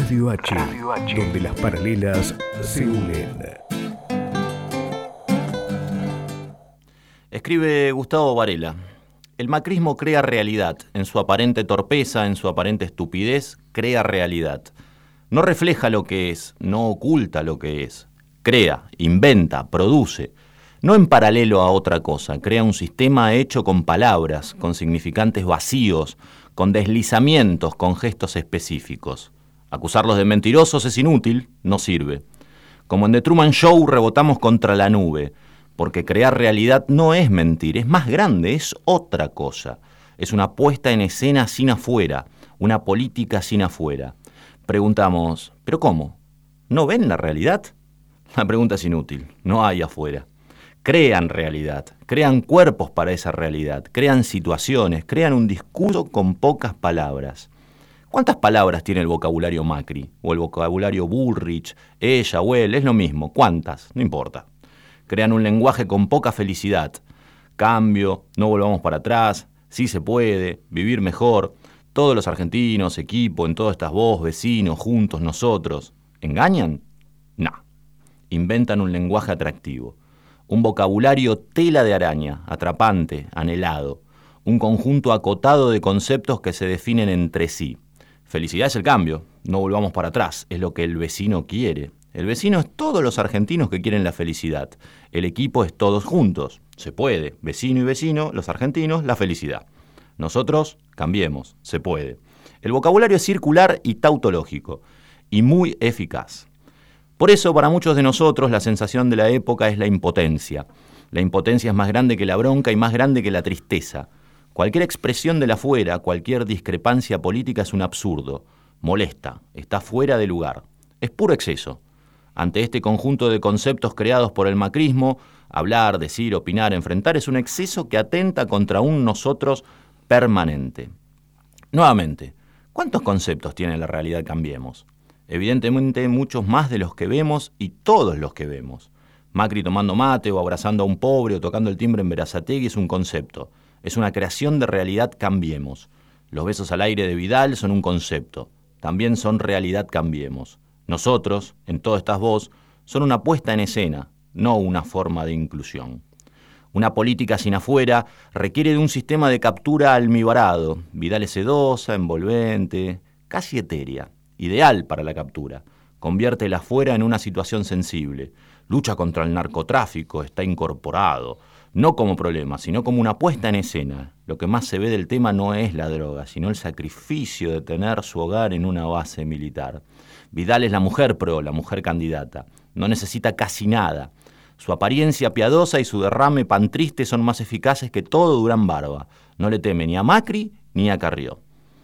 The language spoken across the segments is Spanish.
Radio H, donde las paralelas se unen. Escribe Gustavo Varela: el macrismo crea realidad, en su aparente torpeza, en su aparente estupidez, crea realidad. No refleja lo que es, no oculta lo que es. Crea, inventa, produce. No en paralelo a otra cosa, crea un sistema hecho con palabras, con significantes vacíos, con deslizamientos, con gestos específicos. Acusarlos de mentirosos es inútil, no sirve. Como en The Truman Show, rebotamos contra la nube, porque crear realidad no es mentir, es más grande, es otra cosa. Es una puesta en escena sin afuera, una política sin afuera. Preguntamos, ¿pero cómo? ¿No ven la realidad? La pregunta es inútil, no hay afuera. Crean realidad, crean cuerpos para esa realidad, crean situaciones, crean un discurso con pocas palabras. ¿Cuántas palabras tiene el vocabulario Macri? O el vocabulario Bullrich, ella o él, es lo mismo. ¿Cuántas? No importa. Crean un lenguaje con poca felicidad. Cambio, no volvamos para atrás, sí se puede, vivir mejor. Todos los argentinos, equipo, en todas estas vos, vecinos, juntos, nosotros. ¿Engañan? No. Inventan un lenguaje atractivo. Un vocabulario tela de araña, atrapante, anhelado. Un conjunto acotado de conceptos que se definen entre sí. Felicidad es el cambio, no volvamos para atrás, es lo que el vecino quiere. El vecino es todos los argentinos que quieren la felicidad. El equipo es todos juntos. Se puede, vecino y vecino, los argentinos, la felicidad. Nosotros cambiemos, se puede. El vocabulario es circular y tautológico, y muy eficaz. Por eso, para muchos de nosotros, la sensación de la época es la impotencia. La impotencia es más grande que la bronca y más grande que la tristeza. Cualquier expresión de la afuera, cualquier discrepancia política es un absurdo. Molesta, está fuera de lugar. Es puro exceso. Ante este conjunto de conceptos creados por el macrismo, hablar, decir, opinar, enfrentar es un exceso que atenta contra un nosotros permanente. Nuevamente, ¿cuántos conceptos tiene la realidad Cambiemos? Evidentemente muchos más de los que vemos y todos los que vemos. Macri tomando mate o abrazando a un pobre o tocando el timbre en Berazategui es un concepto. Es una creación de realidad Cambiemos. Los besos al aire de Vidal son un concepto. También son realidad Cambiemos. Nosotros, en todas estas vos, son una puesta en escena, no una forma de inclusión. Una política sin afuera requiere de un sistema de captura almibarado. Vidal es sedosa, envolvente, casi etérea. Ideal para la captura. Convierte el afuera en una situación sensible. Lucha contra el narcotráfico, está incorporado. No como problema, sino como una puesta en escena. Lo que más se ve del tema no es la droga, sino el sacrificio de tener su hogar en una base militar. Vidal es la mujer pro, la mujer candidata. No necesita casi nada. Su apariencia piadosa y su derrame pan triste son más eficaces que todo Durán Barba. No le teme ni a Macri ni a Carrió.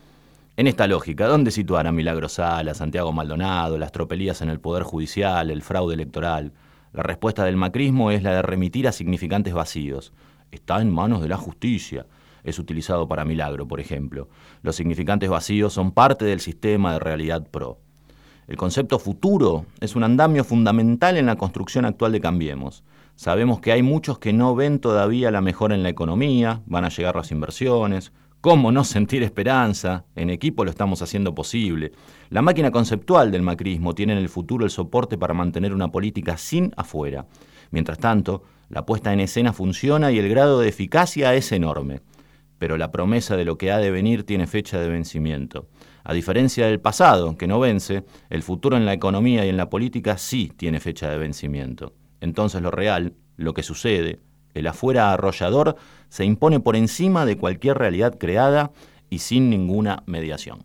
En esta lógica, ¿dónde situar a Milagro Sala, Santiago Maldonado, las tropelías en el Poder Judicial, el fraude electoral? La respuesta del macrismo es la de remitir a significantes vacíos. Está en manos de la justicia. Es utilizado para Milagro, por ejemplo. Los significantes vacíos son parte del sistema de realidad pro. El concepto futuro es un andamio fundamental en la construcción actual de Cambiemos. Sabemos que hay muchos que no ven todavía la mejora en la economía, van a llegar las inversiones. ¿Cómo no sentir esperanza? En equipo lo estamos haciendo posible. La máquina conceptual del macrismo tiene en el futuro el soporte para mantener una política sin afuera. Mientras tanto, la puesta en escena funciona y el grado de eficacia es enorme. Pero la promesa de lo que ha de venir tiene fecha de vencimiento. A diferencia del pasado, que no vence, el futuro en la economía y en la política sí tiene fecha de vencimiento. Entonces lo real, lo que sucede, el afuera arrollador, se impone por encima de cualquier realidad creada y sin ninguna mediación.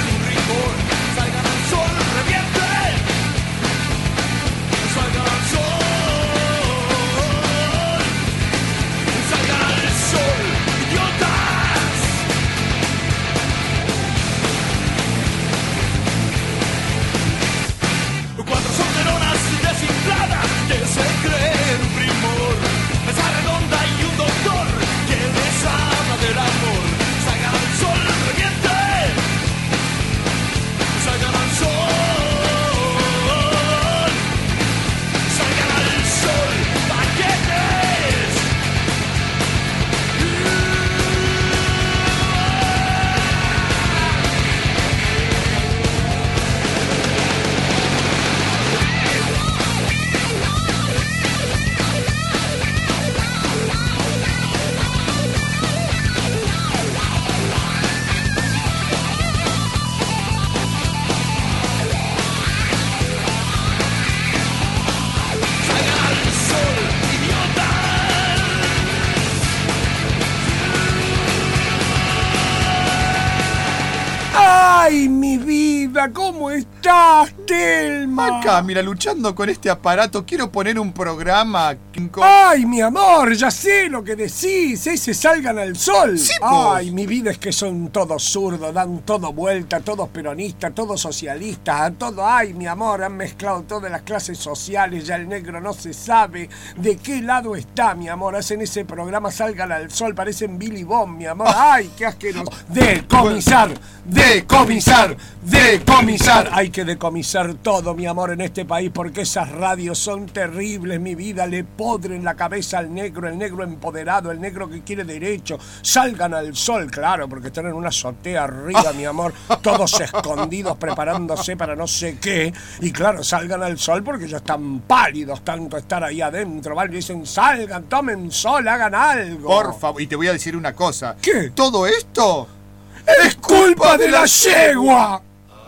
Salgan al sol, querida, ¿cómo estás, Telma? Acá, mira, luchando con este aparato, quiero poner un programa. Ay, mi amor, ya sé lo que decís, ese Salgan al Sol. Sí, ay, mi vida es que son todos zurdos, dan todo vuelta, todos peronistas, todos socialistas, todo. Ay, mi amor, han mezclado todas las clases sociales, ya el negro no se sabe de qué lado está, mi amor. Hacen ese programa Salgan al Sol, parecen Billy Bond, mi amor. Ay, qué asqueroso. Decomisar, decomisar, decomisar. Hay que decomisar todo, mi amor, en este país, porque esas radios son terribles, mi vida. Le podren la cabeza al negro, el negro empoderado, el negro que quiere derecho. Salgan al Sol, claro, porque están en una azotea arriba, mi amor, todos escondidos, preparándose para no sé qué. Y claro, Salgan al Sol porque ya están pálidos tanto estar ahí adentro, ¿vale? Dicen, salgan, tomen sol, hagan algo. Por favor, y te voy a decir una cosa. ¿Qué? Todo esto ¡es culpa de la yegua!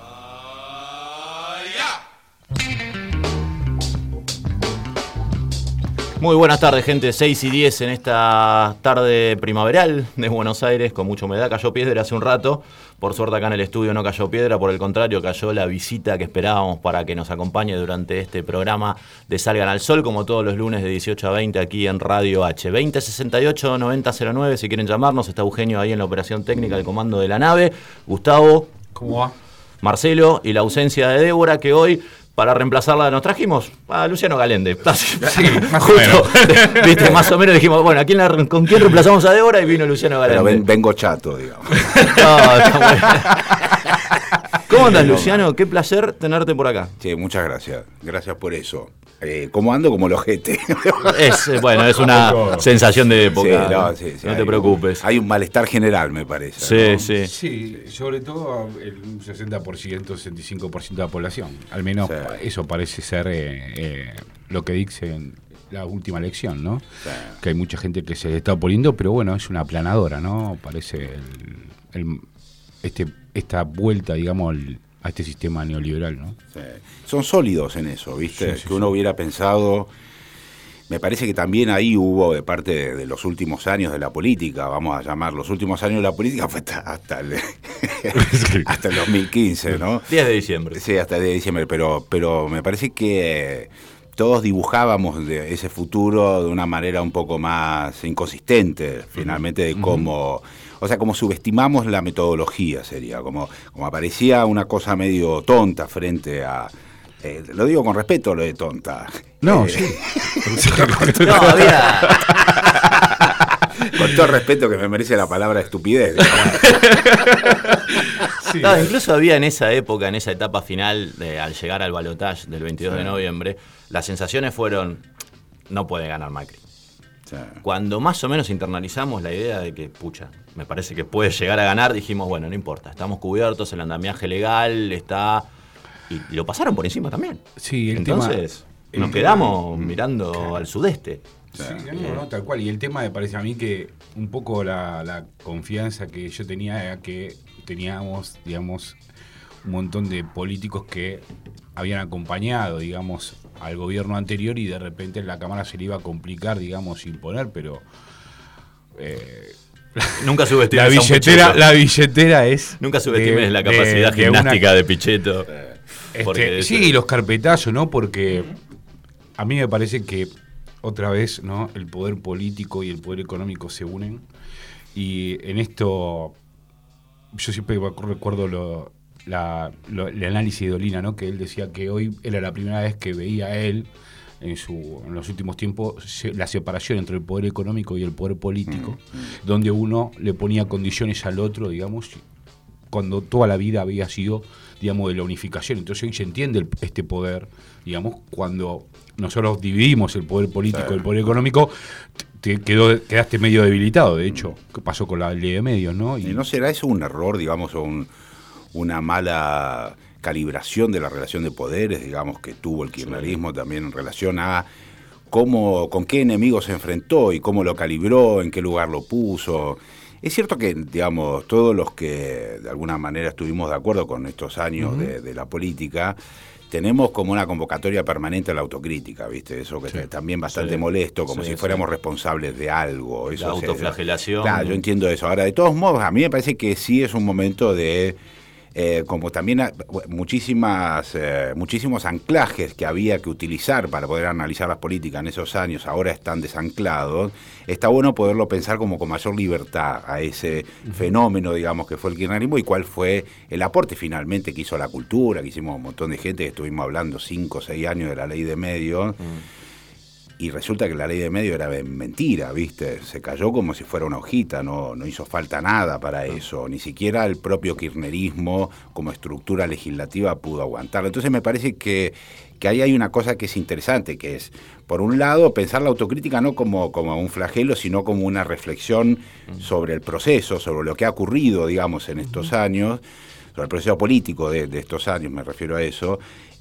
Muy buenas tardes, gente. 6:10 en esta tarde primaveral de Buenos Aires, con mucha humedad. Cayó piedra hace un rato. Por suerte acá en el estudio no cayó piedra, por el contrario, cayó la visita que esperábamos para que nos acompañe durante este programa de Salgan al Sol, como todos los lunes de 18 a 20 aquí en Radio H. 2068-9009, si quieren llamarnos. Está Eugenio ahí en la operación técnica, el comando de la nave. Gustavo. ¿Cómo va? Marcelo, y la ausencia de Débora, que hoy, para reemplazarla, nos trajimos a Luciano Galende. Sí, más o Justo, viste, más o menos dijimos, bueno, ¿con quién reemplazamos a Débora? Y vino Luciano Galende. Pero vengo chato, digamos. No, está bueno. ¿Cómo andas, Luciano? Qué placer tenerte por acá. Sí, muchas gracias. Gracias por eso. ¿Cómo ando? Como el ojete. Es una sensación de época. Sí, no te preocupes. Hay un malestar general, me parece. Sí, ¿no? sí. Sí, sobre todo un 60%, 65% de la población. Al menos eso parece ser lo que dice en la última elección, ¿no? Sí. Que hay mucha gente que se le está oponiendo, pero bueno, es una aplanadora, ¿no? Parece esta vuelta, digamos, a este sistema neoliberal, ¿no? Sí. Son sólidos en eso, ¿viste? Sí, que uno hubiera pensado. Me parece que también ahí hubo, de parte de los últimos años de la política, vamos a llamar, los últimos años de la política fue hasta el 2015, ¿no? 10 de diciembre. Sí, hasta el 10 de diciembre, pero me parece que todos dibujábamos de ese futuro de una manera un poco más inconsistente, finalmente, de cómo. O sea, como subestimamos la metodología, sería, como aparecía una cosa medio tonta frente a. Lo digo con respeto, lo de tonta. No, sí. No, había. Con todo el respeto que me merece la palabra estupidez. Sí. No, incluso había en esa época, en esa etapa final, al llegar al balotaje del 22 de noviembre, las sensaciones fueron: no puede ganar Macri. Cuando más o menos internalizamos la idea de que, me parece que puede llegar a ganar, dijimos, bueno, no importa, estamos cubiertos, el andamiaje legal está. Y lo pasaron por encima también. Sí, entonces nos quedamos mirando al sudeste. Sí, no, tal cual. Y el tema me parece a mí que un poco la confianza que yo tenía era que teníamos, digamos, un montón de políticos que habían acompañado, digamos, al gobierno anterior, y de repente en la Cámara se le iba a complicar, digamos, imponer, pero nunca subestimes la billetera es. Nunca subestimes la capacidad gimnástica de Pichetto. Sí, los carpetazos, ¿no? Porque a mí me parece que otra vez, ¿no?, el poder político y el poder económico se unen, y en esto yo siempre recuerdo el análisis de Dolina, ¿no?, que él decía que hoy era la primera vez que veía a él en los últimos tiempos la separación entre el poder económico y el poder político, donde uno le ponía condiciones al otro, digamos, cuando toda la vida había sido, digamos, de la unificación. Entonces hoy se entiende este poder, digamos, cuando nosotros dividimos el poder político y el poder económico, quedaste medio debilitado. De hecho, ¿qué pasó con la ley de medios, no? ¿Y no será eso un error, digamos, o una mala calibración de la relación de poderes, digamos, que tuvo el kirchnerismo también en relación a con qué enemigo se enfrentó y cómo lo calibró, en qué lugar lo puso? Es cierto que, digamos, todos los que de alguna manera estuvimos de acuerdo con estos años de la política, tenemos como una convocatoria permanente a la autocrítica, ¿viste? Eso que es también bastante molesto, como si fuéramos responsables de algo. Eso la autoflagelación. Claro, yo entiendo eso. Ahora, de todos modos, a mí me parece que sí es un momento de como también muchísimos anclajes que había que utilizar para poder analizar las políticas en esos años, ahora están desanclados, está bueno poderlo pensar como con mayor libertad a ese fenómeno, digamos, que fue el kirchnerismo y cuál fue el aporte finalmente que hizo la cultura, que hicimos un montón de gente, que estuvimos hablando 5 o 6 años de la ley de medios. Y resulta que la ley de medios era mentira, ¿viste? Se cayó como si fuera una hojita, no hizo falta nada para eso. Ni siquiera el propio kirchnerismo como estructura legislativa pudo aguantarlo. Entonces me parece que ahí hay una cosa que es interesante, que es, por un lado, pensar la autocrítica no como un flagelo, sino como una reflexión sobre el proceso, sobre lo que ha ocurrido, digamos, en estos años, sobre el proceso político de estos años, me refiero a eso,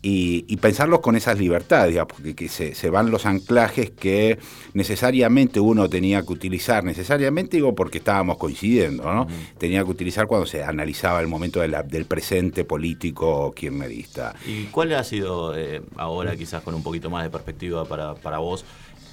y pensarlos con esas libertades, digamos, porque que se van los anclajes que necesariamente uno tenía que utilizar, necesariamente digo porque estábamos coincidiendo, ¿no? Tenía que utilizar cuando se analizaba el momento del presente político kirchnerista. ¿Y cuál ha sido, ahora quizás con un poquito más de perspectiva para vos,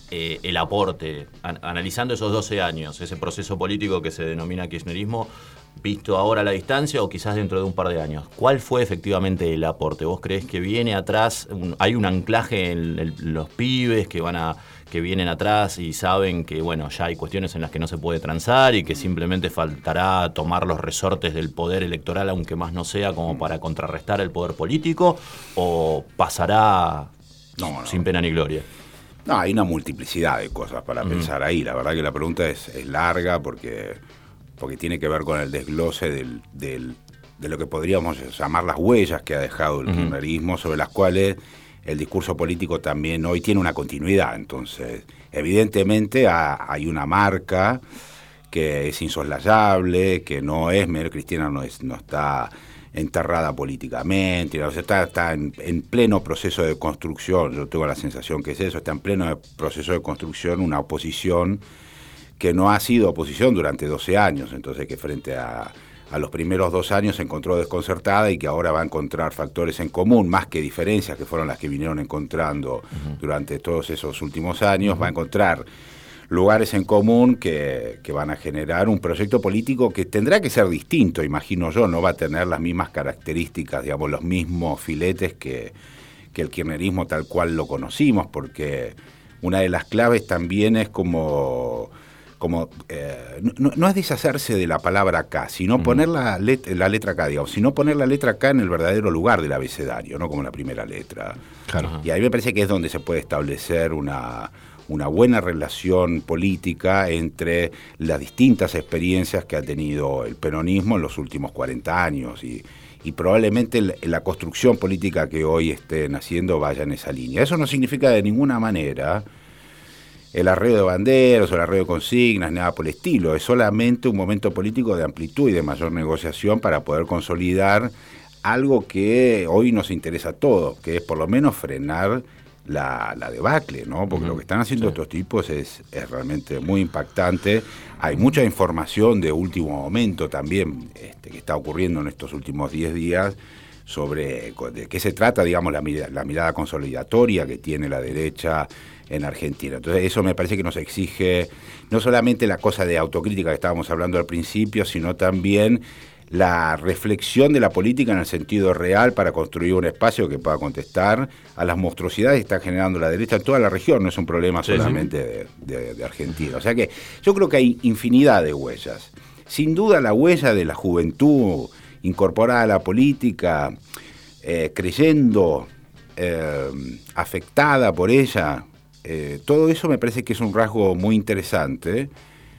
el aporte, analizando esos 12 años, ese proceso político que se denomina kirchnerismo, visto ahora a la distancia o quizás dentro de un par de años? ¿Cuál fue efectivamente el aporte? ¿Vos creés que viene atrás, hay un anclaje en los pibes que vienen atrás y saben que bueno, ya hay cuestiones en las que no se puede transar y que simplemente faltará tomar los resortes del poder electoral, aunque más no sea, como para contrarrestar el poder político, o pasará sin pena ni gloria? No, hay una multiplicidad de cosas para pensar ahí. La verdad que la pregunta es larga porque tiene que ver con el desglose de lo que podríamos llamar las huellas que ha dejado el kirchnerismo, sobre las cuales el discurso político también hoy tiene una continuidad. Entonces, evidentemente hay una marca que es insoslayable, que no es, Cristina no está enterrada políticamente, o sea, está en pleno proceso de construcción. Yo tengo la sensación que es eso, está en pleno proceso de construcción una oposición que no ha sido oposición durante 12 años, entonces que frente a los primeros 2 años se encontró desconcertada y que ahora va a encontrar factores en común, más que diferencias que fueron las que vinieron encontrando durante todos esos últimos años, va a encontrar lugares en común que van a generar un proyecto político que tendrá que ser distinto, imagino yo, no va a tener las mismas características, digamos, los mismos filetes que el kirchnerismo tal cual lo conocimos, porque una de las claves también es no es deshacerse de la palabra K, sino poner la letra K, digamos, sino poner la letra K en el verdadero lugar del abecedario, no como la primera letra. Claro. Y ahí me parece que es donde se puede establecer una buena relación política entre las distintas experiencias que ha tenido el peronismo en los últimos 40 años y probablemente la construcción política que hoy estén haciendo vaya en esa línea. Eso no significa de ninguna manera el arreo de banderas o el arreo de consignas, nada por el estilo. Es solamente un momento político de amplitud y de mayor negociación para poder consolidar algo que hoy nos interesa a todos, que es por lo menos frenar la debacle, ¿no? Porque lo que están haciendo estos tipos es realmente muy impactante. Hay mucha información de último momento también que está ocurriendo en estos últimos 10 días sobre de qué se trata, digamos, la mirada consolidatoria que tiene la derecha en Argentina. Entonces eso me parece que nos exige no solamente la cosa de autocrítica que estábamos hablando al principio, sino también la reflexión de la política en el sentido real para construir un espacio que pueda contestar a las monstruosidades que está generando la derecha en toda la región, no es un problema solamente de Argentina. O sea que yo creo que hay infinidad de huellas. Sin duda la huella de la juventud incorporada a la política, creyendo, afectada por ella, todo eso me parece que es un rasgo muy interesante,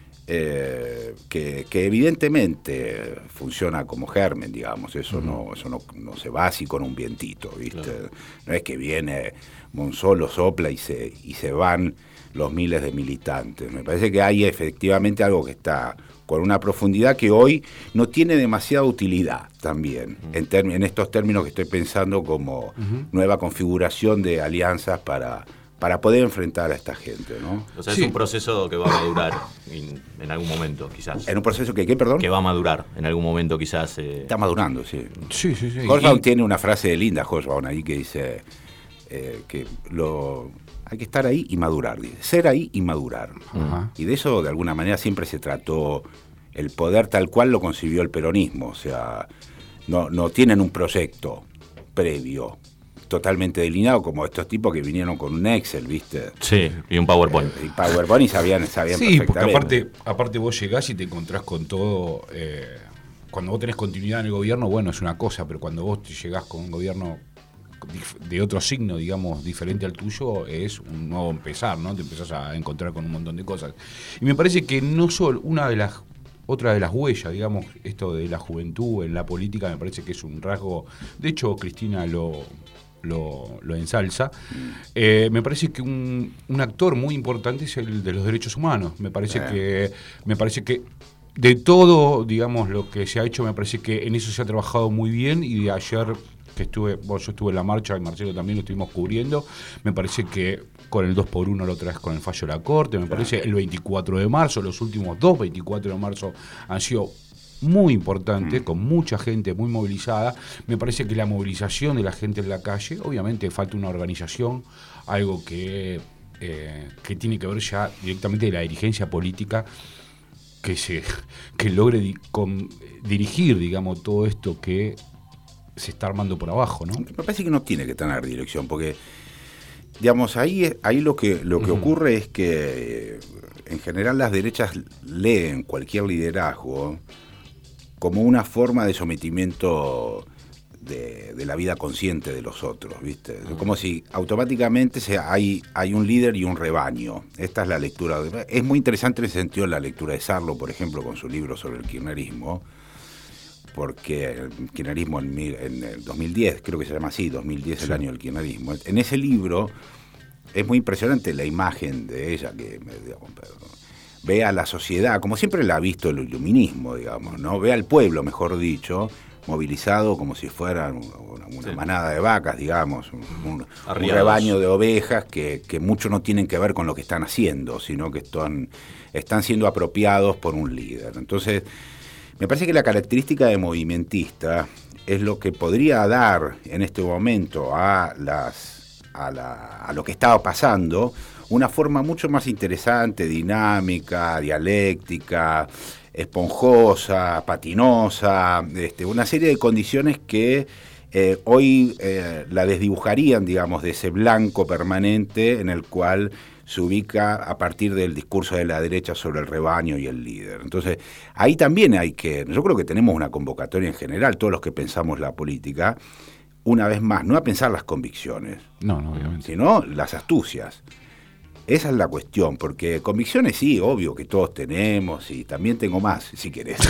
que evidentemente funciona como germen, digamos, eso no se va así con un vientito, ¿viste? Claro. No es que viene Monzó, sopla y se van los miles de militantes. Me parece que hay efectivamente algo que está con una profundidad que hoy no tiene demasiada utilidad también, en estos términos que estoy pensando como nueva configuración de alianzas para poder enfrentar a esta gente, ¿no? O sea, es un proceso que va a madurar en algún momento, quizás. ¿En un proceso que qué, perdón? Que va a madurar en algún momento, quizás. Está madurando, sí. Sí. Hobsbawm tiene una frase linda, Hobsbawm, ahí que dice que hay que estar ahí y madurar, dice. Ser ahí y madurar. Y de eso, de alguna manera, siempre se trató el poder tal cual lo concibió el peronismo, o sea, no tienen un proyecto previo totalmente delineado, como estos tipos que vinieron con un Excel, ¿viste? Sí, y un PowerPoint. Y PowerPoint y sabían Sí, perfectamente. porque aparte vos llegás y te encontrás con todo. Cuando vos tenés continuidad en el gobierno, bueno, es una cosa, pero cuando vos te llegás con un gobierno de otro signo, digamos, diferente al tuyo, es un nuevo empezar, ¿no? Te empezás a encontrar con un montón de cosas. Y me parece que no solo otra de las huellas, digamos, esto de la juventud en la política, me parece que es un rasgo. De hecho, Cristina lo ensalza. Me parece que un actor muy importante es el de los derechos humanos. Me parece que de todo, digamos, lo que se ha hecho, me parece que en eso se ha trabajado muy bien. Y de ayer que yo estuve en la marcha y Marcelo también lo estuvimos cubriendo, me parece que con el 2x1 la otra vez con el fallo de la Corte, me parece el 24 de marzo, los últimos 2 24 de marzo han sido muy importante, con mucha gente muy movilizada. Me parece que la movilización de la gente en la calle, obviamente falta una organización, algo que tiene que ver ya directamente de la dirigencia política, que logre dirigir, digamos, todo esto que se está armando por abajo, ¿no? Me parece que no tiene que tener dirección, porque, digamos, ahí lo que ocurre es que en general las derechas leen cualquier liderazgo como una forma de sometimiento de la vida consciente de los otros, ¿viste? Como si automáticamente hay un líder y un rebaño. Esta es la lectura. Es muy interesante en ese sentido la lectura de Sarlo, por ejemplo, con su libro sobre el kirchnerismo, porque el kirchnerismo en el 2010, creo que se llama así, 2010 el año del kirchnerismo. En ese libro es muy impresionante la imagen de ella, que digamos, ve a la sociedad, como siempre la ha visto el iluminismo, digamos, ¿no? Ve al pueblo, mejor dicho, movilizado como si fuera una manada de vacas, digamos, un rebaño de ovejas que mucho no tienen que ver con lo que están haciendo, sino que están siendo apropiados por un líder. Entonces, me parece que la característica de movimentista es lo que podría dar en este momento a lo que estaba pasando una forma mucho más interesante, dinámica, dialéctica, esponjosa, patinosa, una serie de condiciones que hoy la desdibujarían, digamos, de ese blanco permanente en el cual se ubica a partir del discurso de la derecha sobre el rebaño y el líder. Entonces, ahí también yo creo que tenemos una convocatoria en general, todos los que pensamos la política, una vez más, no a pensar las convicciones, no, obviamente, sino las astucias. Esa es la cuestión, porque convicciones sí, obvio que todos tenemos, y también tengo más, si querés.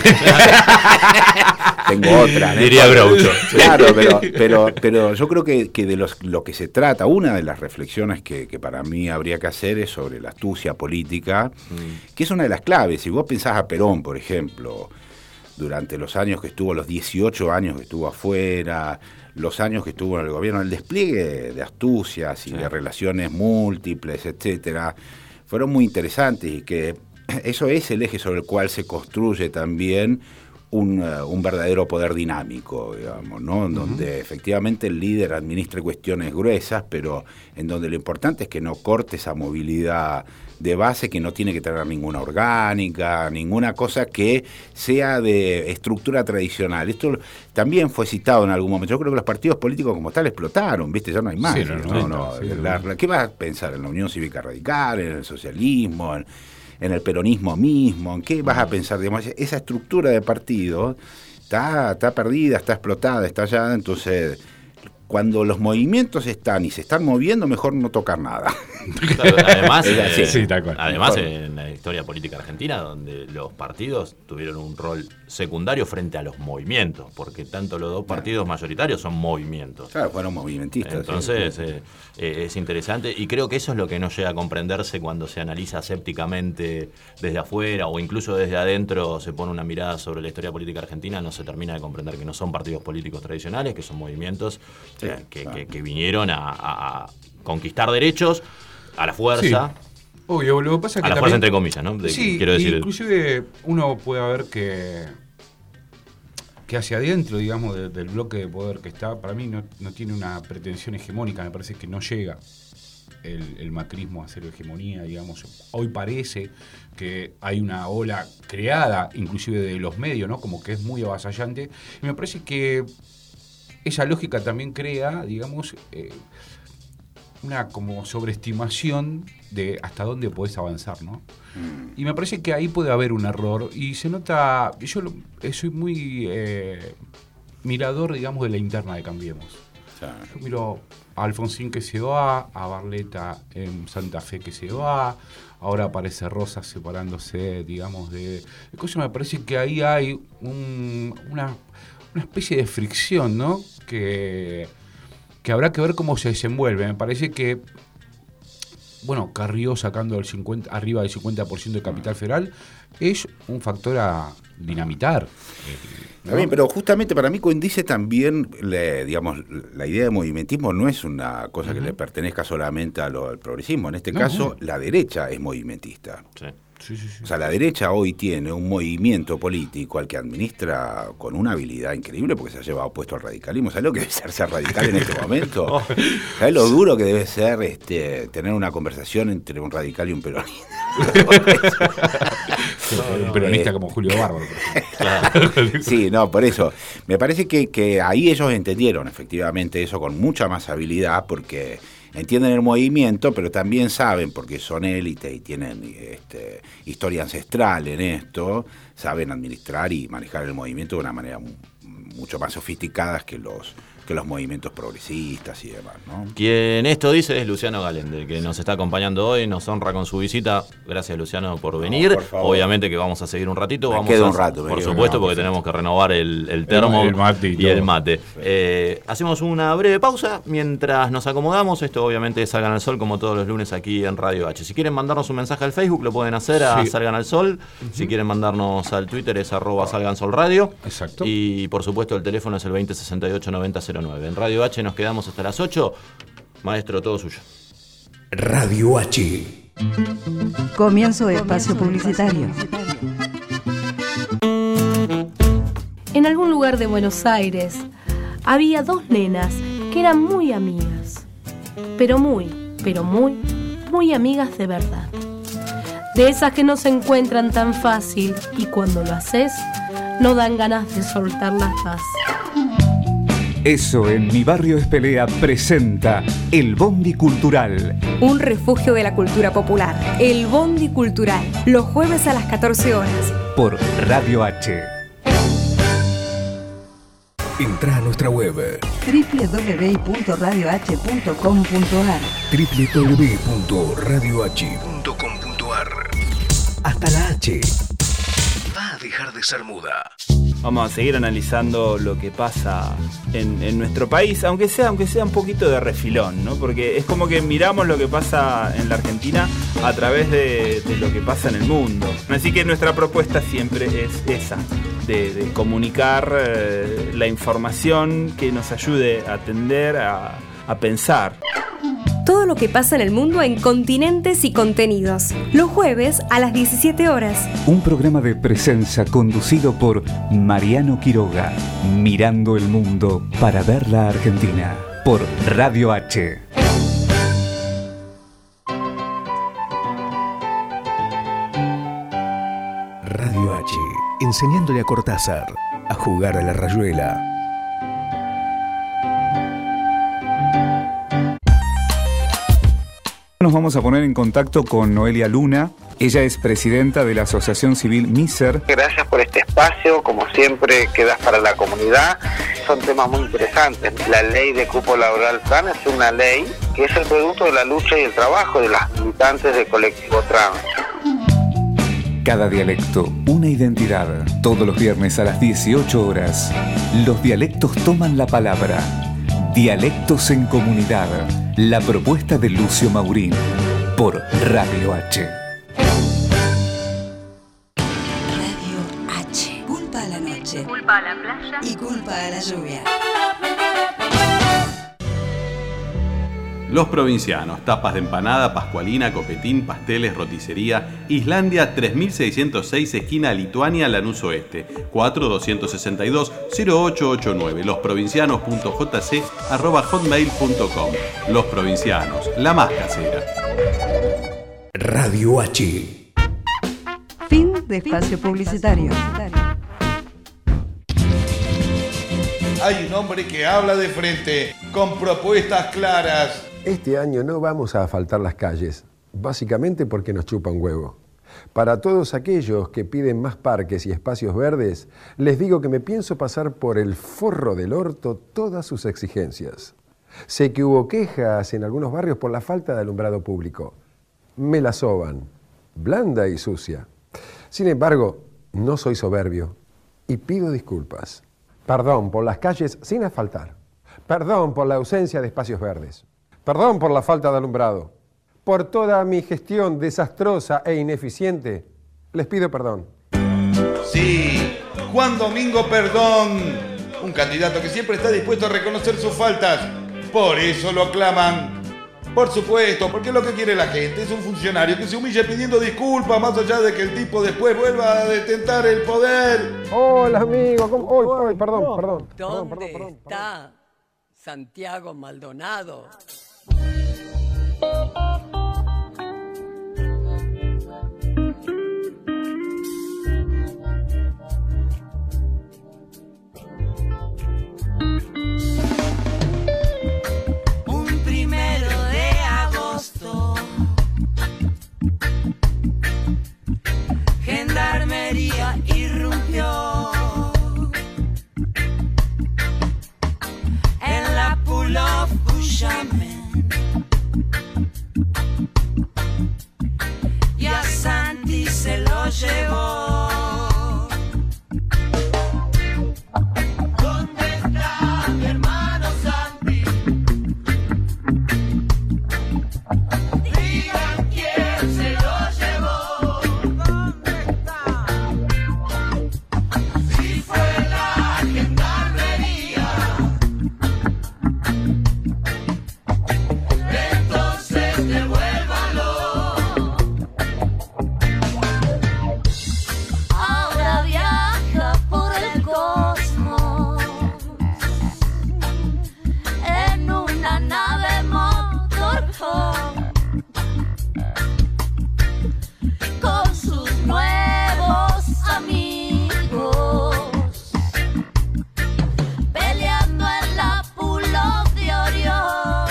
Tengo otra. Diría Groucho. Claro, pero yo creo que de lo que se trata, una de las reflexiones que para mí habría que hacer es sobre la astucia política, que es una de las claves. Si vos pensás a Perón, por ejemplo, durante los años que estuvo, los 18 años que estuvo afuera, los años que estuvo en el gobierno, el despliegue de astucias y de relaciones múltiples, etcétera, fueron muy interesantes, y que eso es el eje sobre el cual se construye también un verdadero poder dinámico, digamos, ¿no? En donde efectivamente el líder administre cuestiones gruesas, pero en donde lo importante es que no corte esa movilidad de base, que no tiene que tener ninguna orgánica, ninguna cosa que sea de estructura tradicional. Esto también fue citado en algún momento. Yo creo que los partidos políticos como tal explotaron, ¿viste? Ya no hay más. Sí, ¿Qué vas a pensar? ¿En la Unión Cívica Radical, en el socialismo, en el peronismo mismo? ¿En qué vas a pensar? Digamos, esa estructura de partido está perdida, está explotada, está allá. Entonces, cuando los movimientos están y se están moviendo, mejor no tocar nada. Además, tal cual. Además, en la historia política argentina, donde los partidos tuvieron un rol secundario frente a los movimientos, porque tanto los dos partidos mayoritarios son movimientos. Claro, fueron movimentistas. Entonces, es interesante, y creo que eso es lo que no llega a comprenderse cuando se analiza sépticamente desde afuera, o incluso desde adentro se pone una mirada sobre la historia política argentina. No se termina de comprender que no son partidos políticos tradicionales, que son movimientos que vinieron a conquistar derechos a la fuerza. Sí. Obvio, lo que pasa es que a la fuerza entre comillas, ¿no? Quiero decir, inclusive uno puede ver que hacia adentro, digamos, del bloque de poder que está, para mí no tiene una pretensión hegemónica, me parece que no llega. el macrismo a hacer hegemonía, digamos. Hoy parece que hay una ola creada, inclusive de los medios, ¿no? Como que es muy avasallante. Y me parece que esa lógica también crea, digamos, una como sobreestimación de hasta dónde podés avanzar, ¿no? Y me parece que ahí puede haber un error y se nota. Yo soy muy mirador, digamos, de la interna de Cambiemos. Yo miro a Alfonsín que se va, a Barletta en Santa Fe que se va, ahora aparece Rosas separándose, digamos, de cosas. Me parece que ahí hay una especie de fricción, ¿no? Que habrá que ver cómo se desenvuelve. Me parece que, bueno, Carrió sacando arriba del 50% de capital federal es un factor a dinamitar. Está bien, pero justamente para mí coincide también, digamos, la idea de movimentismo no es una cosa que le pertenezca solamente al progresismo. En este caso, la derecha es movimentista. Sí. Sí. O sea, la derecha hoy tiene un movimiento político al que administra con una habilidad increíble porque se ha llevado opuesto al radicalismo. ¿Sabes lo que debe ser radical en este momento? ¿Sabes lo duro que debe ser tener una conversación entre un radical y un peronista? Un peronista como Julio Bárbaro. Sí, no, por eso. Me parece que ahí ellos entendieron efectivamente eso con mucha más habilidad porque entienden el movimiento, pero también saben, porque son élite y tienen historia ancestral en esto, saben administrar y manejar el movimiento de una manera mucho más sofisticada que los movimientos progresistas y demás, ¿no? Quien esto dice es Luciano Galende, que nos está acompañando hoy, nos honra con su visita. Gracias, Luciano, por venir. Por favor. Obviamente que vamos a seguir un ratito. Me quedo un rato. Por supuesto, porque tenemos que renovar el termo y el mate. Hacemos una breve pausa mientras nos acomodamos. Esto obviamente es Salgan al Sol, como todos los lunes aquí en Radio H. Si quieren mandarnos un mensaje al Facebook, lo pueden hacer a Salgan al Sol. Si quieren mandarnos al Twitter es @SalganSolRadio. Exacto. Y por supuesto el teléfono es el 2068-9009. En Radio H nos quedamos hasta las 8. Maestro, todo suyo. Radio H. Comienzo de espacio publicitario. En algún lugar de Buenos Aires había dos nenas que eran muy amigas, pero muy amigas de verdad. De esas que no se encuentran tan fácil y cuando lo haces, no dan ganas de soltarlas más. Eso en Mi Barrio es Pelea presenta El Bondi Cultural. Un refugio de la cultura popular. El Bondi Cultural. Los jueves a las 14 horas. Por Radio H. Entra a nuestra web www.radioh.com.ar www.radioh.com.ar. Hasta la H va a dejar de ser muda. Vamos a seguir analizando lo que pasa en nuestro país, aunque sea un poquito de refilón, ¿no? Porque es como que miramos lo que pasa en la Argentina a través de lo que pasa en el mundo. Así que nuestra propuesta siempre es esa, de comunicar la información que nos ayude a atender, a pensar. Todo lo que pasa en el mundo en continentes y contenidos. Los jueves a las 17 horas. Un programa de presencia conducido por Mariano Quiroga. Mirando el mundo para ver la Argentina. Por Radio H. Radio H. Enseñándole a Cortázar a jugar a la rayuela. Nos vamos a poner en contacto con Noelia Luna. Ella es presidenta de la Asociación Civil Miser. Gracias por este espacio, como siempre quedas para la comunidad. Son temas muy interesantes. La ley de cupo laboral trans es una ley que es el producto de la lucha y el trabajo de las militantes del colectivo trans. Cada dialecto, una identidad. Todos los viernes a las 18 horas. Los dialectos toman la palabra. Dialectos en Comunidad. La propuesta de Lucio Maurín. Por Radio H. Radio H. Culpa a la noche. Culpa a la playa. Y culpa a la lluvia. Los Provincianos, tapas de empanada, pascualina, copetín, pasteles, roticería. Islandia 3606, esquina Lituania, Lanús Oeste. 4262-0889. losprovincianos.jc@hotmail.com. Los Provincianos, la más casera. Radio H. Fin de espacio publicitario. Hay un hombre que habla de frente, con propuestas claras. Este año no vamos a asfaltar las calles, básicamente porque nos chupa un huevo. Para todos aquellos que piden más parques y espacios verdes, les digo que me pienso pasar por el forro del orto todas sus exigencias. Sé que hubo quejas en algunos barrios por la falta de alumbrado público. Me la soban, blanda y sucia. Sin embargo, no soy soberbio y pido disculpas. Perdón por las calles sin asfaltar. Perdón por la ausencia de espacios verdes. Perdón por la falta de alumbrado. Por toda mi gestión desastrosa e ineficiente, les pido perdón. Sí, Juan Domingo Perdón, un candidato que siempre está dispuesto a reconocer sus faltas. Por eso lo aclaman. Por supuesto, porque lo que quiere la gente es un funcionario que se humille pidiendo disculpas, más allá de que el tipo después vuelva a detentar el poder. Hola, amigo. Perdón. ¿Dónde está Santiago Maldonado? Un 1 de agosto, Gendarmería irrumpió en la Pool of Bushaman y a Santi se lo llevó. ¿Dónde está mi hermano Santi? Digan quién se lo llevó. ¿Dónde está? Si fue la gendarmería, entonces devuélvalo. Ahora viaja por el cosmos en una nave motorhome con sus nuevos amigos, peleando en la Pool of de Orión.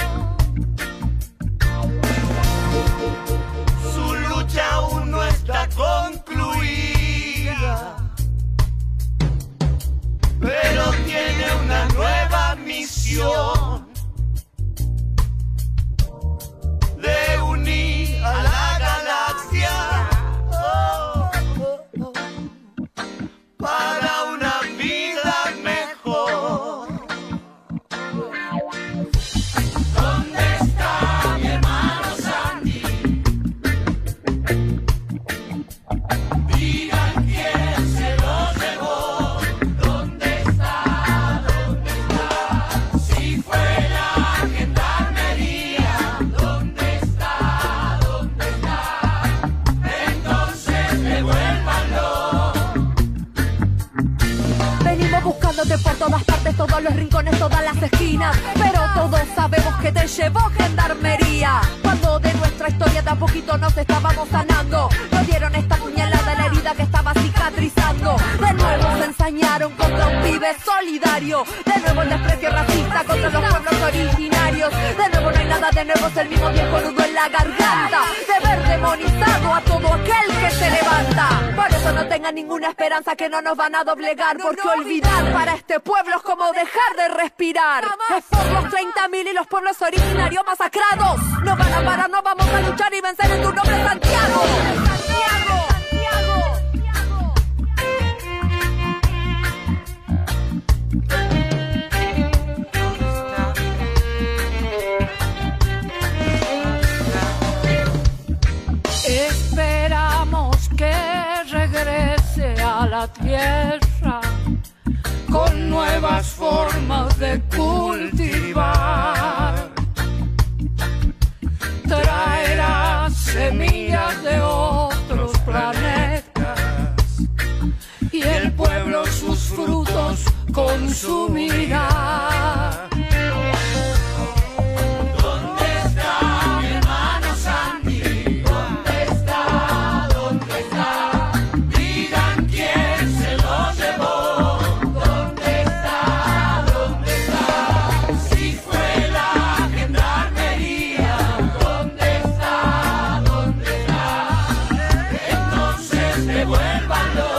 Su lucha aún no está concluida, pero tiene una nueva misión de unir a la galaxia para una vida mejor. ¿Dónde está mi hermano Sandy? Digan quién se lo llevó. ¿Dónde está? ¿Dónde está? Si fue la gendarmería, ¿dónde está? ¿Dónde está? Entonces devuélvanlo. Venimos buscándote por todas partes, todos los rincones, todas las esquinas, pero todos sabemos que te llevó gendarmería. Cuando de nuestra historia de a poquito nos estábamos sanando, nos dieron esta puñalada en la herida que estaba cicatrizando. De nuevo se ensañaron contra un pibe solidario. De nuevo el desprecio racista contra los pueblos originarios. De nuevo no hay nada de nuevo, es el mismo viejo nudo en la garganta de ver demonizado a todo aquel que se levanta. Por eso no tengan ninguna esperanza que no nos van a doblegar, porque olvidar para este pueblo es como dejar de respirar. Es por los 30.000 y los pueblos originarios masacrados. No van a parar, no vamos a luchar y vencer en tu nombre, Santiago. Santiago. Esperamos que regrese a la tierra con nuevas formas de cultivar. con su mirada. ¿Dónde está mi hermano Santi? ¿Dónde está? ¿Dónde está? Digan quién se lo llevó. ¿Dónde está? ¿Dónde está? Si fue la gendarmería. ¿Dónde está? ¿Dónde está? Entonces devuélvanlo.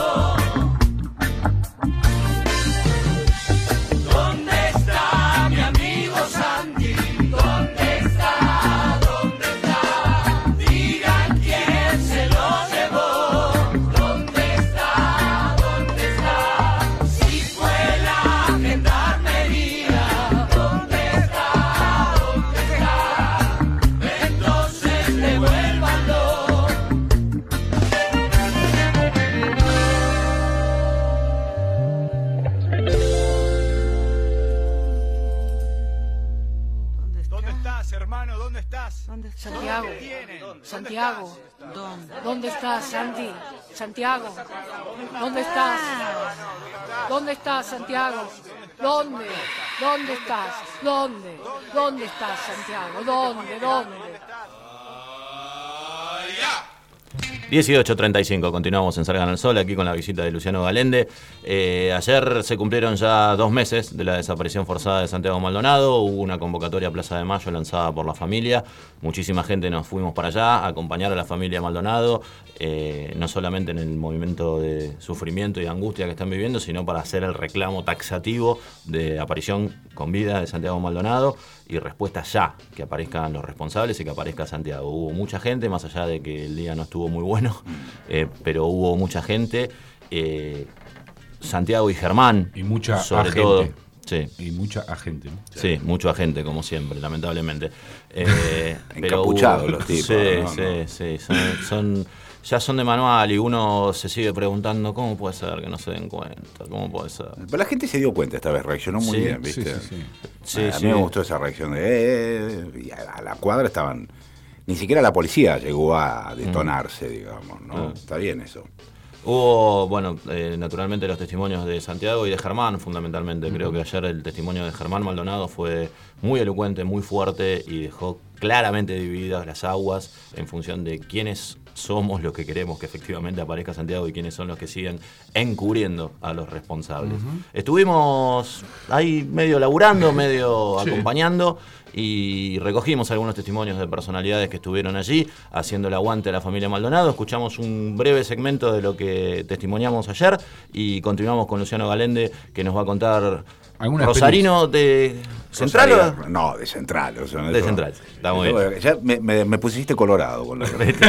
¿Dónde está mi amigo Santi? ¿Dónde está? ¿Dónde está? Digan quién se lo llevó. ¿Dónde está? ¿Dónde está? Si fue la gendarmería. ¿Dónde está? ¿Dónde está? Entonces devuélvanlo. ¿Dónde estás, hermano? ¿Dónde estás? Santiago, Santiago, ¿dónde estás, Santi? Santiago, ¿dónde estás? ¿Dónde estás, Santiago? ¿Dónde? ¿Dónde estás? ¿Dónde? ¿Dónde estás, Santiago? ¿Dónde? ¿Dónde? 18:35, continuamos en Salgan al Sol, aquí con la visita de Luciano Galende. Ayer se cumplieron ya 2 meses de la desaparición forzada de Santiago Maldonado. Hubo una convocatoria a Plaza de Mayo lanzada por la familia. Muchísima gente nos fuimos para allá a acompañar a la familia Maldonado, no solamente en el movimiento de sufrimiento y angustia que están viviendo, sino para hacer el reclamo taxativo de aparición con vida de Santiago Maldonado y respuesta ya, que aparezcan los responsables y que aparezca Santiago. Hubo mucha gente, más allá de que el día no estuvo muy bueno, pero hubo mucha gente, Santiago y Germán, y mucha sobre agente. todo. Sí. Y mucha agente, ¿no? Sí, mucho agente, como siempre, lamentablemente. Encapuchados los tipos. Sí, sí. Ya son de manual y uno se sigue preguntando cómo puede ser que no se den cuenta, cómo puede ser. Pero la gente se dio cuenta esta vez, reaccionó muy bien, ¿viste? A mí me gustó esa reacción de y a la cuadra estaban, ni siquiera la policía llegó a detonarse, digamos, ¿no? Está bien eso. Hubo, naturalmente los testimonios de Santiago y de Germán, fundamentalmente. Creo que ayer el testimonio de Germán Maldonado fue muy elocuente, muy fuerte y dejó claramente divididas las aguas en función de quiénes somos los que queremos que efectivamente aparezca Santiago y quiénes son los que siguen encubriendo a los responsables. Estuvimos ahí medio laburando, medio acompañando y recogimos algunos testimonios de personalidades que estuvieron allí haciendo el aguante a la familia Maldonado. Escuchamos un breve segmento de lo que testimoniamos ayer y continuamos con Luciano Galende, que nos va a contar Rosarino de Central. No, de Central. O sea, de Central, está muy bien. Ya me pusiste colorado con la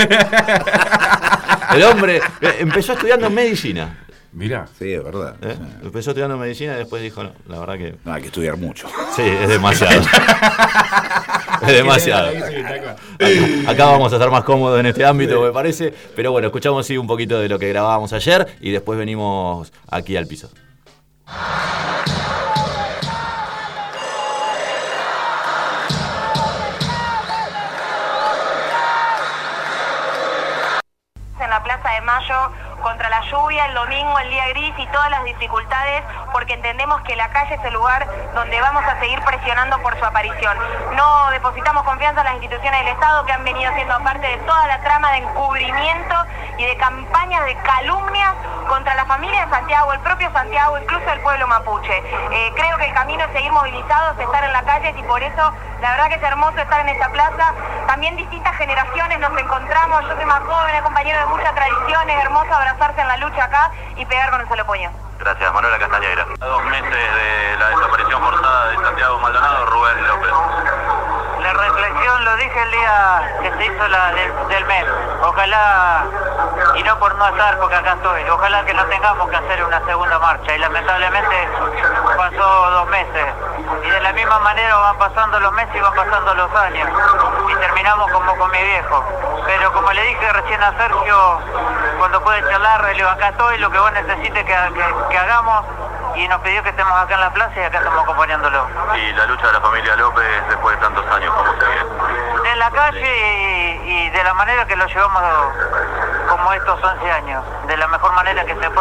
El hombre empezó estudiando medicina. Mirá. Sí, es verdad. Empezó estudiando medicina y después dijo, no, la verdad que... No, hay que estudiar mucho. Sí, es demasiado. Es demasiado. Acá vamos a estar más cómodos en este ámbito, me parece. Pero bueno, escuchamos un poquito de lo que grabábamos ayer y después venimos aquí al piso. En la Plaza de Mayo contra la lluvia, el domingo, el día gris y todas las dificultades, porque entendemos que la calle es el lugar donde vamos a seguir presionando por su aparición. No depositamos confianza en las instituciones del Estado, que han venido siendo parte de toda la trama de encubrimiento y de campañas de calumnias contra la familia de Santiago, el propio Santiago, incluso el pueblo mapuche. Creo que el camino es seguir movilizados, estar en la calle, y por eso la verdad que es hermoso estar en esta plaza. También distintas generaciones nos encontramos, yo soy más joven, compañero de muchas tradiciones, hermoso abrazarse en la lucha acá y pegar con un solo puño. Gracias, Manuela Castañeira. A 2 meses de la desaparición forzada de Santiago Maldonado, Rubén López. La reflexión lo dije el día que se hizo la del mes. Ojalá, y no por no estar porque acá estoy, ojalá que no tengamos que hacer una segunda marcha. Y lamentablemente pasó 2 meses. Y de la misma manera van pasando los meses y van pasando los años. Y terminamos como con mi viejo. Pero como le dije recién a Sergio, cuando puede charlar, le digo, acá estoy, lo que vos necesites que hagamos. Y nos pidió que estemos acá en la plaza y acá estamos acompañándolo. Y la lucha de la familia López después de tantos años, ¿cómo se ve? En la calle y de la manera que lo llevamos como estos 11 años, de la mejor manera que se puede.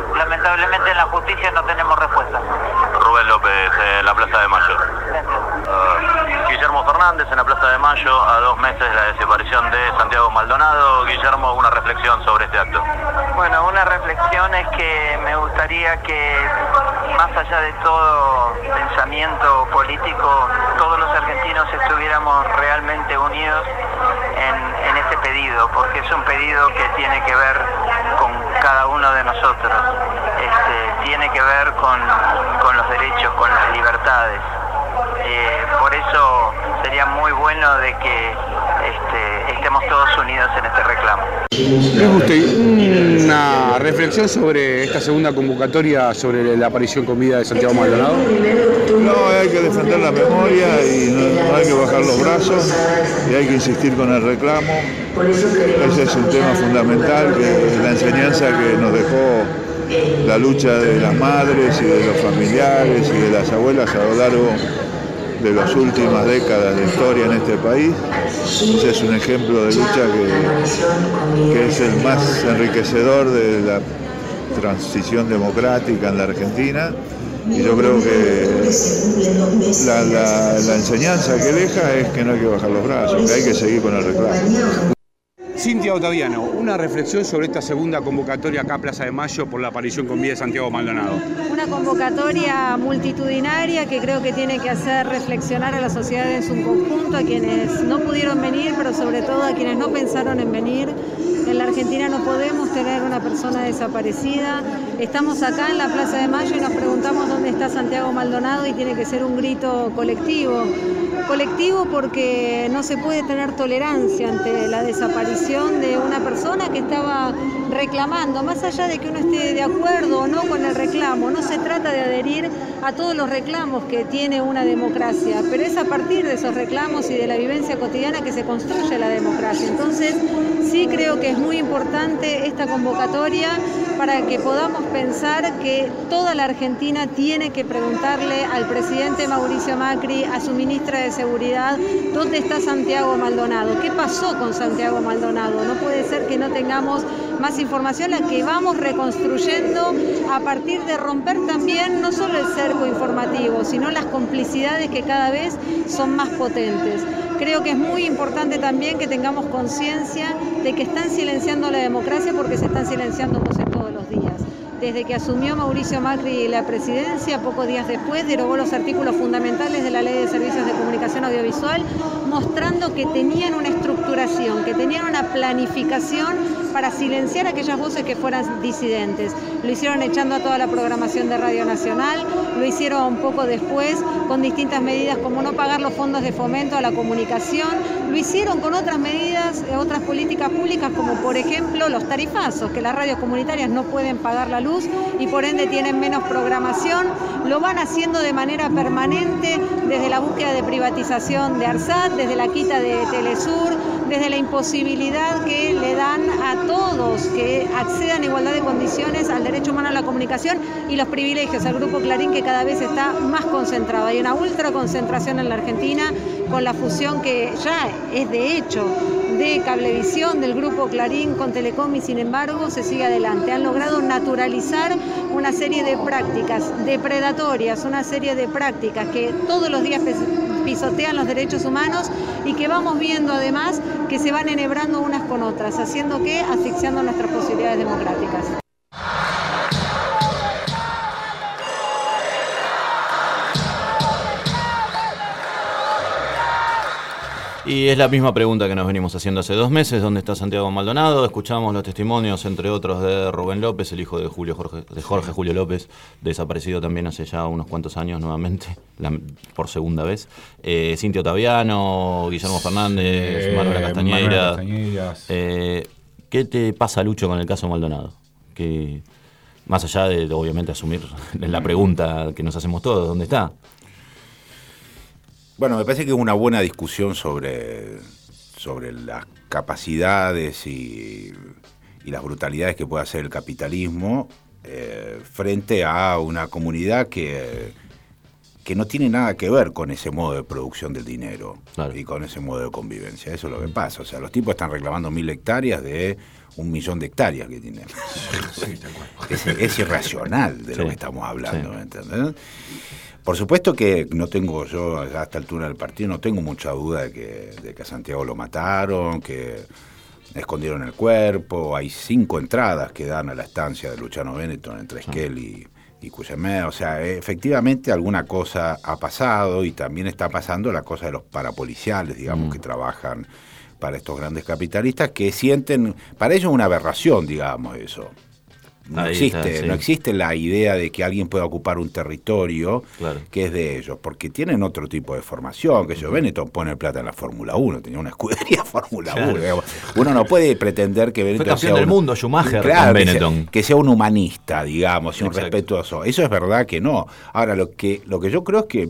lamentablemente en la justicia no tenemos respuesta. Rubén López, en la Plaza de Mayo. Guillermo Fernández, en la Plaza de Mayo, a 2 meses de la desaparición de Santiago Maldonado. Guillermo, una reflexión sobre este acto. Bueno, una reflexión es que me gustaría que, más allá de todo pensamiento político, todos los argentinos estuviéramos realmente unidos en este pedido, porque es un pedido que tiene que ver con cada uno de nosotros, tiene que ver con los derechos, con las libertades. Por eso sería muy bueno de que estemos todos unidos en este reclamo. ¿Es usted una reflexión sobre esta segunda convocatoria sobre la aparición con vida de Santiago Maldonado? No, hay que defender la memoria y no hay que bajar los brazos y hay que insistir con el reclamo. Ese es un tema fundamental, que es la enseñanza que nos dejó la lucha de las madres y de los familiares y de las abuelas a lo largo de las últimas décadas de historia en este país. Ese es un ejemplo de lucha que es el más enriquecedor de la transición democrática en la Argentina, y yo creo que la enseñanza que deja es que no hay que bajar los brazos, que hay que seguir con el reclamo. Cintia Otaviano, una reflexión sobre esta segunda convocatoria acá a Plaza de Mayo por la aparición con vida de Santiago Maldonado. Una convocatoria multitudinaria que creo que tiene que hacer reflexionar a la sociedad en su conjunto, a quienes no pudieron venir, pero sobre todo a quienes no pensaron en venir. En la Argentina no podemos tener una persona desaparecida. Estamos acá en la Plaza de Mayo y nos preguntamos dónde está Santiago Maldonado, y tiene que ser un grito colectivo. Colectivo porque no se puede tener tolerancia ante la desaparición de una persona que estaba reclamando, más allá de que uno esté de acuerdo o no con el reclamo. No se trata de adherir a todos los reclamos que tiene una democracia, pero es a partir de esos reclamos y de la vivencia cotidiana que se construye la democracia. Entonces, sí creo que es muy importante esta convocatoria para que podamos pensar que toda la Argentina tiene que preguntarle al presidente Mauricio Macri, a su ministra de Seguridad, ¿dónde está Santiago Maldonado? ¿Qué pasó con Santiago Maldonado? No puede ser que no tengamos más información, la que vamos reconstruyendo a partir de romper también no solo el cerco informativo, sino las complicidades que cada vez son más potentes. Creo que es muy importante también que tengamos conciencia de que están silenciando la democracia, porque se están silenciando voces todos los días. Desde que asumió Mauricio Macri la presidencia, pocos días después derogó los artículos fundamentales de la Ley de Servicios de Comunicación Audiovisual, mostrando que tenían una estructuración, que tenían una planificación para silenciar aquellas voces que fueran disidentes. Lo hicieron echando a toda la programación de Radio Nacional, lo hicieron poco después con distintas medidas como no pagar los fondos de fomento a la comunicación, lo hicieron con otras medidas, otras políticas públicas, como por ejemplo los tarifazos, que las radios comunitarias no pueden pagar la luz y por ende tienen menos programación. Lo van haciendo de manera permanente, desde la búsqueda de privatización de ARSAT, desde la quita de Telesur, desde la imposibilidad que le dan a todos que accedan a igualdad de condiciones al derecho humano a la comunicación, y los privilegios al Grupo Clarín, que cada vez está más concentrado. Hay una ultraconcentración en la Argentina con la fusión que ya es de hecho de Cablevisión, del Grupo Clarín con Telecom, y sin embargo se sigue adelante. Han logrado naturalizar una serie de prácticas depredatorias, una serie de prácticas que todos los días pisotean los derechos humanos y que vamos viendo además que se van enhebrando unas con otras, haciendo que asfixiando nuestras posibilidades democráticas. Y es la misma pregunta que nos venimos haciendo hace 2 meses. ¿Dónde está Santiago Maldonado? Escuchamos los testimonios, entre otros, de Rubén López, el hijo de Jorge Julio López, desaparecido también hace ya unos cuantos años nuevamente, por segunda vez. Cintia Otaviano, Guillermo Fernández, Manuela Castañeira. ¿Qué te pasa, Lucho, con el caso Maldonado? Que, más allá de obviamente asumir la pregunta que nos hacemos todos, ¿dónde está? Bueno, me parece que es una buena discusión sobre las capacidades y las brutalidades que puede hacer el capitalismo frente a una comunidad que que no tiene nada que ver con ese modo de producción del dinero y con ese modo de convivencia. Eso es lo que pasa. O sea, los tipos están reclamando 1000 hectáreas de 1 millón de hectáreas que tienen. Es irracional de lo que estamos hablando, ¿me entendés? Por supuesto que no tengo yo, a esta altura del partido, no tengo mucha duda de que a Santiago lo mataron, que escondieron el cuerpo. Hay 5 entradas que dan a la estancia de Luciano Benetton entre Esquel y Cuyamé. O sea, efectivamente alguna cosa ha pasado, y también está pasando la cosa de los parapoliciales, digamos, que trabajan para estos grandes capitalistas, que sienten, para ellos es una aberración, digamos, eso. No existe la idea de que alguien pueda ocupar un territorio que es de ellos, porque tienen otro tipo de formación, que yo, Benetton pone plata en la Fórmula 1, tenía una escudería Fórmula 1. Digamos. Uno no puede pretender que Benetton fue campeón del mundo, Schumacher, con Benetton. Que sea un humanista, digamos, y un respetuoso. Eso es verdad que no. Ahora, lo que yo creo es que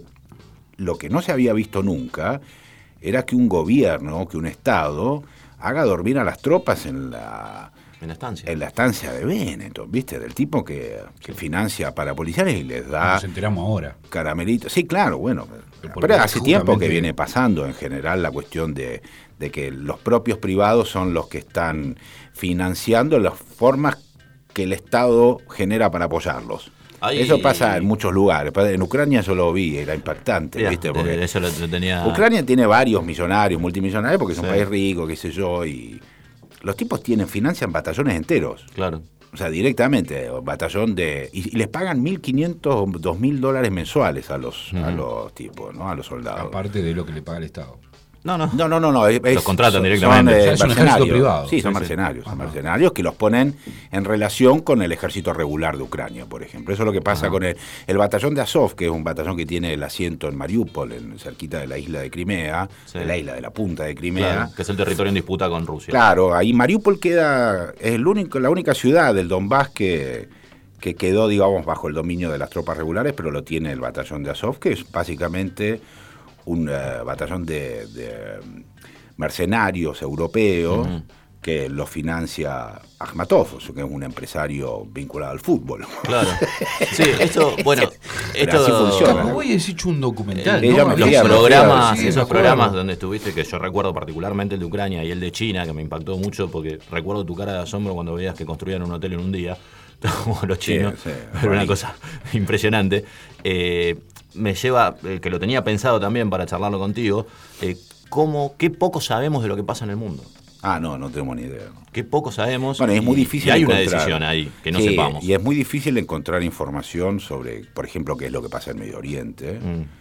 lo que no se había visto nunca era que un gobierno, que un Estado, haga dormir a las tropas en la estancia de Benetton, ¿viste? Del tipo que financia parapoliciales y les da... Nos enteramos ahora. Caramelitos. Sí, claro, bueno. Pero hace tiempo que viene pasando, en general, la cuestión de que los propios privados son los que están financiando las formas que el Estado genera para apoyarlos. Eso pasa en muchos lugares. En Ucrania yo lo vi, era impactante, ¿viste? Porque eso lo tenía... Ucrania tiene varios millonarios, multimillonarios, porque es un país rico, qué sé yo, y los tipos financian batallones enteros. Claro. O sea, directamente, batallón de... Y les pagan $1.500 o $2.000 mensuales a los tipos, ¿no? A los soldados. Aparte de lo que le paga el Estado. No. Los contratan directamente. Es un ejército privado. Sí, son mercenarios. Son mercenarios que los ponen en relación con el ejército regular de Ucrania, por ejemplo. Eso es lo que pasa con el batallón de Azov, que es un batallón que tiene el asiento en Mariupol, cerquita de la isla de Crimea, de la punta de Crimea. Claro, que es el territorio en disputa con Rusia. Claro, ahí Mariupol es la única ciudad del Donbass que quedó, digamos, bajo el dominio de las tropas regulares, pero lo tiene el batallón de Azov, que es básicamente un batallón de mercenarios europeos que lo financia Akhmatov, que es un empresario vinculado al fútbol. Claro. Sí, esto así funciona. Hoy has hecho un documental. Esos programas donde estuviste, que yo recuerdo particularmente el de Ucrania y el de China, que me impactó mucho, porque recuerdo tu cara de asombro cuando veías que construían un hotel en un día, como los chinos. Era una cosa impresionante. Me lleva, que lo tenía pensado también para charlarlo contigo, qué poco sabemos de lo que pasa en el mundo. No tenemos ni idea. Qué poco sabemos. Bueno, es muy difícil hay encontrar, una decisión ahí que no sepamos. Y es muy difícil encontrar información sobre, por ejemplo, qué es lo que pasa en Medio Oriente.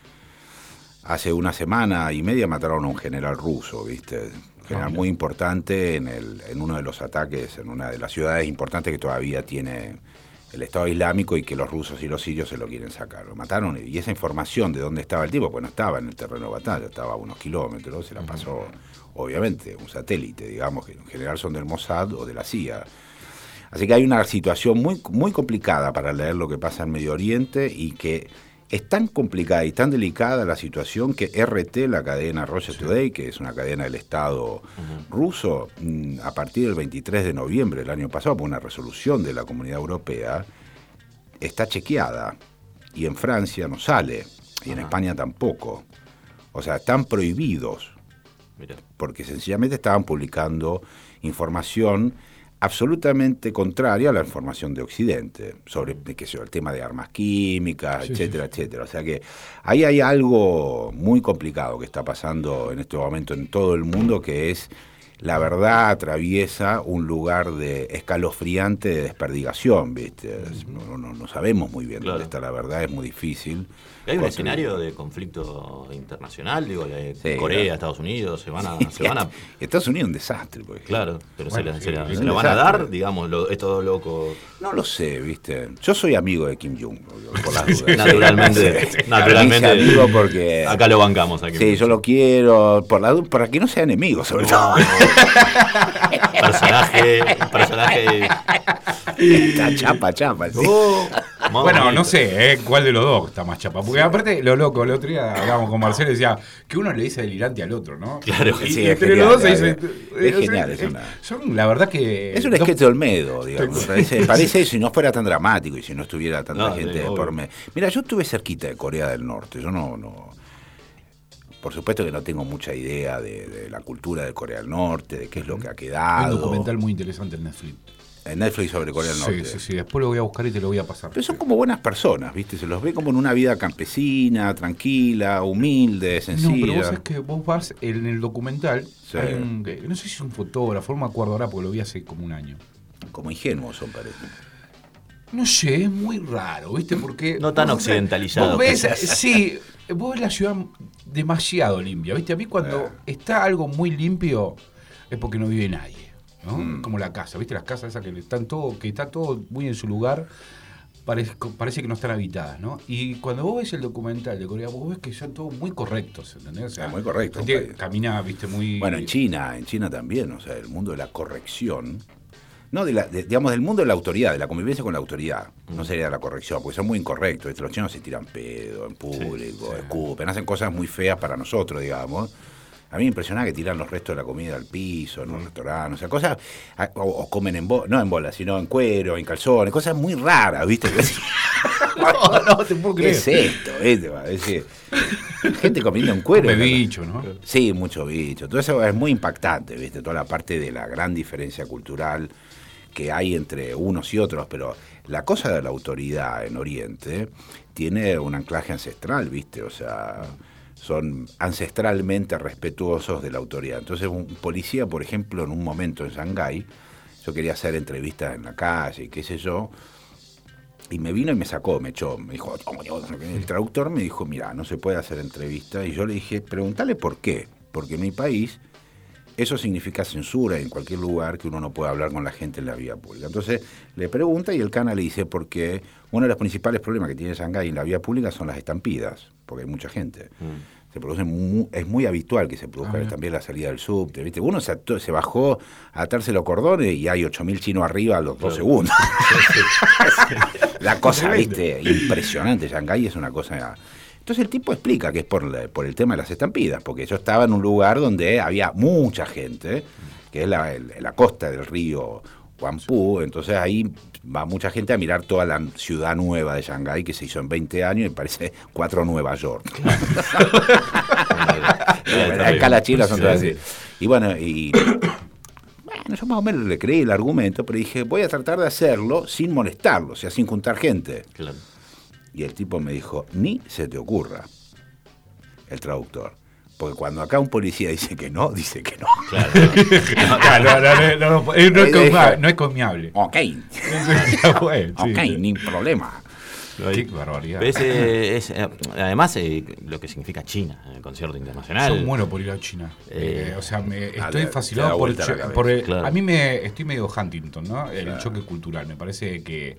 Hace una semana y media mataron a un general ruso, ¿viste? Un general muy importante en uno de los ataques, en una de las ciudades importantes que todavía tiene el Estado Islámico y que los rusos y los sirios se lo quieren sacar. Lo mataron, y esa información de dónde estaba el tipo, pues no estaba en el terreno de batalla, estaba a unos kilómetros, se la pasó, obviamente, un satélite, digamos, que en general son del Mossad o de la CIA. Así que hay una situación muy, muy complicada para leer lo que pasa en Medio Oriente, y que es tan complicada y tan delicada la situación que RT, la cadena Russia Today, que es una cadena del Estado ruso, a partir del 23 de noviembre del año pasado, por una resolución de la Comunidad Europea, está chequeada. Y en Francia no sale, y en España tampoco. O sea, están prohibidos. Porque sencillamente estaban publicando información absolutamente contraria a la información de Occidente, sobre el tema de armas químicas, etcétera, etcétera. O sea que ahí hay algo muy complicado que está pasando en este momento en todo el mundo, que es, la verdad atraviesa un lugar de escalofriante de desperdigación, ¿viste? No sabemos muy bien dónde está la verdad, es muy difícil. ¿Hay un escenario de conflicto internacional? Digo, Corea, Estados Unidos, se van a... Estados Unidos es un desastre, por ejemplo. Claro, pero se lo van a dar, digamos, es todo loco. No lo sé, ¿viste? Yo soy amigo de Kim Jong, por las dudas. Naturalmente. Amigo porque... Acá lo bancamos. Yo lo quiero, para que no sea enemigo, sobre todo. Personaje... Chapa. Bueno, no sé cuál de los dos está más chapa. Porque aparte, lo loco, el otro día hablábamos con Marcelo y decía que uno le dice delirante al otro, ¿no? Claro, y sí, entre los dos se dice. Es genial, son, la verdad que. Es un sketch de Olmedo, digamos. Parece si no fuera tan dramático y si no estuviera tanta gente por medio. Mira, yo estuve cerquita de Corea del Norte. Yo no. Por supuesto que no tengo mucha idea de la cultura de Corea del Norte, de qué es lo que ha quedado. Hay un documental muy interesante en Netflix. En Netflix sobre Corea del Norte. Sí. Después lo voy a buscar y te lo voy a pasar. Pero son como buenas personas, ¿viste? Se los ve como en una vida campesina, tranquila, humilde, sencilla. No, pero vos sabés que vos vas en el documental, hay no sé si es un fotógrafo, no me acuerdo ahora porque lo vi hace como un año. Como ingenuos son, parece. No sé, es muy raro, ¿viste? Porque no tan occidentalizado. Vos ves, sí, vos ves la ciudad demasiado limpia, ¿viste? A mí cuando está algo muy limpio es porque no vive nadie, ¿no? Como la casa, ¿viste? Las casas esas que está todo muy en su lugar, parece que no están habitadas, ¿no? Y cuando vos ves el documental de Corea, vos ves que son todos muy correctos, ¿entendés? O sea, muy correctos. Camina, ¿viste? Muy... Bueno, en China también, o sea, el mundo de la corrección. No, digamos, del mundo de la autoridad, de la convivencia con la autoridad. No sería la corrección, porque son muy incorrectos. ¿Viste? Los chinos se tiran pedo en público, escupen, hacen cosas muy feas para nosotros, digamos. A mí me impresionaba que tiran los restos de la comida al piso, en los restaurantes, o sea, cosas, o comen no en bolas, sino en cuero, en calzones, cosas muy raras, ¿viste? No te puedo creer. ¿Qué es esto? Es decir, gente comiendo en cuero. Come bicho, ¿no? Sí, mucho bicho. Todo eso es muy impactante, ¿viste? Toda la parte de la gran diferencia cultural que hay entre unos y otros, pero la cosa de la autoridad en Oriente tiene un anclaje ancestral, ¿viste? O sea, son ancestralmente respetuosos de la autoridad. Entonces, un policía, por ejemplo, en un momento en Shanghái, yo quería hacer entrevistas en la calle y qué sé yo, y me vino y me sacó, me echó, me dijo, el traductor me dijo, mira, no se puede hacer entrevistas, y yo le dije, pregúntale por qué, porque en mi país eso significa censura en cualquier lugar que uno no pueda hablar con la gente en la vía pública. Entonces le pregunta y el cana le dice porque uno de los principales problemas que tiene Shanghái en la vía pública son las estampidas, porque hay mucha gente. Se producen es muy habitual que se produzca también la salida del subte, ¿viste? Uno se bajó a atarse los cordones y hay 8.000 chinos arriba a los 2 segundos. La cosa, ¿viste? Impresionante. Shanghái es una cosa... Entonces el tipo explica que es por el tema de las estampidas, porque yo estaba en un lugar donde había mucha gente, que es la costa del río Huangpu, entonces ahí va mucha gente a mirar toda la ciudad nueva de Shanghái, que se hizo en 20 años y parece 4 Nueva York. Acá las chilas son todas así. Y bueno, yo más o menos le creí el argumento, pero dije, voy a tratar de hacerlo sin molestarlo, o sea, sin juntar gente. Claro. Y el tipo me dijo, ni se te ocurra, el traductor. Porque cuando acá un policía dice que no, dice que no. Claro. No es confiable. Ok. Ok, ni problema. Qué barbaridad. Además, lo que significa China, el concierto internacional. Son buenos por ir a China. O sea, estoy fascinado por a mí estoy medio Huntington, ¿no? El choque cultural. Me parece que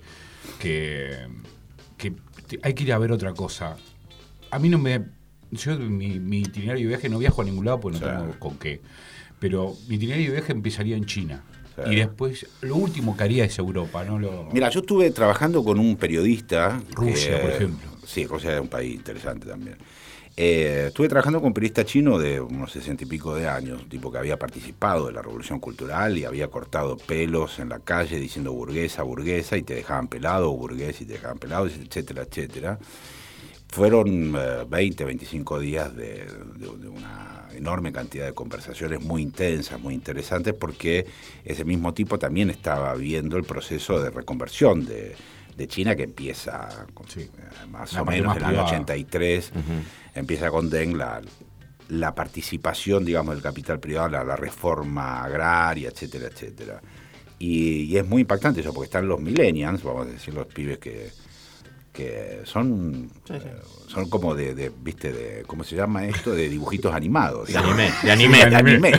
hay que ir a ver otra cosa. A mí no me... Yo mi itinerario de viaje no viajo a ningún lado porque no tengo con qué. Pero mi itinerario de viaje empezaría en China. Y después, lo último que haría es Europa. Mira, yo estuve trabajando con un periodista... Rusia, por ejemplo. Sí, Rusia es un país interesante también. Estuve trabajando con un periodista chino de unos 60 y pico de años, un tipo que había participado de la Revolución Cultural y había cortado pelos en la calle diciendo burguesa, burguesa, y te dejaban pelado, o burgués y te dejaban pelado, etcétera, etcétera. Fueron 20, 25 días de una enorme cantidad de conversaciones muy intensas, muy interesantes, porque ese mismo tipo también estaba viendo el proceso de reconversión de China, que empieza más o menos en el año 83, empieza con Deng la participación, digamos, del capital privado, la reforma agraria, etcétera, etcétera. Y es muy impactante eso, porque están los millennials, vamos a decir, los pibes que son como ¿viste? ¿Cómo se llama esto? De dibujitos animados. De anime.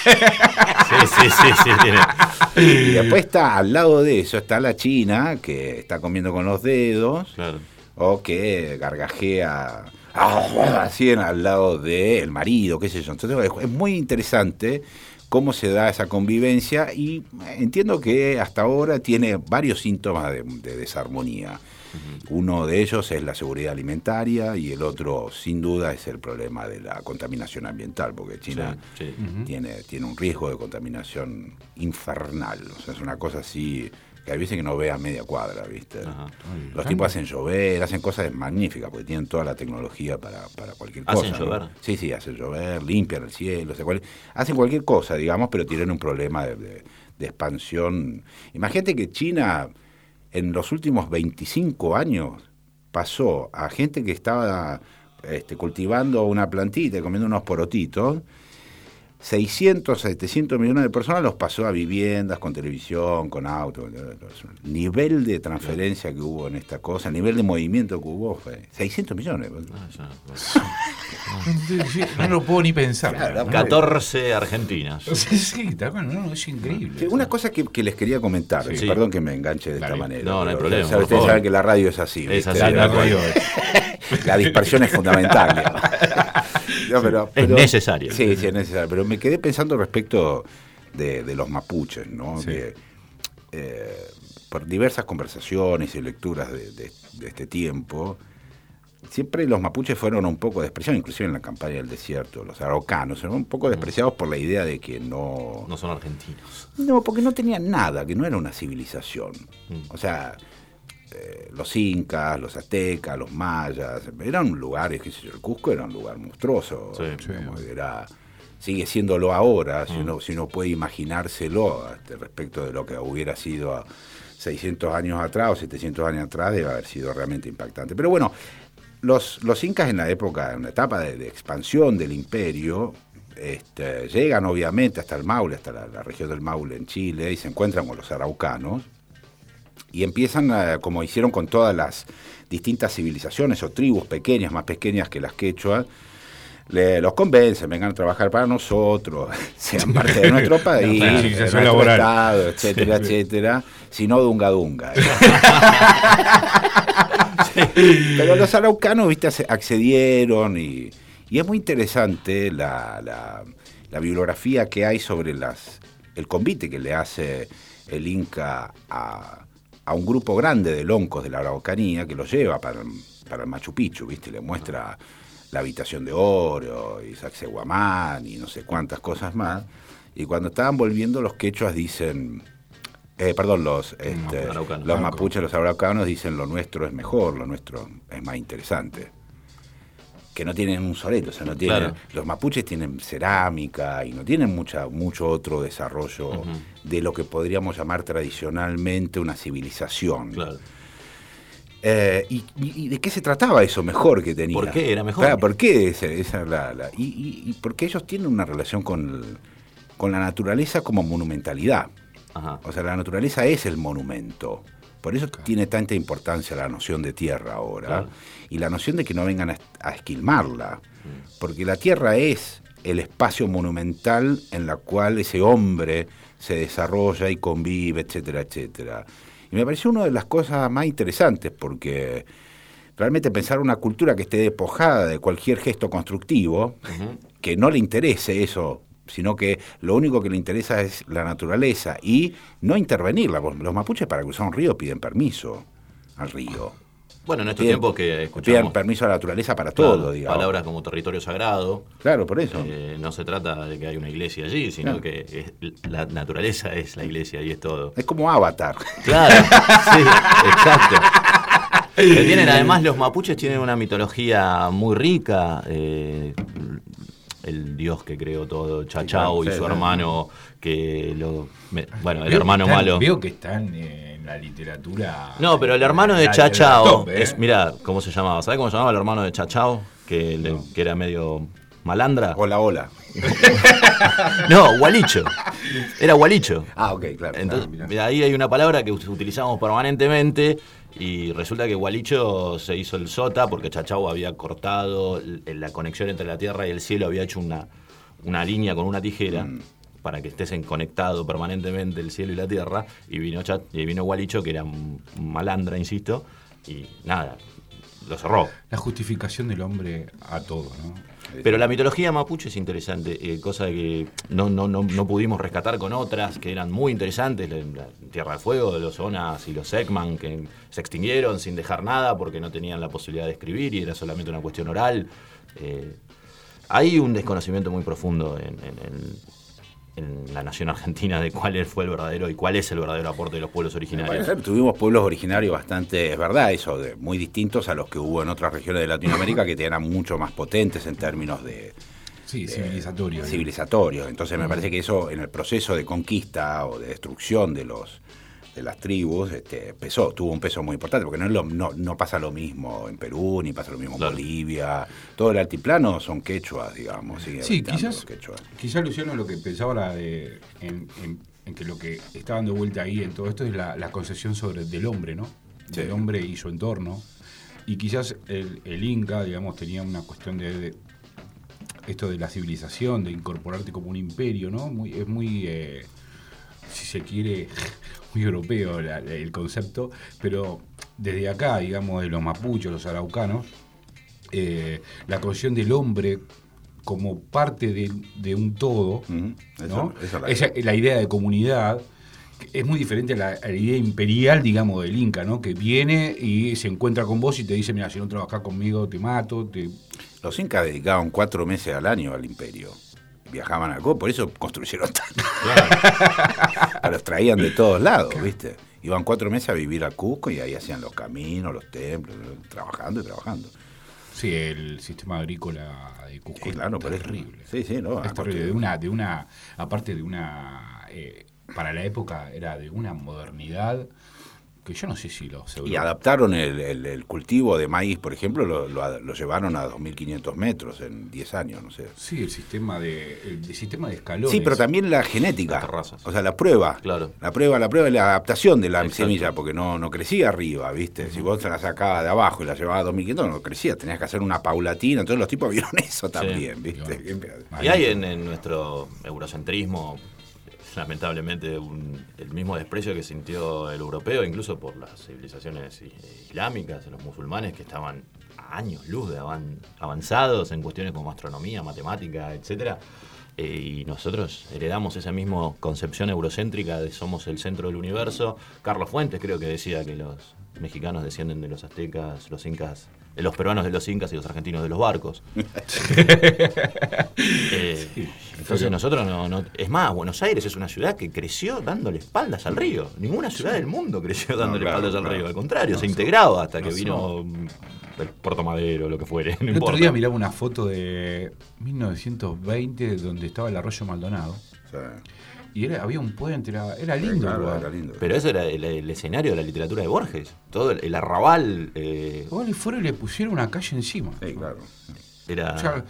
Sí. Y después está, al lado de eso, está la china, que está comiendo con los dedos, o que gargajea así al lado del marido, qué sé yo. Entonces es muy interesante cómo se da esa convivencia, y entiendo que hasta ahora tiene varios síntomas de desarmonía. Uno de ellos es la seguridad alimentaria y el otro, sin duda, es el problema de la contaminación ambiental, porque China tiene un riesgo de contaminación infernal. O sea, es una cosa así que hay veces que no ve a media cuadra, ¿viste? Los tipos hacen llover, hacen cosas magníficas, porque tienen toda la tecnología para cualquier cosa. ¿Hacen llover? ¿No? Sí, hacen llover, limpian el cielo, hacen cualquier cosa, digamos, pero tienen un problema de expansión. Imagínate que China, en los últimos 25 años, pasó a gente que estaba cultivando una plantita y comiendo unos porotitos, 600, 700 millones de personas los pasó a viviendas, con televisión, con auto. El nivel de transferencia que hubo en esta cosa, el nivel de movimiento que hubo fue 600 millones. No lo puedo ni pensar. Claro, 14 argentinas. Sí, está bueno, no, es increíble. Una cosa que les quería comentar, perdón que me enganche de esta manera. No hay problema. Ustedes saben que la radio es así. Es así, la radio. La dispersión es fundamental. No, pero es necesario. Sí, es necesario. Pero me quedé pensando respecto de los mapuches, ¿no? Sí. Que, por diversas conversaciones y lecturas de este tiempo, siempre los mapuches fueron un poco despreciados, inclusive en la campaña del desierto. Los araucanos eran un poco despreciados por la idea de que no son argentinos. No, porque no tenían nada, que no era una civilización. O sea, los incas, los aztecas, los mayas, eran lugares, qué sé yo, el Cusco era un lugar monstruoso, sigue siéndolo ahora, si uno puede imaginárselo respecto de lo que hubiera sido 600 años atrás o 700 años atrás, debe haber sido realmente impactante. Pero bueno, los incas en la etapa de expansión del imperio, llegan obviamente hasta el Maule, hasta la región del Maule en Chile, y se encuentran con los araucanos, y empiezan, como hicieron con todas las distintas civilizaciones o tribus pequeñas, más pequeñas que las quechuas, los convencen, vengan a trabajar para nosotros, sean parte de nuestro país, de nuestro estado, etcétera, etcétera, si no dunga dunga. Pero los araucanos, viste, accedieron, y es muy interesante la bibliografía que hay sobre el convite que le hace el Inca a un grupo grande de loncos de la Araucanía, que los lleva para el Machu Picchu, ¿viste? Le muestra la habitación de oro y Sacsayhuamán y no sé cuántas cosas más. Y cuando estaban volviendo, los quechuas dicen, los mapuches, los araucanos dicen: lo nuestro es mejor, lo nuestro es más interesante. Que no tienen un soleto, o sea, no tienen, los mapuches tienen cerámica y no tienen mucho otro desarrollo de lo que podríamos llamar tradicionalmente una civilización. ¿Y de qué se trataba eso mejor que tenía? ¿Por qué era mejor? Claro, ¿por qué? Y porque ellos tienen una relación con la naturaleza como monumentalidad. O sea, la naturaleza es el monumento. Por eso tiene tanta importancia la noción de tierra ahora, y la noción de que no vengan a esquilmarla, porque la tierra es el espacio monumental en la cual ese hombre se desarrolla y convive, etcétera, etcétera. Y me pareció una de las cosas más interesantes, porque realmente pensar una cultura que esté despojada de cualquier gesto constructivo, que no le interese eso, sino que lo único que le interesa es la naturaleza y no intervenirla. Los mapuches, para cruzar un río, piden permiso al río. Bueno, en estos tiempos que escuchamos, piden permiso a la naturaleza para todo, digamos. Palabras como territorio sagrado. Claro, por eso. No se trata de que hay una iglesia allí, sino que la naturaleza es la iglesia y es todo. Es como Avatar. Claro, sí, exacto. Que tienen, además, los mapuches tienen una mitología muy rica. El dios que creó todo, Chachao, y su hermano, que el hermano malo. Veo que están en la literatura. No, pero el hermano de Chachao mirá, ¿cómo se llamaba? ¿Sabés cómo se llamaba el hermano de Chachao? Que era medio malandra. Hola. No, Gualicho. Era Gualicho. Ok, claro. Entonces, ahí hay una palabra que utilizamos permanentemente. Y resulta que Gualicho se hizo el sota porque Chachao había cortado la conexión entre la tierra y el cielo, había hecho una línea con una tijera para que estés conectado permanentemente el cielo y la tierra, y vino Gualicho, que era un malandra, insisto, y nada, lo cerró. La justificación del hombre a todo, ¿no? Pero la mitología mapuche es interesante, cosa que no pudimos rescatar con otras que eran muy interesantes, la Tierra del Fuego, de los Onas y los Ekman, que se extinguieron sin dejar nada porque no tenían la posibilidad de escribir y era solamente una cuestión oral. Hay un desconocimiento muy profundo en la nación argentina de cuál fue el verdadero y cuál es el verdadero aporte de los pueblos originarios. Tuvimos pueblos originarios bastante, es verdad eso, muy distintos a los que hubo en otras regiones de Latinoamérica que eran mucho más potentes en términos de civilizatorios. Entonces me parece que eso en el proceso de conquista o de destrucción de las tribus tuvo un peso muy importante, porque no pasa lo mismo en Perú, ni pasa lo mismo en Bolivia. Todo el altiplano son quechuas, digamos. Sí, quizás Luciano lo que pensaba era en que lo que está dando vuelta ahí en todo esto es la concepción del hombre, ¿no? Sí. Del hombre y su entorno. Y quizás el Inca, digamos, tenía una cuestión de esto de la civilización, de incorporarte como un imperio, ¿no? Es muy si se quiere, muy europeo el concepto, pero desde acá, digamos, de los mapuches, los araucanos, la concepción del hombre como parte de un todo, ¿no? La idea de comunidad es muy diferente a la idea imperial, digamos, del Inca, ¿no? Que viene y se encuentra con vos y te dice, mira, si no trabajás conmigo te mato. Los incas dedicaban 4 meses al año al imperio. Viajaban a Cusco, por eso construyeron tanto. Claro. Los traían de todos lados, ¿viste? Iban 4 meses a vivir a Cusco y ahí hacían los caminos, los templos, trabajando. Sí, el sistema agrícola de Cusco es terrible. Sí, no. Es terrible. Aparte de una para la época era de una modernidad que yo no sé si Y adaptaron el cultivo de maíz, por ejemplo, lo llevaron a 2.500 metros en 10 años, no sé. Sí, el sistema de escalones. Sí, pero también la genética, o sea, la prueba. Claro. La prueba y la adaptación de la semilla, porque no crecía arriba, ¿viste? Si vos te la sacabas de abajo y la llevabas a 2.500, no crecía, tenías que hacer una paulatina, entonces los tipos vieron eso también, ¿viste? Y hay en nuestro eurocentrismo, lamentablemente, el mismo desprecio que sintió el europeo, incluso por las civilizaciones islámicas, los musulmanes que estaban a años luz de avanzados en cuestiones como astronomía, matemática, etcétera. Y nosotros heredamos esa misma concepción eurocéntrica de somos el centro del universo. Carlos Fuentes creo que decía que los mexicanos descienden de los aztecas, los incas, los peruanos de los incas y los argentinos de los barcos. Entonces nosotros no. Es más, Buenos Aires es una ciudad que creció dándole espaldas al río. Ninguna ciudad del mundo creció dándole espaldas al río. Al contrario, se integraba hasta que vino el Puerto Madero, lo que fuere. El otro día miraba una foto de 1920 donde estaba el arroyo Maldonado. Sí. Y había un puente, era lindo. Claro, era lindo. Pero eso era el escenario de la literatura de Borges. Todo el arrabal. Igual fueron y le pusieron una calle encima. Sí, claro. Era... O sea,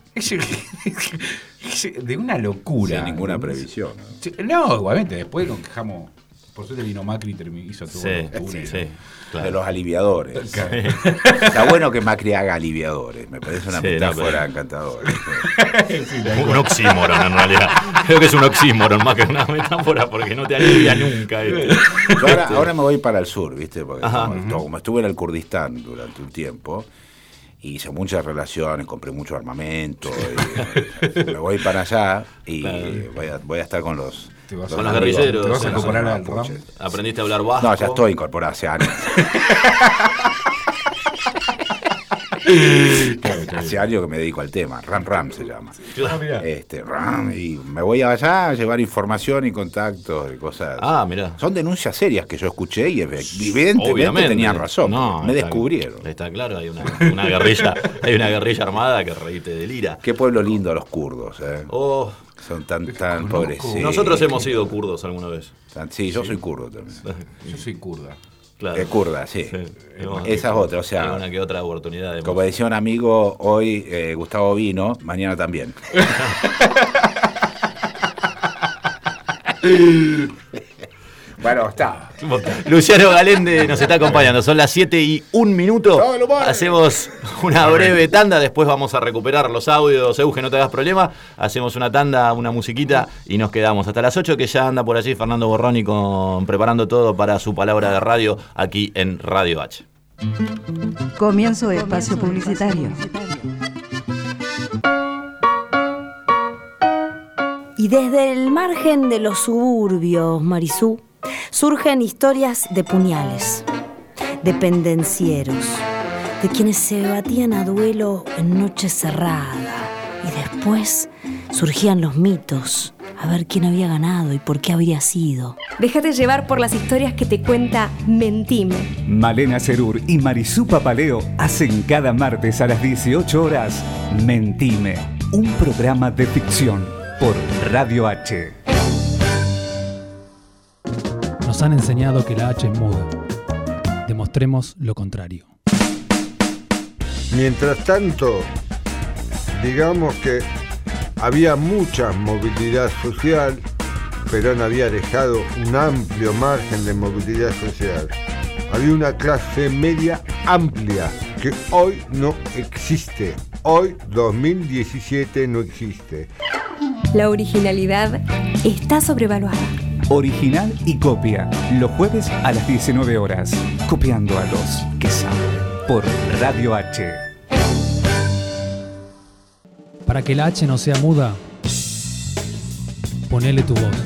de una locura. Sin ninguna previsión. No, igualmente, después nos quejamos. Por suerte vino Macri y hizo todo. Claro. De los aliviadores. Claro. Está bueno que Macri haga aliviadores. Me parece una metáfora encantadora. Un oxímoron, en realidad. Creo que es un oxímoron más que una metáfora porque no te alivia nunca. Ahora me voy para el sur, ¿viste? Porque como estuve en el Kurdistán durante un tiempo, hice muchas relaciones, compré mucho armamento. Me voy para allá y voy a estar con los... Con los guerrilleros. ¿Te vas a incorporar al RAM? ¿Aprendiste a hablar vasco? No, ya estoy incorporado hace años. Hace años que me dedico al tema. RAM se llama. RAM, y me voy allá a llevar información y contactos y cosas. Mirá. Son denuncias serias que yo escuché y evidentemente tenían razón. Me descubrieron. Está claro, hay una guerrilla armada que reíte de lira. Qué pueblo lindo los kurdos, Son tan pobrecitos. Nosotros hemos sido kurdos alguna vez. Sí, yo soy kurdo también. Yo soy kurda. Claro. Kurda, sí. Esa es otra, o sea... Hay una que otra oportunidad. Como decía un amigo, hoy Gustavo vino, mañana también. Bueno, está. Luciano Galende nos está acompañando. Son las 7:01. Hacemos una breve tanda. Después vamos a recuperar los audios. Euge, no te hagas problema. Hacemos una tanda, una musiquita y nos quedamos hasta las 8, que ya anda por allí Fernando Borroni preparando todo para su palabra de radio aquí en Radio H. Comienzo de espacio publicitario. Y desde el margen de los suburbios, Marisú, surgen historias de puñales, de pendencieros, de quienes se batían a duelo en noche cerrada. Y después surgían los mitos, a ver quién había ganado y por qué habría sido. Déjate llevar por las historias que te cuenta Mentime. Malena Serur y Marisú Papaleo hacen cada martes a las 18 horas Mentime, un programa de ficción por Radio H. Nos han enseñado que la H es muda. Demostremos lo contrario. Mientras tanto, digamos que había mucha movilidad social. Perón había dejado un amplio margen de movilidad social. Había una clase media amplia que hoy no existe. Hoy, 2017, no existe. La originalidad está sobrevaluada. Original y copia, los jueves a las 19 horas. Copiando a los que saben. Por Radio H. Para que la H no sea muda, ponele tu voz.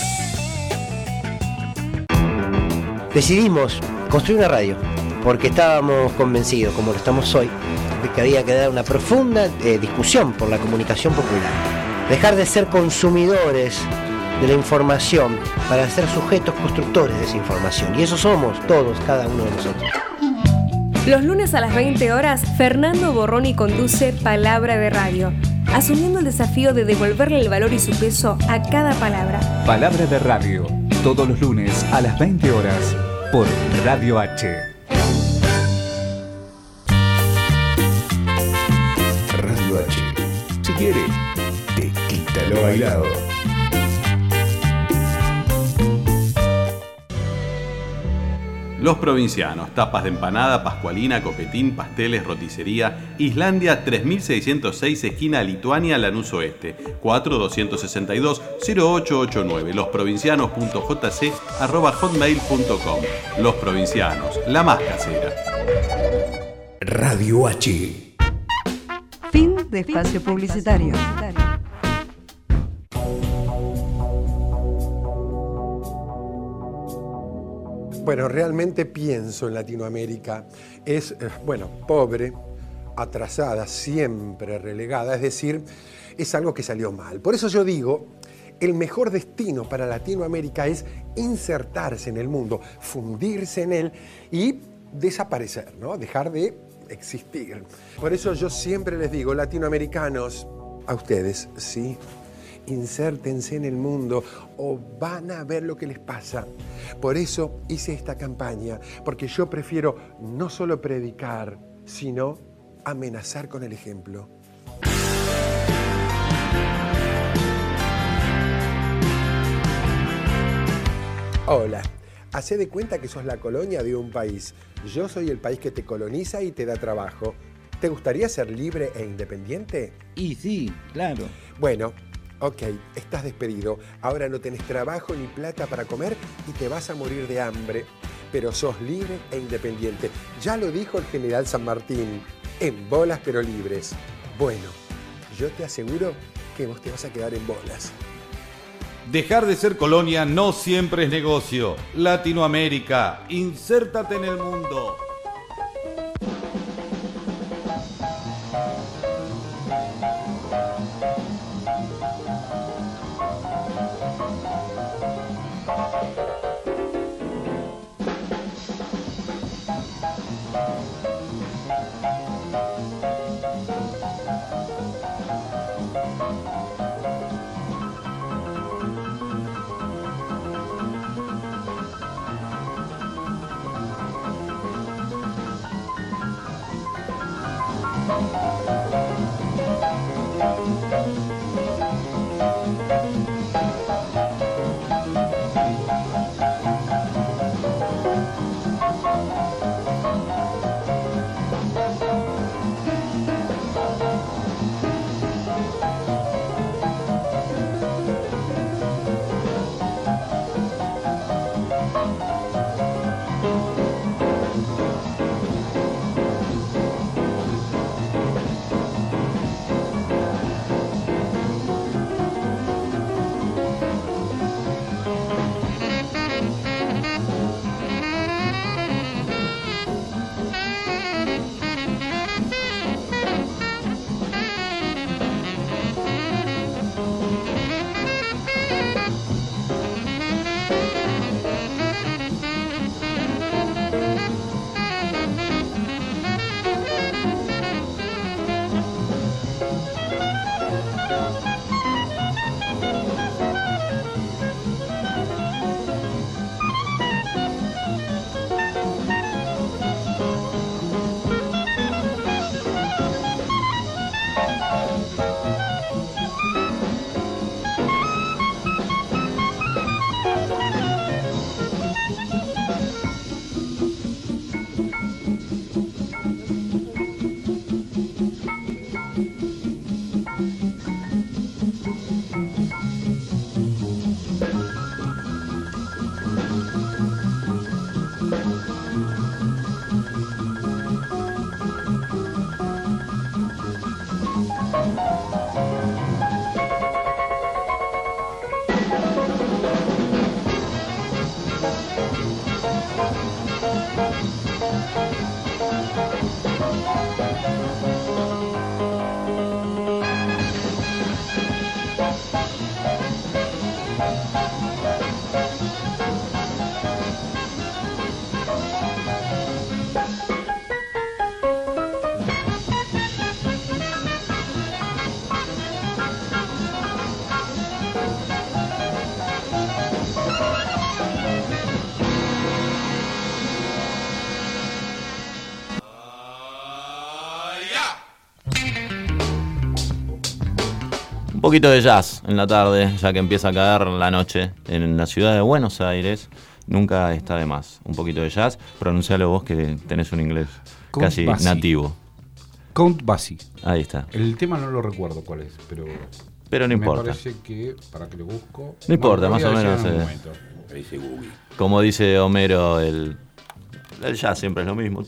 Decidimos construir una radio porque estábamos convencidos, como lo estamos hoy, de que había que dar una profunda discusión por la comunicación popular. Dejar de ser consumidores de la información para ser sujetos constructores de esa información. Y eso somos todos, cada uno de nosotros. Los lunes a las 20 horas, Fernando Borroni conduce Palabra de Radio, asumiendo el desafío de devolverle el valor y su peso a cada palabra. Palabra de Radio, todos los lunes a las 20 horas por Radio H. Radio H. Si quieres, te quita lo bailado. Los Provincianos, tapas de empanada, pascualina, copetín, pasteles, roticería, Islandia 3606, esquina Lituania, Lanús Oeste, 4262-0889, losprovincianos.jc@hotmail.com. Los Provincianos, la más casera. Radio H. Fin de espacio publicitario. Bueno, realmente pienso en Latinoamérica. Es, pobre, atrasada, siempre relegada. Es decir, es algo que salió mal. Por eso yo digo, el mejor destino para Latinoamérica es insertarse en el mundo, fundirse en él y desaparecer, ¿no? Dejar de existir. Por eso yo siempre les digo, latinoamericanos, a ustedes, ¿sí? Insértense en el mundo o van a ver lo que les pasa. Por eso hice esta campaña, porque yo prefiero no solo predicar, sino amenazar con el ejemplo. Hola, hacé de cuenta que sos la colonia de un país. Yo soy el país que te coloniza y te da trabajo. ¿Te gustaría ser libre e independiente? Y sí, claro. Bueno, ok, estás despedido. Ahora no tenés trabajo ni plata para comer y te vas a morir de hambre. Pero sos libre e independiente. Ya lo dijo el general San Martín. En bolas pero libres. Bueno, yo te aseguro que vos te vas a quedar en bolas. Dejar de ser colonia no siempre es negocio. Latinoamérica, insértate en el mundo. Un poquito de jazz en la tarde, ya que empieza a caer la noche en la ciudad de Buenos Aires. Nunca está de más. Un poquito de jazz. Pronuncialo vos que tenés un inglés Count casi Basie. nativo. Count Basie. Ahí está. El tema no lo recuerdo cuál es, pero no importa. Me parece que, para que lo busco... No importa, más o menos. Dice Google. Como dice Homero, el jazz siempre es lo mismo.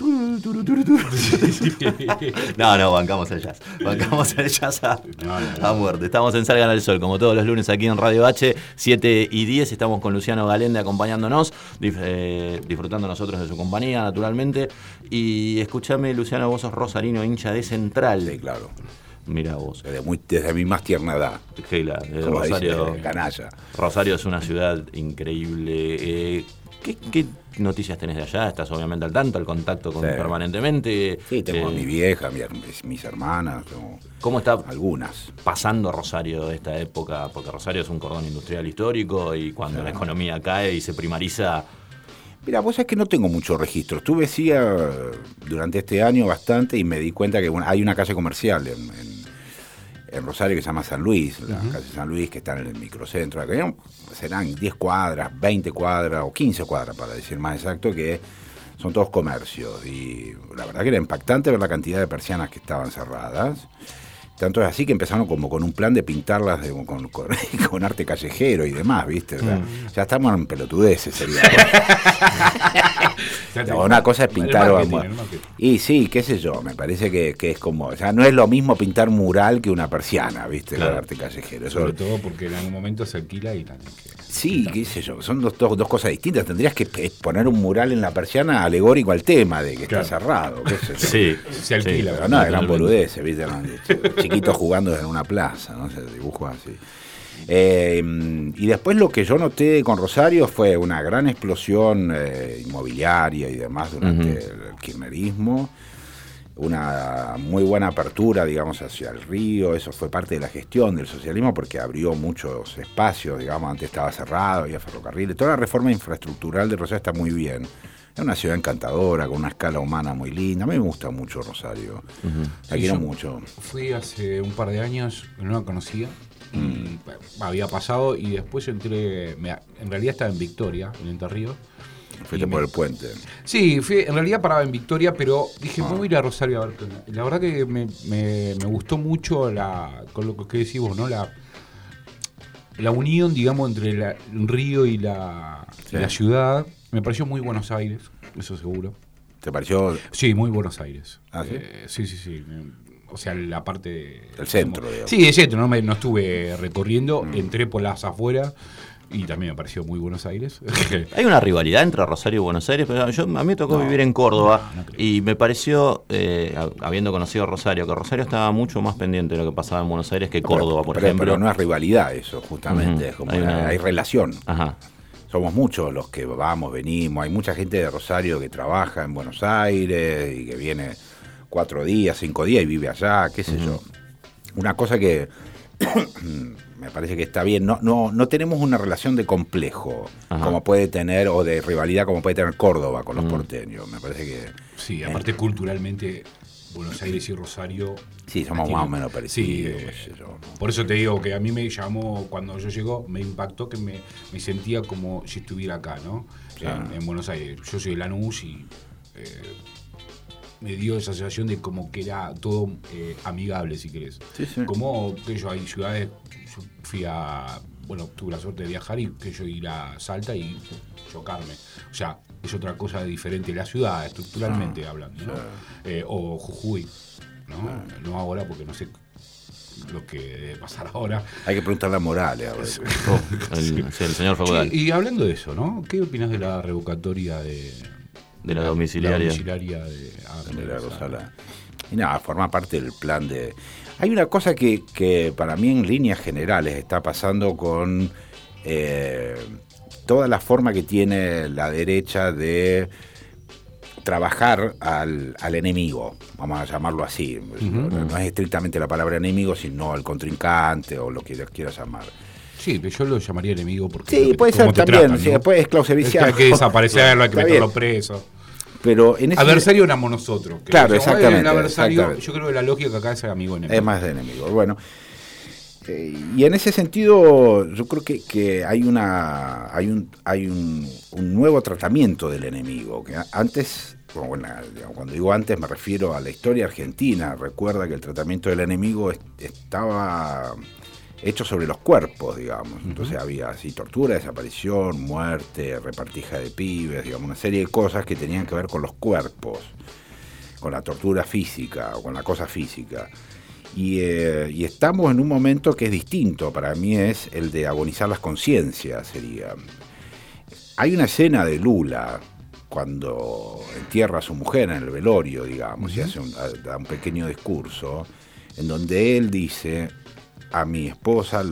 No, bancamos el jazz. Bancamos el jazz a muerte. Estamos en Salgan al Sol, como todos los lunes aquí en Radio H, 7:10. Estamos con Luciano Galende acompañándonos, disfrutando nosotros de su compañía, naturalmente. Y escúchame, Luciano, vos sos rosarino, hincha de Central. Sí, claro. Mira vos. Desde mi más tierna edad. Claro, Rosario, canalla. Rosario es una ciudad increíble. ¿Qué noticias tenés de allá? Estás obviamente al tanto, al contacto con permanentemente. Sí, tengo a mi vieja, mis hermanas. ¿Cómo está algunas pasando Rosario de esta época? Porque Rosario es un cordón industrial histórico y cuando la economía cae y se primariza... Mira, vos sabés que no tengo mucho registro. Estuve durante este año bastante y me di cuenta que hay una calle comercial en Rosario que se llama San Luis, la calle San Luis, que está en el microcentro. Serán 10 cuadras, 20 cuadras o 15 cuadras, para decir más exacto, que son todos comercios. Y la verdad que era impactante ver la cantidad de persianas que estaban cerradas. Tanto es así que empezaron como con un plan de pintarlas con arte callejero y demás, ¿viste? O sea, ya estamos en pelotudeces, sería. Una cosa es pintar... Y sí, qué sé yo, me parece que es como... O sea, no es lo mismo pintar mural que una persiana, ¿viste? Claro. El arte callejero. Sobre todo porque en algún momento se alquila y también... Sí, qué sé yo, son dos cosas distintas. Tendrías que poner un mural en la persiana alegórico al tema de que está cerrado, qué sé yo. Sí, se alquila. Pero no, gran boludez, ¿viste? Chiquitos jugando en una plaza, no sé, dibujos así. Y después lo que yo noté con Rosario fue una gran explosión inmobiliaria y demás durante el kirchnerismo. Una muy buena apertura, digamos, hacia el río. Eso fue parte de la gestión del socialismo porque abrió muchos espacios, digamos, antes estaba cerrado, había ferrocarriles. Toda la reforma infraestructural de Rosario está muy bien. Es una ciudad encantadora, con una escala humana muy linda. A mí me gusta mucho Rosario. La quiero mucho. Fui hace un par de años, no la conocía. Y había pasado y después entré... En realidad estaba en Victoria, en Entre Ríos. Fuiste por el puente. Sí, en realidad paraba en Victoria, pero dije, voy a ir a Rosario a ver. La verdad que me gustó mucho con lo que decís vos, ¿no? La unión, digamos, entre el río y la ciudad. Me pareció muy Buenos Aires, eso seguro. ¿Te pareció? Sí, muy Buenos Aires. ¿Ah, sí? Sí. O sea, la parte... del centro, digamos. Sí, del centro, no estuve recorriendo, entré por las afueras. Y también me pareció muy Buenos Aires. Hay una rivalidad entre Rosario y Buenos Aires, pero a mí me tocó vivir en Córdoba y me pareció, habiendo conocido a Rosario, que Rosario estaba mucho más pendiente de lo que pasaba en Buenos Aires que Córdoba, por ejemplo. Pero no es rivalidad eso, justamente. Es como hay relación. Ajá. Somos muchos los que vamos, venimos. Hay mucha gente de Rosario que trabaja en Buenos Aires y que viene 4 días, 5 días y vive allá, qué sé yo. Una cosa que... me parece que está bien. No tenemos una relación de complejo como puede tener, o de rivalidad como puede tener Córdoba con los porteños. Me parece que... Sí, aparte culturalmente Buenos Aires y Rosario... Sí, somos más o menos parecidos. Sí, por eso te digo que a mí me llamó, cuando yo llego, me impactó que me sentía como si estuviera acá, ¿no? Claro. En Buenos Aires. Yo soy de Lanús y... me dio esa sensación de como que era todo amigable, si querés. Sí. Como que yo hay ciudades, yo fui tuve la suerte de viajar y que yo ir a Salta y chocarme. O sea, es otra cosa diferente la ciudad, estructuralmente hablando, ¿no? O Jujuy, ¿no? No ahora porque no sé lo que debe pasar ahora. Hay que preguntarle a Morales ahora. El señor feudal. Y hablando de eso, ¿no? ¿Qué opinas de la revocatoria de la domiciliaria de la Rosala? Y nada, forma parte del plan de... Hay una cosa que para mí en líneas generales está pasando con toda la forma que tiene la derecha de trabajar al enemigo, vamos a llamarlo así. No es estrictamente la palabra enemigo, sino el contrincante o lo que quieras llamar. Sí, yo lo llamaría enemigo porque... Sí, puede ser también, tratan, ¿no? Después es clausevicia. Hay que desaparecerlo, hay que meterlo preso. Pero en ese... Adversario éramos nosotros. Claro, exactamente. El adversario, exactamente. Yo creo que la lógica acá es amigo-enemigo. Es más de enemigo. Bueno, y en ese sentido yo creo que hay un nuevo tratamiento del enemigo, que antes, cuando digo antes me refiero a la historia argentina. Recuerda que el tratamiento del enemigo estaba hecho sobre los cuerpos, digamos. Entonces había así tortura, desaparición, muerte, repartija de pibes, digamos, una serie de cosas que tenían que ver con los cuerpos, con la tortura física o con la cosa física. Y estamos en un momento que es distinto, para mí es el de agonizar las conciencias, sería. Hay una escena de Lula cuando entierra a su mujer en el velorio, digamos, y da un pequeño discurso en donde él dice: a mi esposa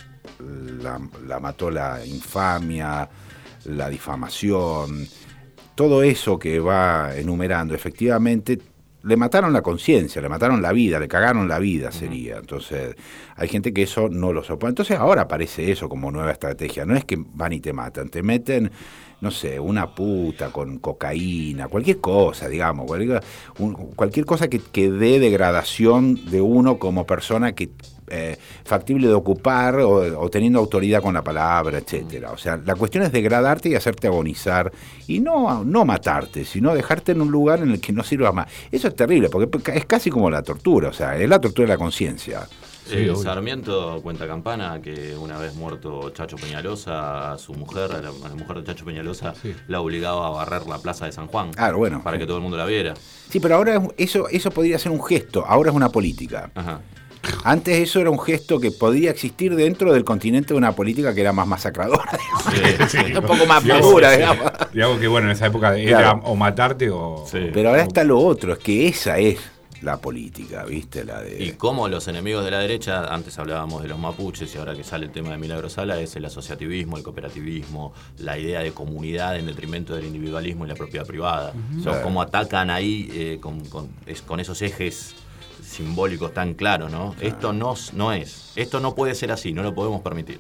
la mató la infamia, la difamación, todo eso que va enumerando, efectivamente le mataron la conciencia, le mataron la vida, le cagaron la vida, sería. Entonces hay gente que eso no lo soporta. Entonces ahora aparece eso como nueva estrategia. No es que van y te matan, te meten, no sé, una puta con cocaína, cualquier cosa, digamos, cualquier cosa que dé degradación de uno como persona que factible de ocupar o teniendo autoridad con la palabra, etcétera. O sea, la cuestión es degradarte y hacerte agonizar y no matarte, sino dejarte en un lugar en el que no sirva más. Eso es terrible, porque es casi como la tortura, o sea, es la tortura de la conciencia. Sarmiento cuenta campana que una vez muerto Chacho Peñalosa, a su mujer, a la mujer de Chacho Peñalosa, la obligaba a barrer la plaza de San Juan, para que todo el mundo la viera. Sí, pero ahora eso podría ser un gesto, ahora es una política. Ajá. Antes eso era un gesto que podía existir dentro del continente de una política que era más masacradora, un poco más madura, digamos. Digamos que bueno, en esa época era o matarte o... Pero ahora está lo otro, es que esa es la política, ¿viste? Y cómo los enemigos de la derecha, antes hablábamos de los mapuches y ahora que sale el tema de Milagro Sala, es el asociativismo, el cooperativismo, la idea de comunidad en detrimento del individualismo y la propiedad privada. O sea, cómo atacan ahí con esos ejes simbólicos tan claros, ¿no? Esto no es, esto no puede ser así, no lo podemos permitir.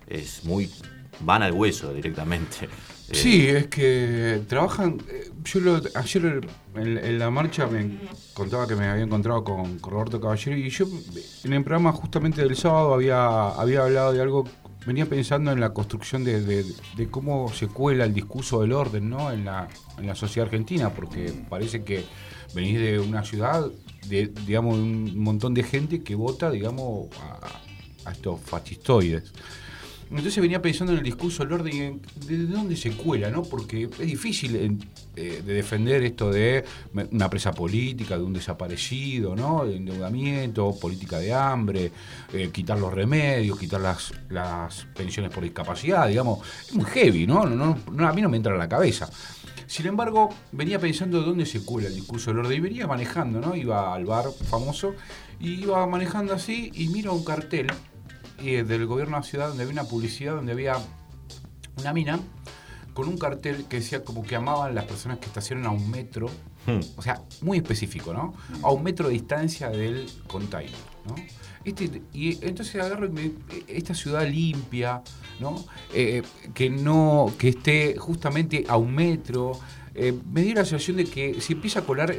Van al hueso directamente. Sí, es que trabajan. Ayer en la marcha me contaba que me había encontrado con Roberto Caballero y yo en el programa justamente del sábado había hablado de algo. Venía pensando en la construcción de cómo se cuela el discurso del orden, ¿no? en la sociedad argentina, porque parece que venís de una ciudad digamos, un montón de gente que vota, digamos, a estos fascistoides. Entonces venía pensando en el discurso del orden y de dónde se cuela, ¿no? Porque es difícil de defender esto de una presa política, de un desaparecido, ¿no? De endeudamiento, política de hambre, quitar los remedios, quitar las pensiones por discapacidad, digamos. Es muy heavy, ¿no? A mí no me entra en la cabeza. Sin embargo, venía pensando de dónde se cuela el discurso del orden y venía manejando, ¿no? Iba al bar famoso y iba manejando así y miro un cartel del gobierno de la ciudad donde había una publicidad, donde había una mina con un cartel que decía como que amaban las personas que estacionan a 1 metro, o sea, muy específico, ¿no? A 1 metro de distancia del container, ¿no? Y entonces agarro esta ciudad limpia, ¿no? Que esté justamente a 1 metro, me dio la sensación de que se empieza a colar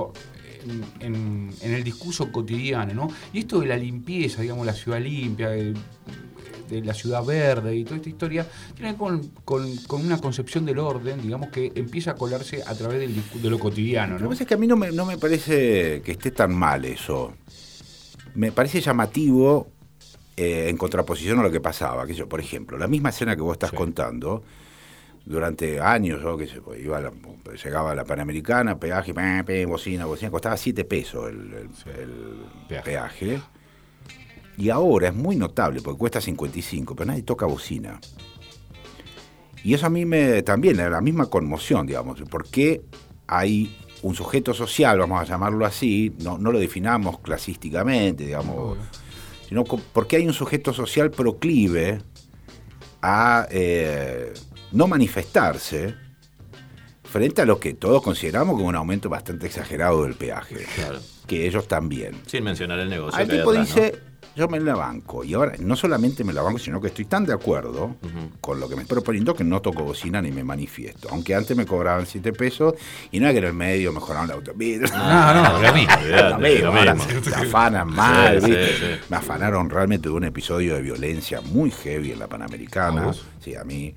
en el discurso cotidiano, ¿no? Y esto de la limpieza, digamos, la ciudad limpia, de la ciudad verde y toda esta historia, tiene que ver con una concepción del orden, digamos, que empieza a colarse a través de lo cotidiano, ¿no? Lo que pasa es que a mí no me parece que esté tan mal eso. Me parece llamativo en contraposición a lo que pasaba. Que yo, por ejemplo, la misma escena que vos estás contando, durante años, llegaba a la Panamericana, peaje, bocina, costaba 7 pesos el peaje. Y ahora es muy notable, porque cuesta 55, pero nadie toca bocina. Y eso a mí también era la misma conmoción, digamos. ¿Por qué hay un sujeto social, vamos a llamarlo así, no lo definamos clasísticamente, digamos, sino porque hay un sujeto social proclive a no manifestarse frente a lo que todos consideramos como un aumento bastante exagerado del peaje. Claro. Que ellos también. Sin mencionar el negocio. El tipo dice, yo me la banco. Y ahora no solamente me la banco, sino que estoy tan de acuerdo con lo que me estoy proponiendo que no toco bocina ni me manifiesto. Aunque antes me cobraban 7 pesos y no es que en el medio mejoraron la autopista. No, lo mismo. Ahora me afanan mal, Sí, ¿viste? sí. Me afanaron realmente de un episodio de violencia muy heavy en la Panamericana. ¿A vos? Sí, a mí.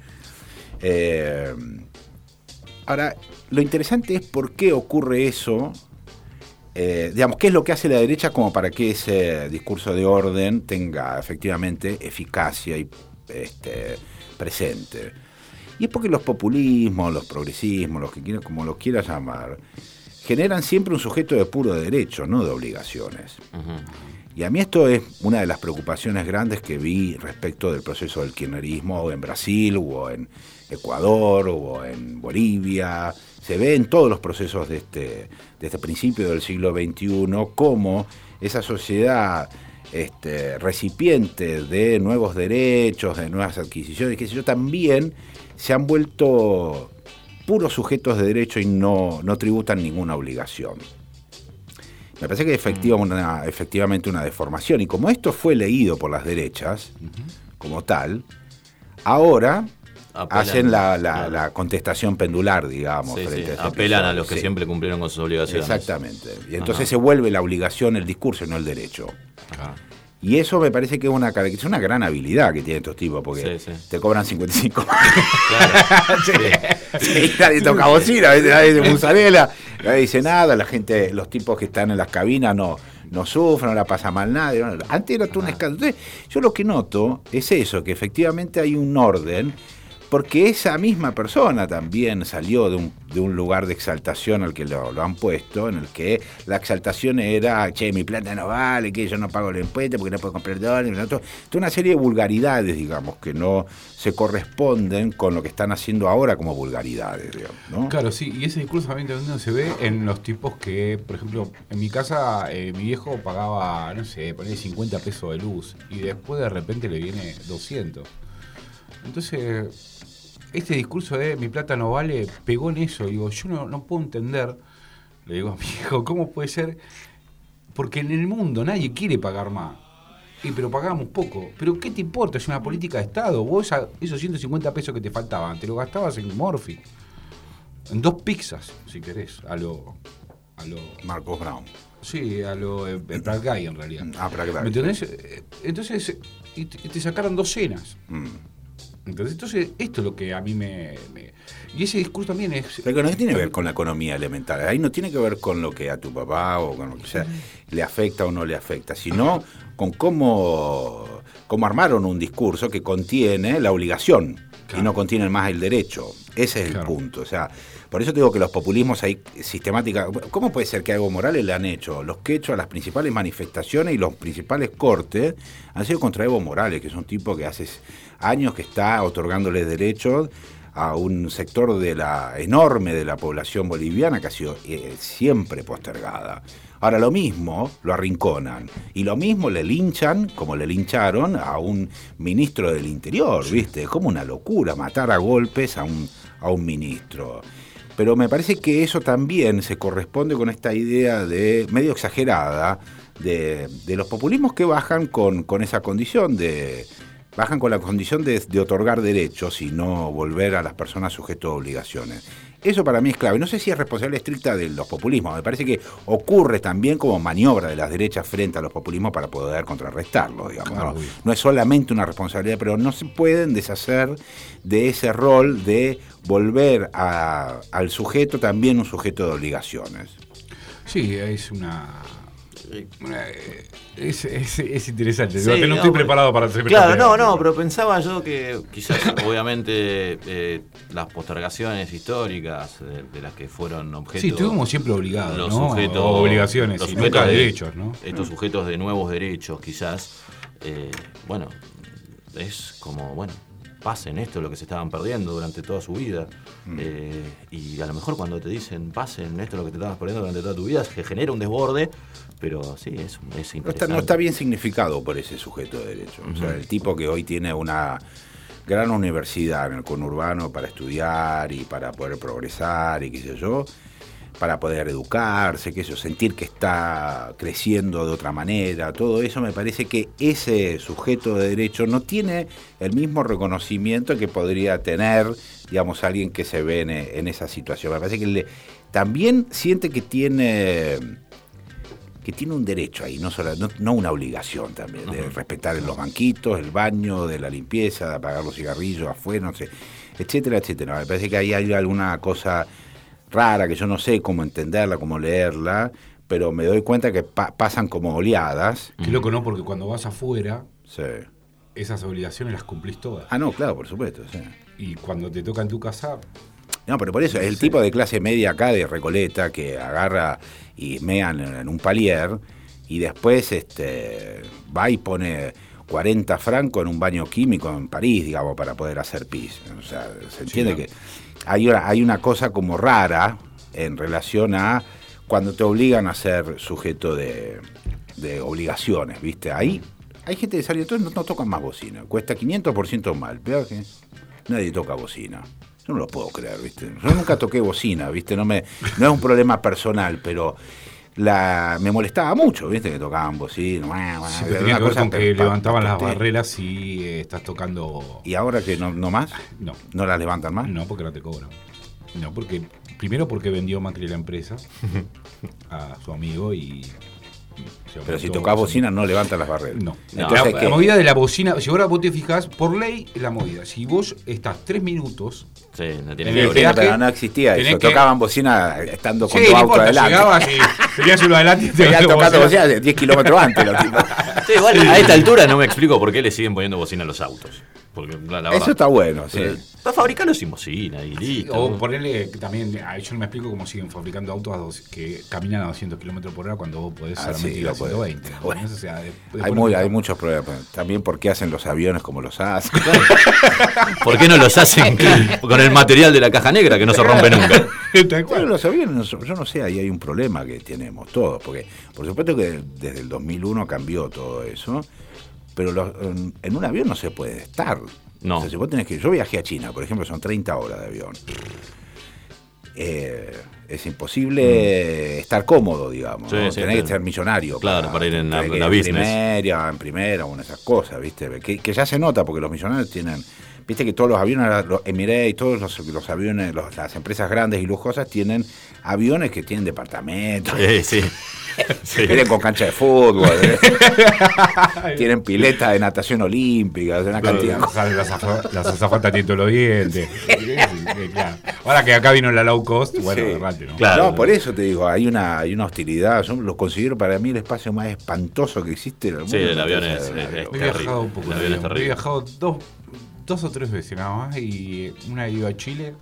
Ahora, lo interesante es por qué ocurre eso. Digamos, ¿qué es lo que hace la derecha como para que ese discurso de orden tenga efectivamente eficacia y presente? Y es porque los populismos, los progresismos, como los quieras llamar, generan siempre un sujeto de puro derecho, no de obligaciones. Y a mí esto es una de las preocupaciones grandes que vi respecto del proceso del kirchnerismo en Brasil, o en Ecuador, o en Bolivia. Se ve en todos los procesos de este principio del siglo XXI cómo esa sociedad recipiente de nuevos derechos, de nuevas adquisiciones, qué sé yo, también se han vuelto puros sujetos de derecho y no tributan ninguna obligación. Me parece que efectivamente una deformación. Y como esto fue leído por las derechas, como tal, ahora hacen la contestación pendular, digamos. Sí, frente sí. a este Apelan a episodio. los que siempre cumplieron con sus obligaciones. Exactamente. Y entonces se vuelve la obligación el discurso y no el derecho. Ajá. Y eso me parece que es una gran habilidad que tienen estos tipos, porque te cobran 55. Sí, nadie toca bocina, nadie de musarela, nadie dice nada, la gente, los tipos que están en las cabinas no sufren, no la pasa mal nadie. Antes era todo un escándalo. Entonces, yo lo que noto es eso, que efectivamente hay un orden, porque esa misma persona también salió de un lugar de exaltación al que lo han puesto, en el que la exaltación era, che, mi plata no vale, que yo no pago el impuesto porque no puedo comprar dólares, toda una serie de vulgaridades, digamos, que no se corresponden con lo que están haciendo ahora como vulgaridades, digamos, ¿no? Claro, sí, y ese discurso también se ve en los tipos que, por ejemplo, en mi casa mi viejo pagaba, no sé, ponele 50 pesos de luz y después de repente le viene 200. Entonces, este discurso de mi plata no vale pegó en eso. Digo, yo no puedo entender, le digo a mi hijo, ¿cómo puede ser? Porque en el mundo nadie quiere pagar más. Pero pagamos poco. ¿Pero qué te importa? Es una política de Estado. Vos esos 150 pesos que te faltaban, te lo gastabas en Morphy. En 2 pizzas, si querés. A lo Marcos Brown. Sí, a lo Pratt Guy en realidad. Pratt Guy. ¿Me entendés? Entonces, y te sacaron 2 cenas. Entonces, esto es lo que a mí y ese discurso también es... Pero no tiene que ver con la economía elemental. Ahí no tiene que ver con lo que a tu papá o con lo que sea le afecta o no le afecta, sino con cómo armaron un discurso que contiene la obligación y no contiene más el derecho. Ese es el punto. O sea, por eso te digo que los populismos hay sistemática. ¿Cómo puede ser que a Evo Morales le han hecho? Los que he hecho a las principales manifestaciones y los principales cortes han sido contra Evo Morales, que es un tipo que hace años que está otorgándole derechos a un sector enorme de la población boliviana que ha sido siempre postergada. Ahora lo mismo lo arrinconan y lo mismo le linchan, como le lincharon a un ministro del Interior, ¿viste? Es como una locura matar a golpes a un ministro. Pero me parece que eso también se corresponde con esta idea de medio exagerada de los populismos que bajan con esa condición bajan con la condición de otorgar derechos y no volver a las personas sujetos a obligaciones. Eso para mí es clave. No sé si es responsabilidad estricta de los populismos. Me parece que ocurre también como maniobra de las derechas frente a los populismos para poder contrarrestarlo, digamos. Claro, no es solamente una responsabilidad, pero no se pueden deshacer de ese rol de volver al sujeto también un sujeto de obligaciones. Sí, es es interesante. Sí, no estoy preparado para hacer. Claro, pero pensaba yo que quizás obviamente las postergaciones históricas de las que fueron objeto. Sí, estuvimos siempre obligados, los ¿no? sujetos, obligaciones los y sujetos nunca de derechos, ¿no? Estos sujetos de nuevos derechos, quizás, es como, pasen esto lo que se estaban perdiendo durante toda su vida. Y a lo mejor cuando te dicen pasen esto lo que te estabas perdiendo durante toda tu vida, se genera un desborde, pero sí, es interesante. No está bien significado por ese sujeto de derecho. O sea, el tipo que hoy tiene una gran universidad en el conurbano para estudiar y para poder progresar y qué sé yo, para poder educarse, qué sé yo, sentir que está creciendo de otra manera, todo eso me parece que ese sujeto de derecho no tiene el mismo reconocimiento que podría tener, digamos, alguien que se ve en esa situación. Me parece que también siente que tiene un derecho ahí, no una obligación también, de respetar los banquitos, el baño, de la limpieza, de apagar los cigarrillos afuera, no sé, etcétera, etcétera. Me parece que ahí hay alguna cosa rara que yo no sé cómo entenderla, cómo leerla, pero me doy cuenta que pasan como oleadas. Qué loco, ¿no? Porque cuando vas afuera, sí, esas obligaciones las cumplís todas. Ah, no, claro, por supuesto, sí. Y cuando te toca en tu casa... No, pero por eso, es el tipo de clase media acá de Recoleta que agarra y mean en un palier y después va y pone 40 francos en un baño químico en París, digamos, para poder hacer pis. O sea, se entiende que hay una cosa como rara en relación a cuando te obligan a ser sujeto de obligaciones, ¿viste? Ahí hay gente que sale, entonces no tocan más bocina, cuesta 500% mal, pero que nadie toca bocina. Yo no lo puedo creer, ¿viste? Yo nunca toqué bocina, ¿viste? No es un problema personal, pero me molestaba mucho, ¿viste? Que tocaban bocina. Sí, tenía que ver con que levantaban las barreras y estás tocando... ¿Y ahora que no más? No. ¿No las levantan más? No, porque no te cobran. No, porque... Primero porque vendió Macri la empresa a su amigo y... Pero si tocás bocina no levantan las barreras. No. Entonces, la movida de la bocina, si ahora vos te fijás, por ley es la movida. Si vos estás 3 minutos... Sí, no tiene que ver. Pero no existía eso. Tocaban bocina estando con tu auto adelante. Llegabas y tenías uno adelante y te venías tocando bocina 10 kilómetros antes. Sí, igual a esta altura no me explico por qué le siguen poniendo bocina a los autos. Porque la verdad, eso está bueno, sí. Para fabricarlo sin bocina y listo. O ponerle también, yo no me explico cómo siguen fabricando autos que caminan a 200 kilómetros por hora cuando vos podés solamente ir a 120. Bueno, o sea, hay muchos problemas. También por qué hacen los aviones como los hacen. ¿Por qué no los hacen con el material de la caja negra que no se rompe nunca? Bueno, los aviones, yo no sé, ahí hay un problema que tenemos todos. Porque por supuesto que desde el 2001 cambió todo eso. Pero en un avión no se puede estar. No. O sea, si vos tenés que... Yo viajé a China, por ejemplo, son 30 horas de avión. Es imposible estar cómodo, digamos. Sí, ¿no? sí, tenés que ser millonario. Claro, para ir en la business. En primera, una de esas cosas, ¿viste? Que ya se nota, porque los millonarios tienen... Viste que todos los aviones, los Emirates, todos los aviones, las empresas grandes y lujosas tienen aviones que tienen departamentos. Sí. Vienen con cancha de fútbol, tienen piletas de natación olímpica, una cantidad. Las azafatas tienen todos los dientes. Claro. Ahora que acá vino la low cost, bueno, errante, ¿no? Claro. No, por eso te digo, hay una hostilidad. Yo los considero para mí el espacio más espantoso que existe en el mundo. Sí, el avión es terrible. He viajado un poco. He viajado dos o tres veces nada más, y una he ido a Chile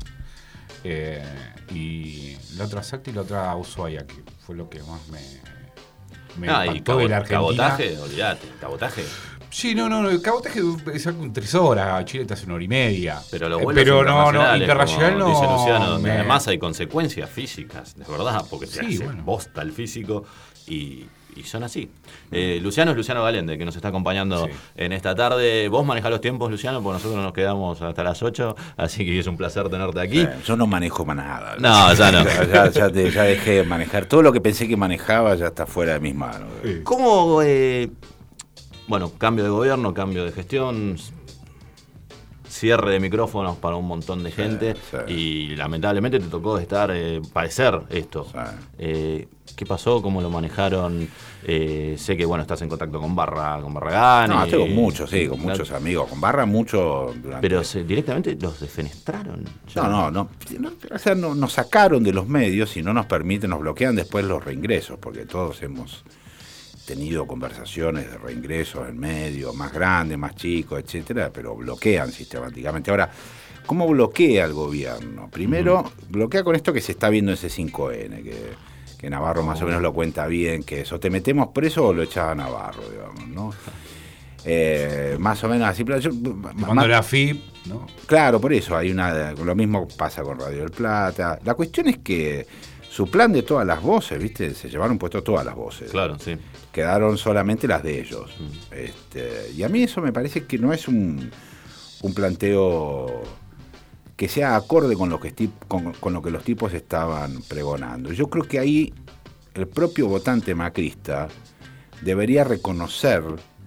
y la otra a Salta y la otra a Ushuaia, que fue lo que más me impactó de la Argentina. ¿Cabotaje? Olvídate, ¿cabotaje? Sí, no, el cabotaje es con 3 horas, Chile te hace 1 hora y media. Pero los vuelos internacional no. Dice Luciano, donde además hay consecuencias físicas, de verdad, porque te hace bosta el físico y son así. Luciano es Luciano Galende, que nos está acompañando en esta tarde. Vos manejás los tiempos, Luciano, porque nosotros nos quedamos hasta las 8, así que es un placer tenerte aquí. Yo no manejo más nada. No, ya no. ya dejé de manejar. Todo lo que pensé que manejaba ya está fuera de mis manos. ¿Cómo, cambio de gobierno, cambio de gestión, cierre de micrófonos para un montón de gente y lamentablemente te tocó padecer esto? ¿Qué pasó? ¿Cómo lo manejaron? Sé que estás en contacto con Barragán. No, estoy con muchos, con muchos amigos. Con Barra mucho. Pero directamente los defenestraron. No. O sea, nos sacaron de los medios y no nos permiten, nos bloquean después los reingresos, porque todos hemos tenido conversaciones de reingresos en medio, más grandes, más chicos, etcétera, pero bloquean sistemáticamente. Ahora, ¿cómo bloquea el gobierno? Primero, bloquea con esto que se está viendo en C5N, que Navarro más o menos lo cuenta bien, que eso, ¿te metemos preso o lo echaba a Navarro, digamos, no? Más o menos así. Cuando era FIP, ¿no? Claro, por eso, lo mismo pasa con Radio del Plata. La cuestión es que su plan de todas las voces, ¿viste? Se llevaron puesto todas las voces. Claro, sí. Quedaron solamente las de ellos. Y a mí eso me parece que no es un un planteo que sea acorde con lo que los tipos estaban pregonando. Yo creo que ahí el propio votante macrista debería reconocer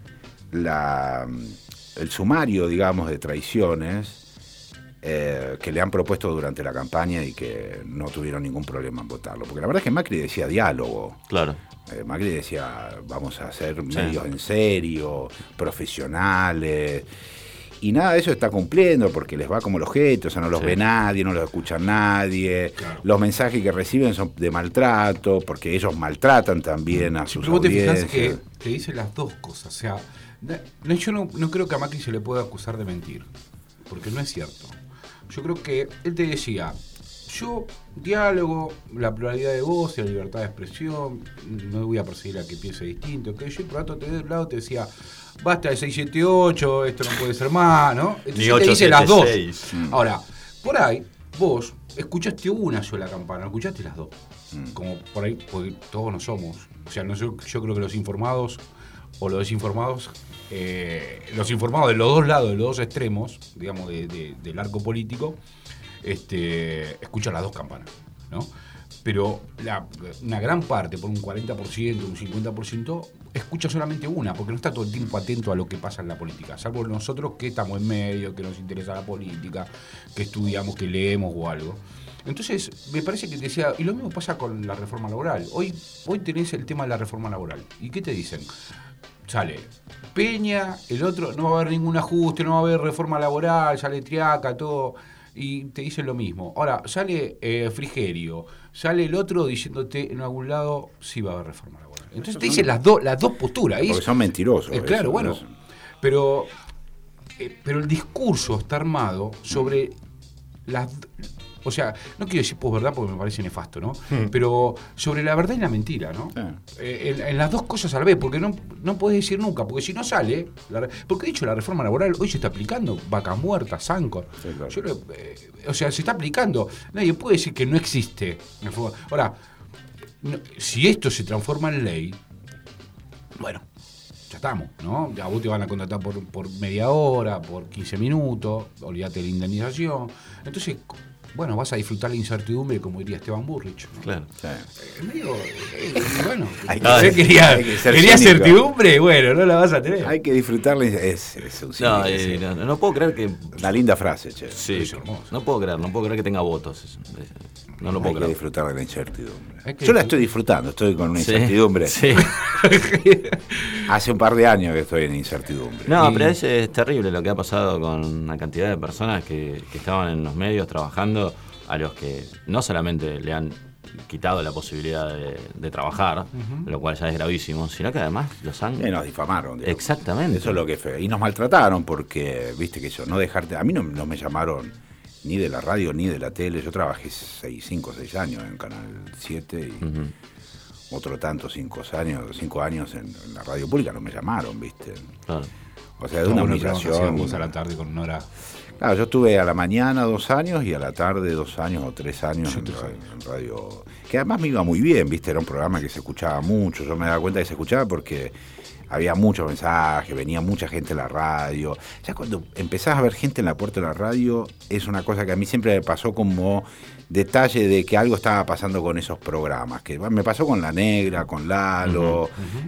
el sumario, digamos, de traiciones que le han propuesto durante la campaña y que no tuvieron ningún problema en votarlo. Porque la verdad es que Macri decía diálogo. Claro. Macri decía, vamos a hacer medios en serio, profesionales. Y nada de eso está cumpliendo porque les va como los ojete, o sea, no los ve nadie, no los escucha nadie. Claro. Los mensajes que reciben son de maltrato, porque ellos maltratan también a sus audiencias. Pero vos te fijás que dice las dos cosas. O sea, yo no creo que a Macri se le pueda acusar de mentir, porque no es cierto. Yo creo que él te decía, yo diálogo, la pluralidad de voz y la libertad de expresión, no voy a perseguir a que piense distinto, que yo por otro lado te decía, basta de 678, esto no puede ser más, ¿no? Entonces ni 8, te dice 7, las dos. 6. Ahora, por ahí, vos escuchaste una sola campana, escuchaste las dos. Como por ahí, porque todos no somos. O sea, yo creo que los informados o los desinformados, los informados de los dos lados, de los dos extremos, digamos, del arco político, escuchan las dos campanas, ¿no? Pero una gran parte, por un 40%, un 50%, escucha solamente una, porque no está todo el tiempo atento a lo que pasa en la política, salvo nosotros que estamos en medio, que nos interesa la política, que estudiamos, que leemos o algo. Entonces, me parece que te decía, y lo mismo pasa con la reforma laboral. Hoy tenés el tema de la reforma laboral. ¿Y qué te dicen? Sale Peña, el otro, no va a haber ningún ajuste, no va a haber reforma laboral, sale Triaca, todo, y te dicen lo mismo. Ahora, sale Frigerio, sale el otro diciéndote en algún lado, sí va a haber reforma laboral. Entonces te dicen las dos posturas. Porque son mentirosos. Claro, bueno, pero el discurso está armado sobre las... O sea, no quiero decir posverdad porque me parece nefasto, ¿no? Pero sobre la verdad y la mentira, ¿no? En las dos cosas a la vez, porque no podés decir nunca, porque si no sale... porque de hecho la reforma laboral hoy se está aplicando, vacas muertas, Sancor. Sí, claro. O sea, se está aplicando. Nadie puede decir que no existe. Ahora, si esto se transforma en ley, bueno, ya estamos, ¿no? A vos te van a contratar por media hora, por 15 minutos, olvídate de la indemnización. Entonces... bueno, vas a disfrutar la incertidumbre, como diría Esteban Burrich, ¿no? Claro. Bueno, quería certidumbre, bueno, no la vas a tener. Hay que disfrutarla, es no puedo creer que... Una linda frase, che. Sí, es hermoso. No puedo creer que tenga votos. No lo puedo creer. Hay que disfrutar de la incertidumbre. Yo la estoy disfrutando, estoy con una incertidumbre. Sí. Hace un par de años que estoy en incertidumbre. No, pero es terrible lo que ha pasado con una cantidad de personas que estaban en los medios trabajando, a los que no solamente le han quitado la posibilidad de trabajar, lo cual ya es gravísimo, sino que además los han... nos difamaron. Digamos. Exactamente. Eso es lo que fue. Y nos maltrataron porque, viste que eso, no dejarte... A mí no me llamaron ni de la radio ni de la tele. Yo trabajé 5 o 6 años en Canal 7 y otro tanto 5 años en la radio pública. No me llamaron, viste. Claro. O sea, de una humillación. Vos a la tarde con Nora. Claro, yo estuve a la mañana 2 años y a la tarde 2 años o 3 años en radio. Que además me iba muy bien, viste, era un programa que se escuchaba mucho. Yo me daba cuenta que se escuchaba porque había muchos mensajes, venía mucha gente a la radio. Ya cuando empezás a ver gente en la puerta de la radio, es una cosa que a mí siempre me pasó como detalle de que algo estaba pasando con esos programas. Que me pasó con La Negra, con Lalo,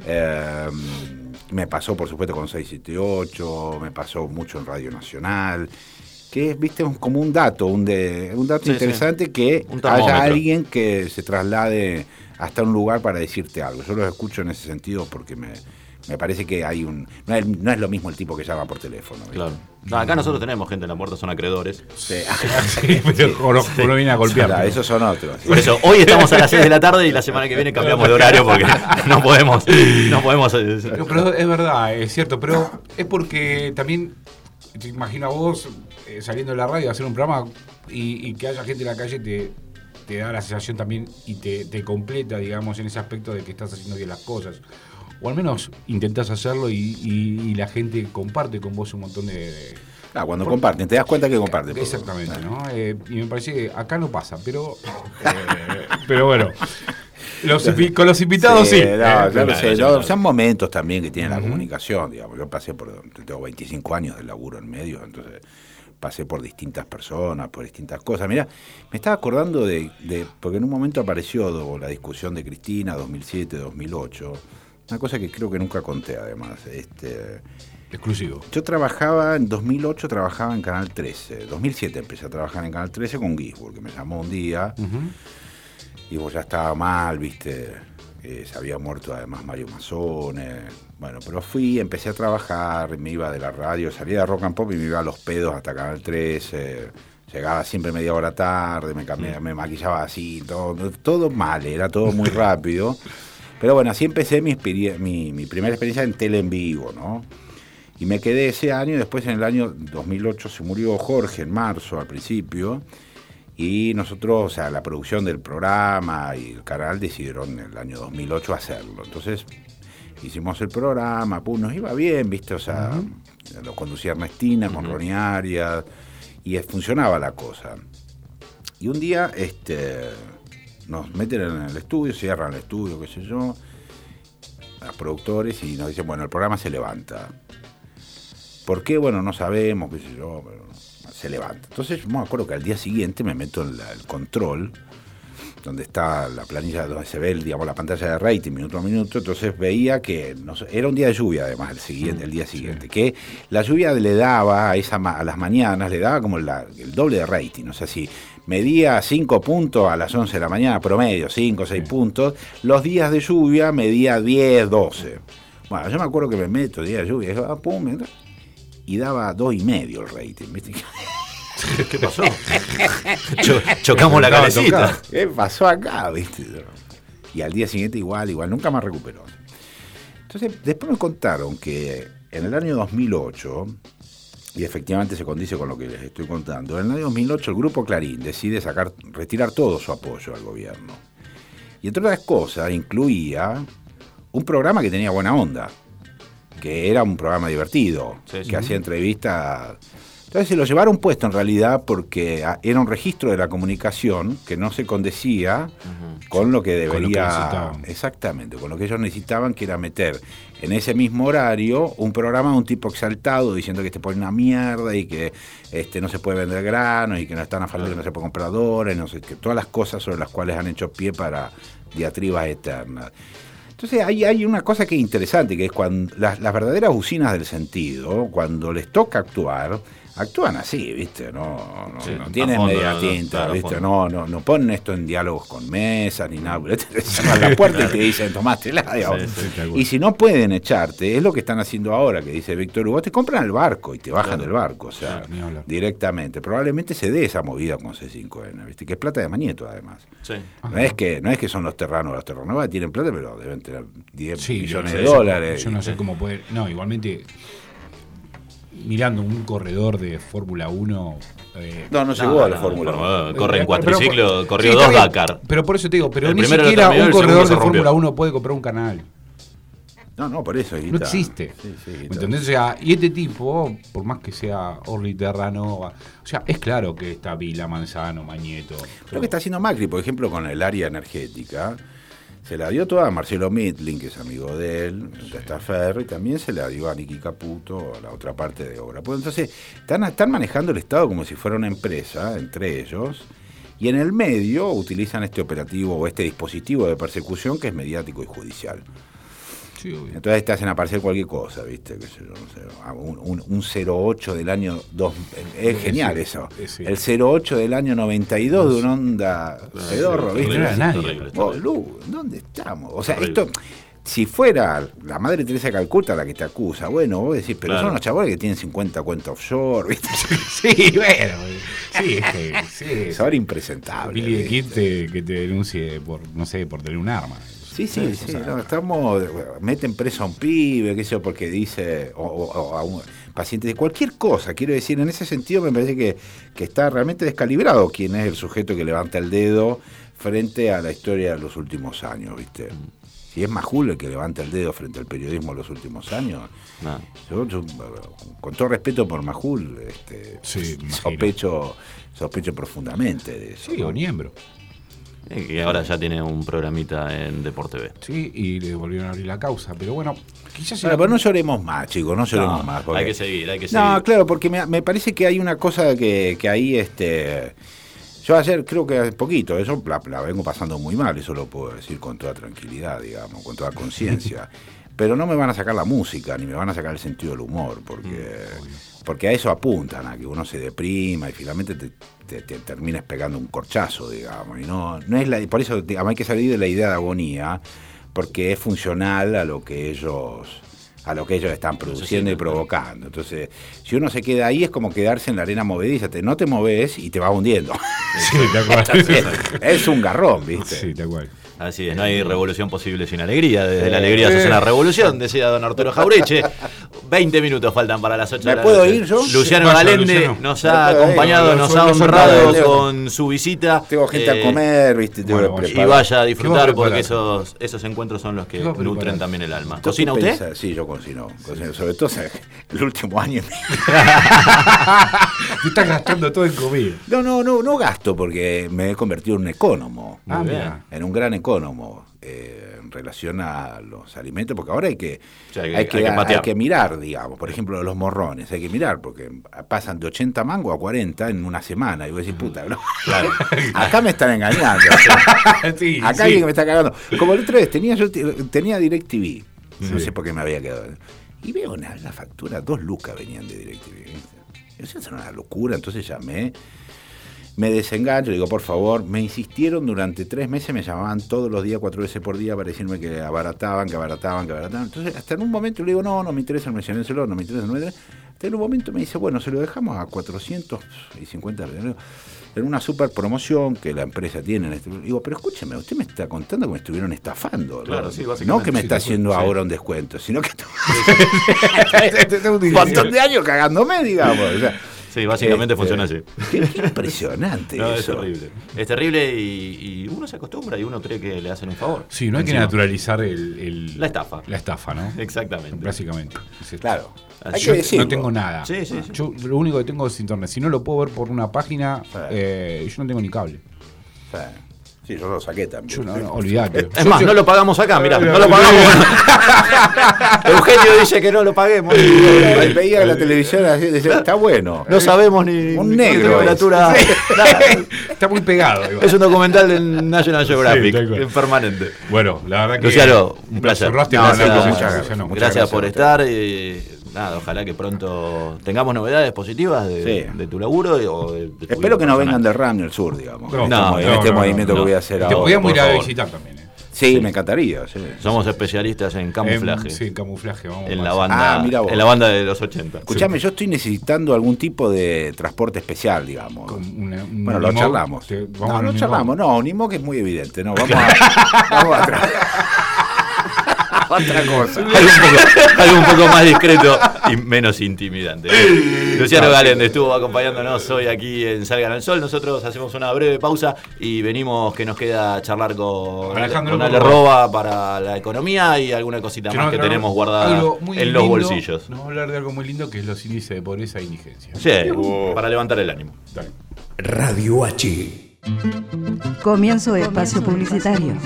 me pasó por supuesto con 678, me pasó mucho en Radio Nacional. Que es, viste, como un dato, un dato interesante, que haya alguien que se traslade hasta un lugar para decirte algo. Yo los escucho en ese sentido porque me parece que hay no es lo mismo el tipo que llama por teléfono. ¿Viste? Claro. No, acá nosotros tenemos gente en la puerta, son acreedores. Sí. Uno viene a golpear. Claro, esos son otros. Por eso, hoy estamos a las 6 de la tarde y la semana que viene cambiamos de horario porque no podemos. Pero es verdad, es cierto, pero es porque también te imagino a vos saliendo de la radio a hacer un programa y que haya gente en la calle te da la sensación también y te completa, digamos, en ese aspecto de que estás haciendo bien las cosas. O al menos intentás hacerlo y la gente comparte con vos un montón de... Cuando comparten, te das cuenta que comparten. Exactamente, ¿no? Y me parece que acá no pasa, pero bueno. Con los invitados sí. Son momentos también que tiene la comunicación, digamos. Yo tengo 25 años de laburo en medios, entonces pasé por distintas personas, por distintas cosas. Mirá, me estaba acordando porque en un momento apareció la discusión de Cristina, 2007, 2008, una cosa que creo que nunca conté además. Exclusivo. Yo en 2008 trabajaba en Canal 13, 2007 empecé a trabajar en Canal 13 con Gisburg, que me llamó un día, y ya estaba mal, viste, se había muerto además Mario Mazzone, bueno, pero empecé a trabajar, me iba de la radio, salía de Rock and Pop y me iba a los pedos hasta Canal 13, llegaba siempre media hora tarde, me maquillaba así, todo mal, era todo muy rápido, pero bueno, así empecé mi primera experiencia en tele en vivo, ¿no? Y me quedé ese año, y después en el año 2008 se murió Jorge, en marzo al principio, y nosotros, o sea, la producción del programa y el canal decidieron en el año 2008 hacerlo. Entonces hicimos el programa, nos iba bien, ¿viste? O sea, lo conducía Ernestina con Ronnie Arias, y funcionaba la cosa. Y un día nos meten en el estudio, cierran el estudio, qué sé yo, los productores, y nos dicen, bueno, el programa se levanta. ¿Por qué? Bueno, no sabemos, qué sé yo, pero se levanta. Entonces yo me acuerdo que al día siguiente me meto en el control, donde está la planilla, donde se ve la pantalla de rating minuto a minuto. Entonces veía que era un día de lluvia además el día siguiente, que la lluvia le daba a las mañanas, le daba como el doble de rating. O sea, si medía 5 puntos a las 11 de la mañana, promedio, 5 o 6 puntos, los días de lluvia medía 10, 12. Bueno, yo me acuerdo que me meto día de lluvia, y daba 2,5 el rating, ¿viste? ¿Qué pasó? Chocamos la cabecita. ¿Qué pasó acá, viste? Y al día siguiente igual, nunca más recuperó. Entonces, después me contaron que en el año 2008, y efectivamente se condice con lo que les estoy contando, en el año 2008 el Grupo Clarín decide retirar todo su apoyo al gobierno. Y entre otras cosas, incluía un programa que tenía buena onda, que era un programa divertido, que hacía entrevistas. Entonces se lo llevaron puesto en realidad porque era un registro de la comunicación que no se condecía con lo que debería, exactamente, con lo que ellos necesitaban, que era meter en ese mismo horario un programa de un tipo exaltado diciendo que pone una mierda y que no se puede vender granos y que no están a favor de que no se puede comprar dólares, no sé, que todas las cosas sobre las cuales han hecho pie para diatribas eternas. Entonces hay una cosa que es interesante, que es cuando las verdaderas usinas del sentido, cuando les toca actuar, actúan así, ¿viste? No tienen media tinta, claro, ¿viste? No ponen esto en diálogos con mesas ni nada. Te llaman a la puerta y te dicen, tomátela, digamos. Y si no pueden echarte, es lo que están haciendo ahora, que dice Víctor Hugo, te compran el barco y te bajan del barco, o sea, directamente. Probablemente se dé esa movida con C5N, ¿viste? Que es plata de Mañeto, además. Sí. No es que son los terranos tienen plata, pero deben tener 10 millones de dólares. Yo no sé cómo puede. No, igualmente, mirando un corredor de Fórmula 1. No llegó a la Fórmula 1. Corre en cuatriciclo, corrió 2 Dakar. Pero por eso te digo, ni siquiera un corredor de Fórmula 1 puede comprar un canal. No, por eso. No existe. ¿Entendés? O sea, y este tipo, por más que sea Orly Terranova, o sea, es claro que está Vila, Manzano, Mañeto. Lo que está haciendo Macri, por ejemplo, con el área energética, se la dio toda a Marcelo Mitlin, que es amigo de él, Testaferro, y también se la dio a Niki Caputo, a la otra parte de obra. Pues entonces, están manejando el Estado como si fuera una empresa, entre ellos, y en el medio utilizan este operativo o este dispositivo de persecución que es mediático y judicial. Sí, entonces te hacen aparecer cualquier cosa, ¿viste? Que un 08 del año 2, es genial eso. El 08 del año 92 de una onda pedorro, ¿viste? No era nadie. ¿Dónde estamos? O sea, esto, si fuera la Madre Teresa de Calcuta la que te acusa, bueno, vos decís, pero son los chavales que tienen 50 cuentas offshore, ¿viste? Sí, bueno. Sí. Son impresentables. Billy the Kid que te denuncie por tener un arma. Sí, meten preso a un pibe, qué sé yo, porque dice, o a un paciente de cualquier cosa, quiero decir, en ese sentido me parece que está realmente descalibrado quién es el sujeto que levanta el dedo frente a la historia de los últimos años, ¿viste? Si es Majul el que levanta el dedo frente al periodismo de los últimos años, yo, con todo respeto por Majul, sospecho profundamente de eso. Sí, o Niembro. Que ahora ya tiene un programita en Deporte B. Sí, y le volvieron a abrir la causa. Pero bueno, quizás... Bueno, pero no lloremos más, chicos, no lloremos más. Porque... Hay que seguir. No, claro, porque me parece que hay una cosa que ahí... Yo ayer creo que hace poquito, eso la vengo pasando muy mal, eso lo puedo decir con toda tranquilidad, digamos, con toda conciencia. Pero no me van a sacar la música, ni me van a sacar el sentido del humor, porque a eso apuntan, a que uno se deprima y finalmente te termines pegando un corchazo, digamos. Y no es por eso digamos, hay que salir de la idea de agonía, porque es funcional a lo que ellos están produciendo y provocando. Entonces, si uno se queda ahí, es como quedarse en la arena movediza. No te moves y te vas hundiendo. Sí, de acuerdo. Es un garrón, ¿viste? Sí, de acuerdo. Así es, no hay revolución posible sin alegría. Desde la alegría se hace una revolución, decía don Arturo Jaureche. 20 minutos faltan para las 8 de la noche. ¿Me puedo ir yo? Luciano Galende nos ha acompañado, nos ha honrado con su visita. Tengo gente a comer, ¿viste? Y vaya a disfrutar porque esos encuentros son los que nutren también el alma. ¿Cocina usted? Sí, yo cocino. Sobre todo el último año. Te estás gastando todo en comida. No gasto porque me he convertido en un ecónomo. En un gran ecónomo en relación a los alimentos, porque ahora hay que mirar, digamos, por ejemplo, los morrones, hay que mirar, porque pasan de 80 mangos a 40 en una semana, y vos decís, puta, ¿no? Claro. Acá me están engañando. Sí, acá alguien me está cagando. Como el otro vez, tenía DirecTV, no sé por qué me había quedado, y veo una factura, 2 lucas venían de DirecTV. Eso es una locura, entonces llamé. Me desengancho, digo, por favor, me insistieron durante 3 meses, me llamaban todos los días, 4 veces por día, para decirme que abarataban. Entonces, hasta en un momento le digo, no me interesa el mencionárselo, no me interesa. Hasta en un momento me dice, bueno, se lo dejamos a 450 en una super promoción que la empresa tiene. Digo, pero escúcheme, usted me está contando que me estuvieron estafando. Claro, sí, básicamente. No que me está haciendo ahora un descuento, sino que un montón de años cagándome, digamos. O sea, sí, básicamente funciona así. Qué impresionante eso. Es terrible. Es terrible y uno se acostumbra y uno cree que le hacen un favor. Sí, no hay que naturalizar la estafa. La estafa, ¿no? Exactamente. Básicamente. Claro. Yo no tengo nada. Sí. Yo lo único que tengo es internet. Si no lo puedo ver por una página, yo no tengo ni cable. Sí, yo lo saqué también. Olvídate. Es más, no lo pagamos acá, mirá, no lo pagamos. Eugenio dice que no lo paguemos. Veía la televisión así, decía, está bueno. No sabemos ni un negro. Temperatura. Está muy pegado. Es un documental de National Geographic, en permanente. Bueno, la verdad que... Luciano, un placer. Gracias por estar. Nada, ojalá que pronto tengamos novedades positivas de tu laburo o de tu Espero que no vengan del RAM del sur, digamos. No, este movimiento que voy a hacer ahora. Te podíamos ir a visitar también. Sí, me encantaría. Sí. Somos especialistas en camuflaje. Sí, camuflaje. Vamos en la banda de los 80. Escuchame, yo estoy necesitando algún tipo de transporte especial, digamos. Bueno, lo charlamos. No charlamos. No, Unimog es muy evidente. No, vamos a otra cosa. Algo un poco más discreto y menos intimidante. Luciano Galende estuvo acompañándonos hoy aquí en Salgan al Sol. Nosotros hacemos una breve pausa y venimos, que nos queda charlar con Ale Roba para la economía y alguna cosita más que tenemos guardada en los bolsillos. Nos vamos a hablar de algo muy lindo que es los índices de pobreza e indigencia. Sí, para levantar el ánimo. Dale. Radio H. Comienzo de espacio publicitario.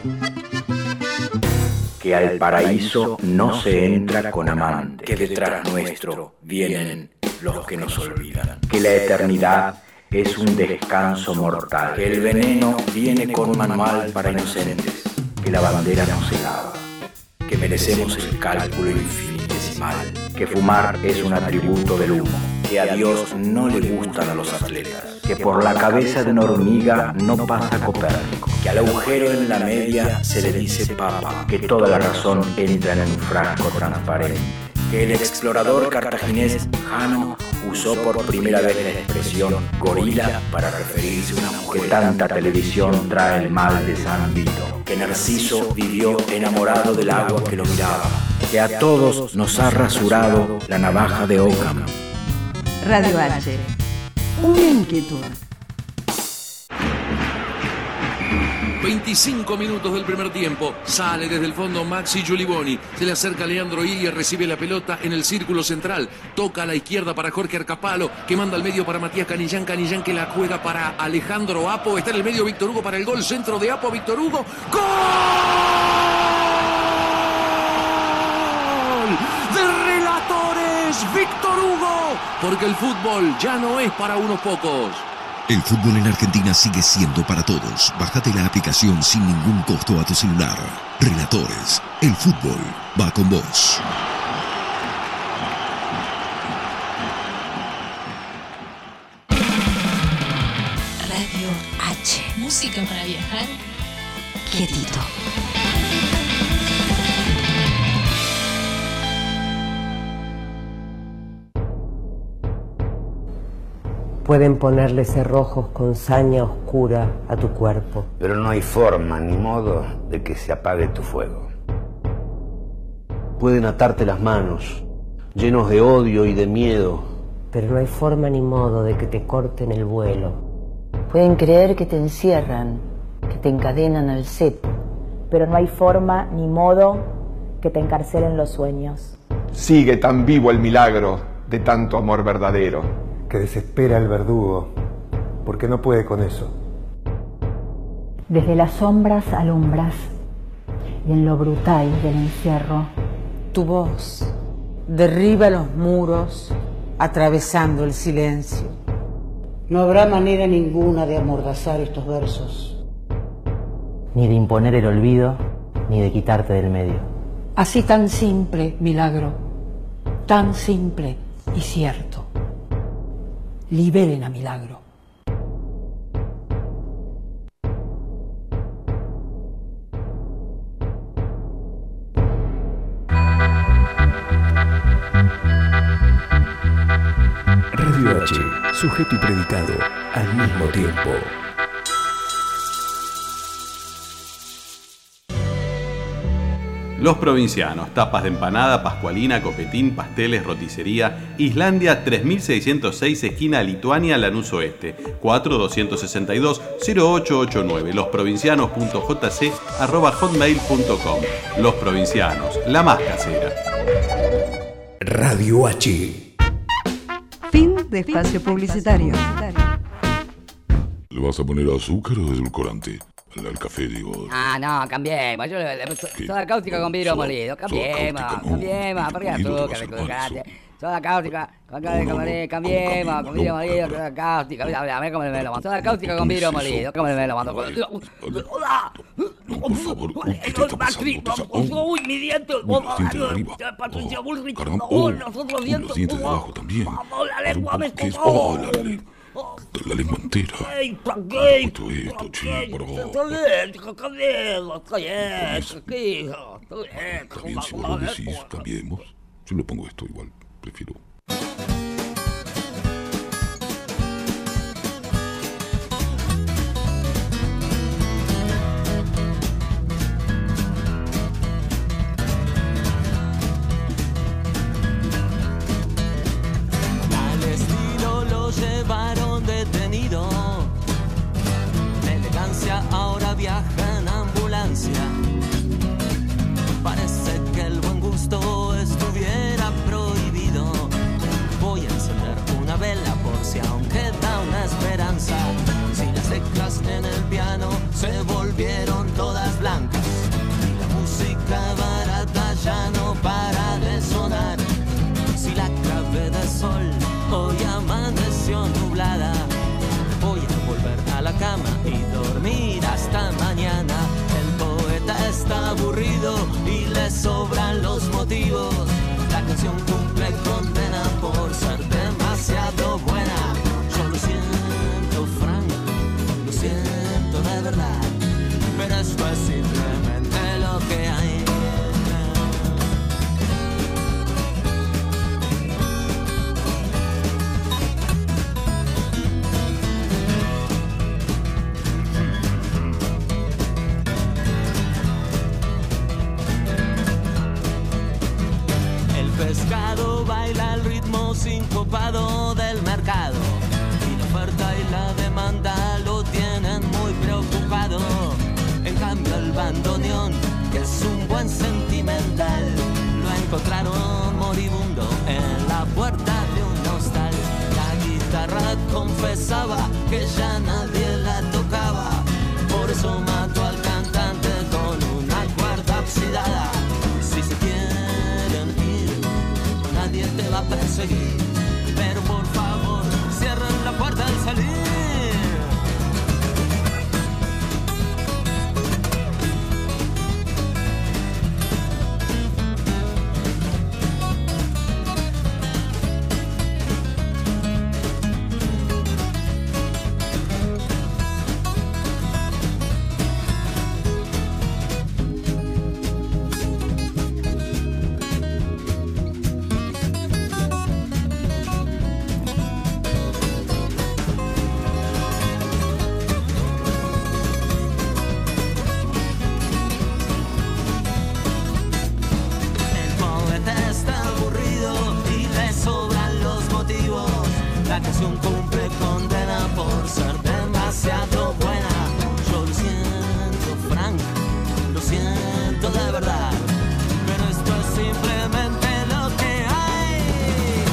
Que al paraíso no se entra con amante, que detrás nuestro vienen los que nos olvidan, que la eternidad es un descanso mortal, que el veneno viene con manual para inocentes, que la bandera no se lava, que merecemos el cálculo infinitesimal, que fumar es un atributo del humo, que a Dios no le gustan a los atletas, que por la cabeza de una hormiga no pasa Copérnico, que al agujero en la media se le dice papa, que toda la razón entra en un frasco transparente, que el explorador cartaginés Jano usó por primera vez la expresión gorila para referirse a una mujer, que tanta televisión trae el mal de San Vito, que Narciso vivió enamorado del agua que lo miraba, que a todos nos ha rasurado la navaja de Occam. Radio H. Una inquietud. 25 minutos del primer tiempo. Sale desde el fondo Maxi Giuliboni. Se le acerca Leandro Ilia, recibe la pelota en el círculo central. Toca a la izquierda para Jorge Arcapalo, que manda al medio para Matías Canillán. Canillán que la juega para Alejandro Apo. Está en el medio Víctor Hugo para el gol. Centro de Apo, Víctor Hugo. ¡Gol! De Relatores, Víctor Hugo. Porque el fútbol ya no es para unos pocos. El fútbol en Argentina sigue siendo para todos. Bájate la aplicación sin ningún costo a tu celular. Relatores, el fútbol va con vos. Radio H. Música para viajar quietito. Pueden ponerle cerrojos con saña oscura a tu cuerpo. Pero no hay forma ni modo de que se apague tu fuego. Pueden atarte las manos, llenos de odio y de miedo. Pero no hay forma ni modo de que te corten el vuelo. Pueden creer que te encierran, que te encadenan al cepo. Pero no hay forma ni modo que te encarcelen los sueños. Sigue tan vivo el milagro de tanto amor verdadero. Que desespera al verdugo, porque no puede con eso. Desde las sombras alumbras, y en lo brutal del encierro, tu voz derriba los muros, atravesando el silencio. No habrá manera ninguna de amordazar estos versos. Ni de imponer el olvido, ni de quitarte del medio. Así tan simple, milagro, tan simple y cierto. Liberen a Milagro. Radio H, sujeto y predicado al mismo tiempo. Los Provincianos, tapas de empanada, pascualina, copetín, pasteles, roticería, Islandia 3606, esquina Lituania, Lanús Oeste, 4262-0889, losprovincianos.jc@hotmail.com. Los Provincianos, la más casera. Radio H. Fin de espacio publicitario. ¿Le vas a poner azúcar o edulcorante? Al café, digo. Ah, no, cambiemos. Yo le soda cáustica con vidrio molido. Cambiemos. Porque azúcar, edulcorante. Soda cáustica con vidrio molido. Cambiemos. Con vidrio molido, soda cáustica. A ver cómo me lo mando. Soda cáustica con vidrio molido. ¿Cómo me lo mando? Por favor, ¿qué te está pasando? Uy, mi diente. Diente de arriba. Patricia Bullrich. Los otros dientes de abajo también. La lengua me escopó. La lengua entera. ¿Para qué? Esto, chico, por favor. Está bien. Está bien, si vos lo decís, cambiemos. Yo le pongo esto igual, prefiero. Llevaron detenido. Elegancia ahora viaja en ambulancia. Parece que el buen gusto estuviera prohibido. Voy a encender una vela por si aún queda una esperanza. Si las teclas en el piano se volvieron todas blancas y la música barata ya no para de sonar. Si la clave de sol hoy amaneció nublada, voy a volver a la cama y dormir hasta mañana. El poeta está aburrido y le sobran los motivos. La canción cumple condena por ser demasiado buena. Yo lo siento, Frank, lo siento de verdad, pero bandoneón, que es un buen sentimental. Lo encontraron moribundo en la puerta de un hostal. La guitarra confesaba que ya nadie la tocaba, por eso mató al cantante con una cuerda oxidada. Si se quieren ir, nadie te va a perseguir, pero por favor cierren la puerta al salir. Cumple condena por ser demasiado buena. Yo lo siento, Frank, lo siento de verdad, pero esto es simplemente lo que hay.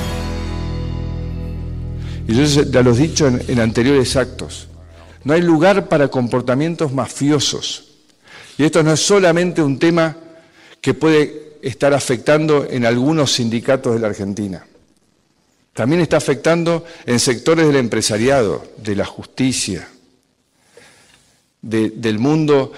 Y yo ya los he dicho en anteriores actos, no hay lugar para comportamientos mafiosos. Y esto no es solamente un tema que puede estar afectando en algunos sindicatos de la Argentina. También está afectando en sectores del empresariado, de la justicia, del mundo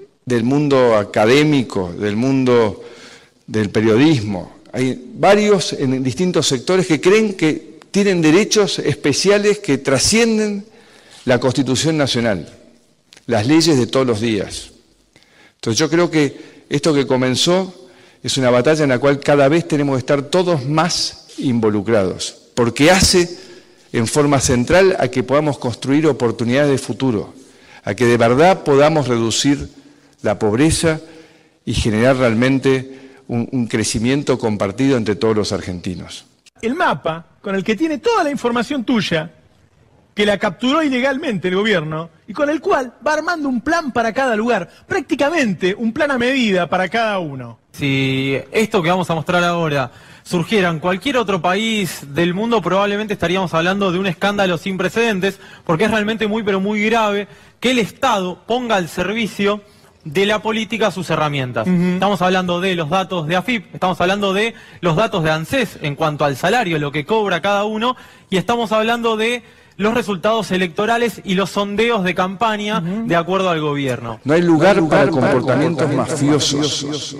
académico, del mundo del periodismo. Hay varios en distintos sectores que creen que tienen derechos especiales que trascienden la Constitución Nacional, las leyes de todos los días. Entonces yo creo que esto que comenzó es una batalla en la cual cada vez tenemos que estar todos más involucrados, porque hace en forma central a que podamos construir oportunidades de futuro, a que de verdad podamos reducir la pobreza y generar realmente un crecimiento compartido entre todos los argentinos. El mapa con el que tiene toda la información tuya, que la capturó ilegalmente el gobierno, y con el cual va armando un plan para cada lugar, prácticamente un plan a medida para cada uno. Si esto que vamos a mostrar ahora surgiera en cualquier otro país del mundo, probablemente estaríamos hablando de un escándalo sin precedentes, porque es realmente muy pero muy grave que el Estado ponga al servicio de la política sus herramientas. Estamos hablando de los datos de AFIP, estamos hablando de los datos de ANSES en cuanto al salario, lo que cobra cada uno, y estamos hablando de los resultados electorales y los sondeos de campaña de acuerdo al gobierno. No hay lugar para comportamientos mafiosos.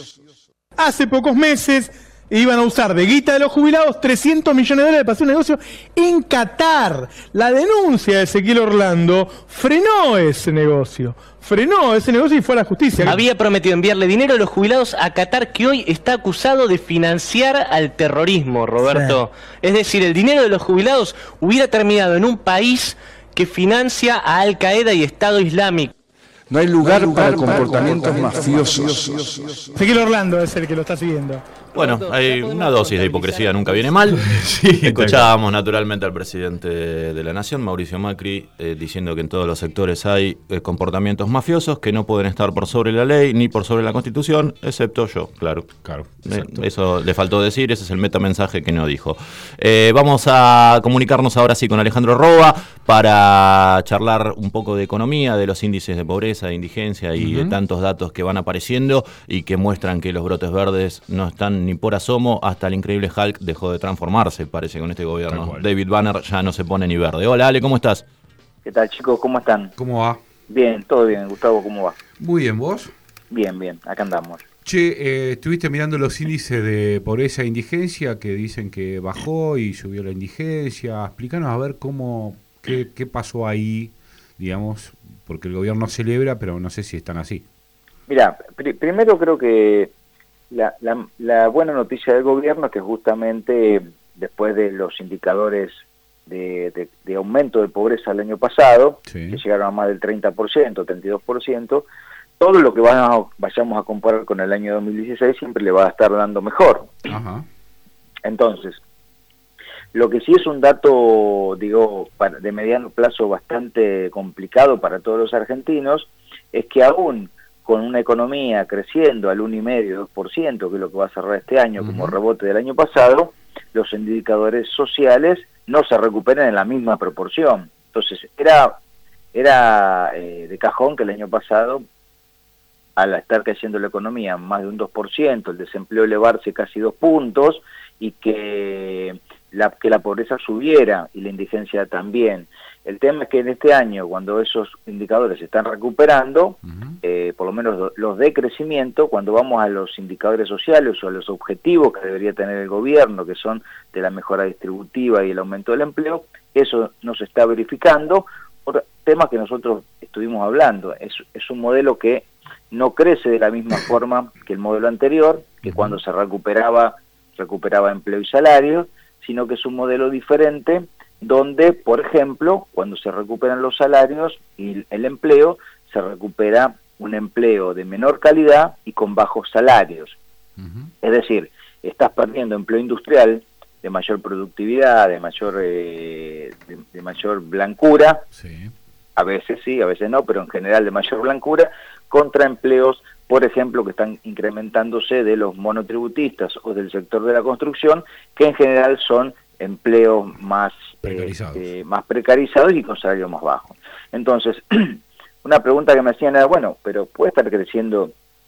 Hace pocos meses iban a usar de guita de los jubilados 300 millones de dólares para hacer un negocio en Qatar. La denuncia de Ezequiel Orlando frenó ese negocio y fue a la justicia. Había prometido enviarle dinero a los jubilados a Qatar, que hoy está acusado de financiar al terrorismo, Roberto. Sí. Es decir, el dinero de los jubilados hubiera terminado en un país que financia a Al Qaeda y Estado Islámico. No hay lugar para comportamientos mafiosos. Ezequiel Orlando es el que lo está siguiendo. Bueno, hay una dosis de hipocresía, nunca viene mal. Sí, escuchábamos naturalmente al presidente de la Nación, Mauricio Macri, diciendo que en todos los sectores hay comportamientos mafiosos que no pueden estar por sobre la ley ni por sobre la Constitución, excepto yo, claro. Eso le faltó decir, ese es el metamensaje que no dijo. Vamos a comunicarnos ahora sí con Alejandro Roa para charlar un poco de economía, de los índices de pobreza, de indigencia y de tantos datos que van apareciendo y que muestran que los brotes verdes no están ni por asomo. Hasta el increíble Hulk dejó de transformarse, parece, con este gobierno. David Banner ya no se pone ni verde. Hola, Ale, ¿cómo estás? ¿Qué tal, chicos? ¿Cómo están? ¿Cómo va? Bien, todo bien. Gustavo, ¿cómo va? Muy bien, ¿vos? Bien, acá andamos. Che, estuviste mirando los índices de pobreza e indigencia que dicen que bajó y subió la indigencia. Explícanos a ver qué pasó ahí, digamos, porque el gobierno celebra, pero no sé si están así. Mira, primero creo que la buena noticia del gobierno es que justamente después de los indicadores de aumento de pobreza el año pasado, que llegaron a más del 30%, 32%, todo lo que vayamos a comparar con el año 2016 siempre le va a estar dando mejor. Ajá. Entonces, lo que sí es un dato, digo, de mediano plazo bastante complicado para todos los argentinos, es que aún con una economía creciendo al 1,5, 2%, que es lo que va a cerrar este año como rebote del año pasado, los indicadores sociales no se recuperan en la misma proporción. Entonces, era de cajón que el año pasado, al estar creciendo la economía más de un 2%, el desempleo elevarse casi 2 puntos, y que la pobreza subiera y la indigencia también. El tema es que en este año, cuando esos indicadores se están recuperando, por lo menos los de crecimiento, cuando vamos a los indicadores sociales o a los objetivos que debería tener el gobierno, que son de la mejora distributiva y el aumento del empleo, eso no se está verificando. Otro tema que nosotros estuvimos hablando, es un modelo que no crece de la misma forma que el modelo anterior, que cuando se recuperaba empleo y salario, sino que es un modelo diferente, donde, por ejemplo, cuando se recuperan los salarios y el empleo, se recupera un empleo de menor calidad y con bajos salarios. Es decir, estás perdiendo empleo industrial de mayor productividad, de mayor blancura, a veces sí, a veces no, pero en general de mayor blancura, contra empleos, por ejemplo, que están incrementándose de los monotributistas o del sector de la construcción, que en general son empleos más precarizados y con salarios más bajos. Entonces, una pregunta que me hacían era, bueno, pero ¿puede estar creciendo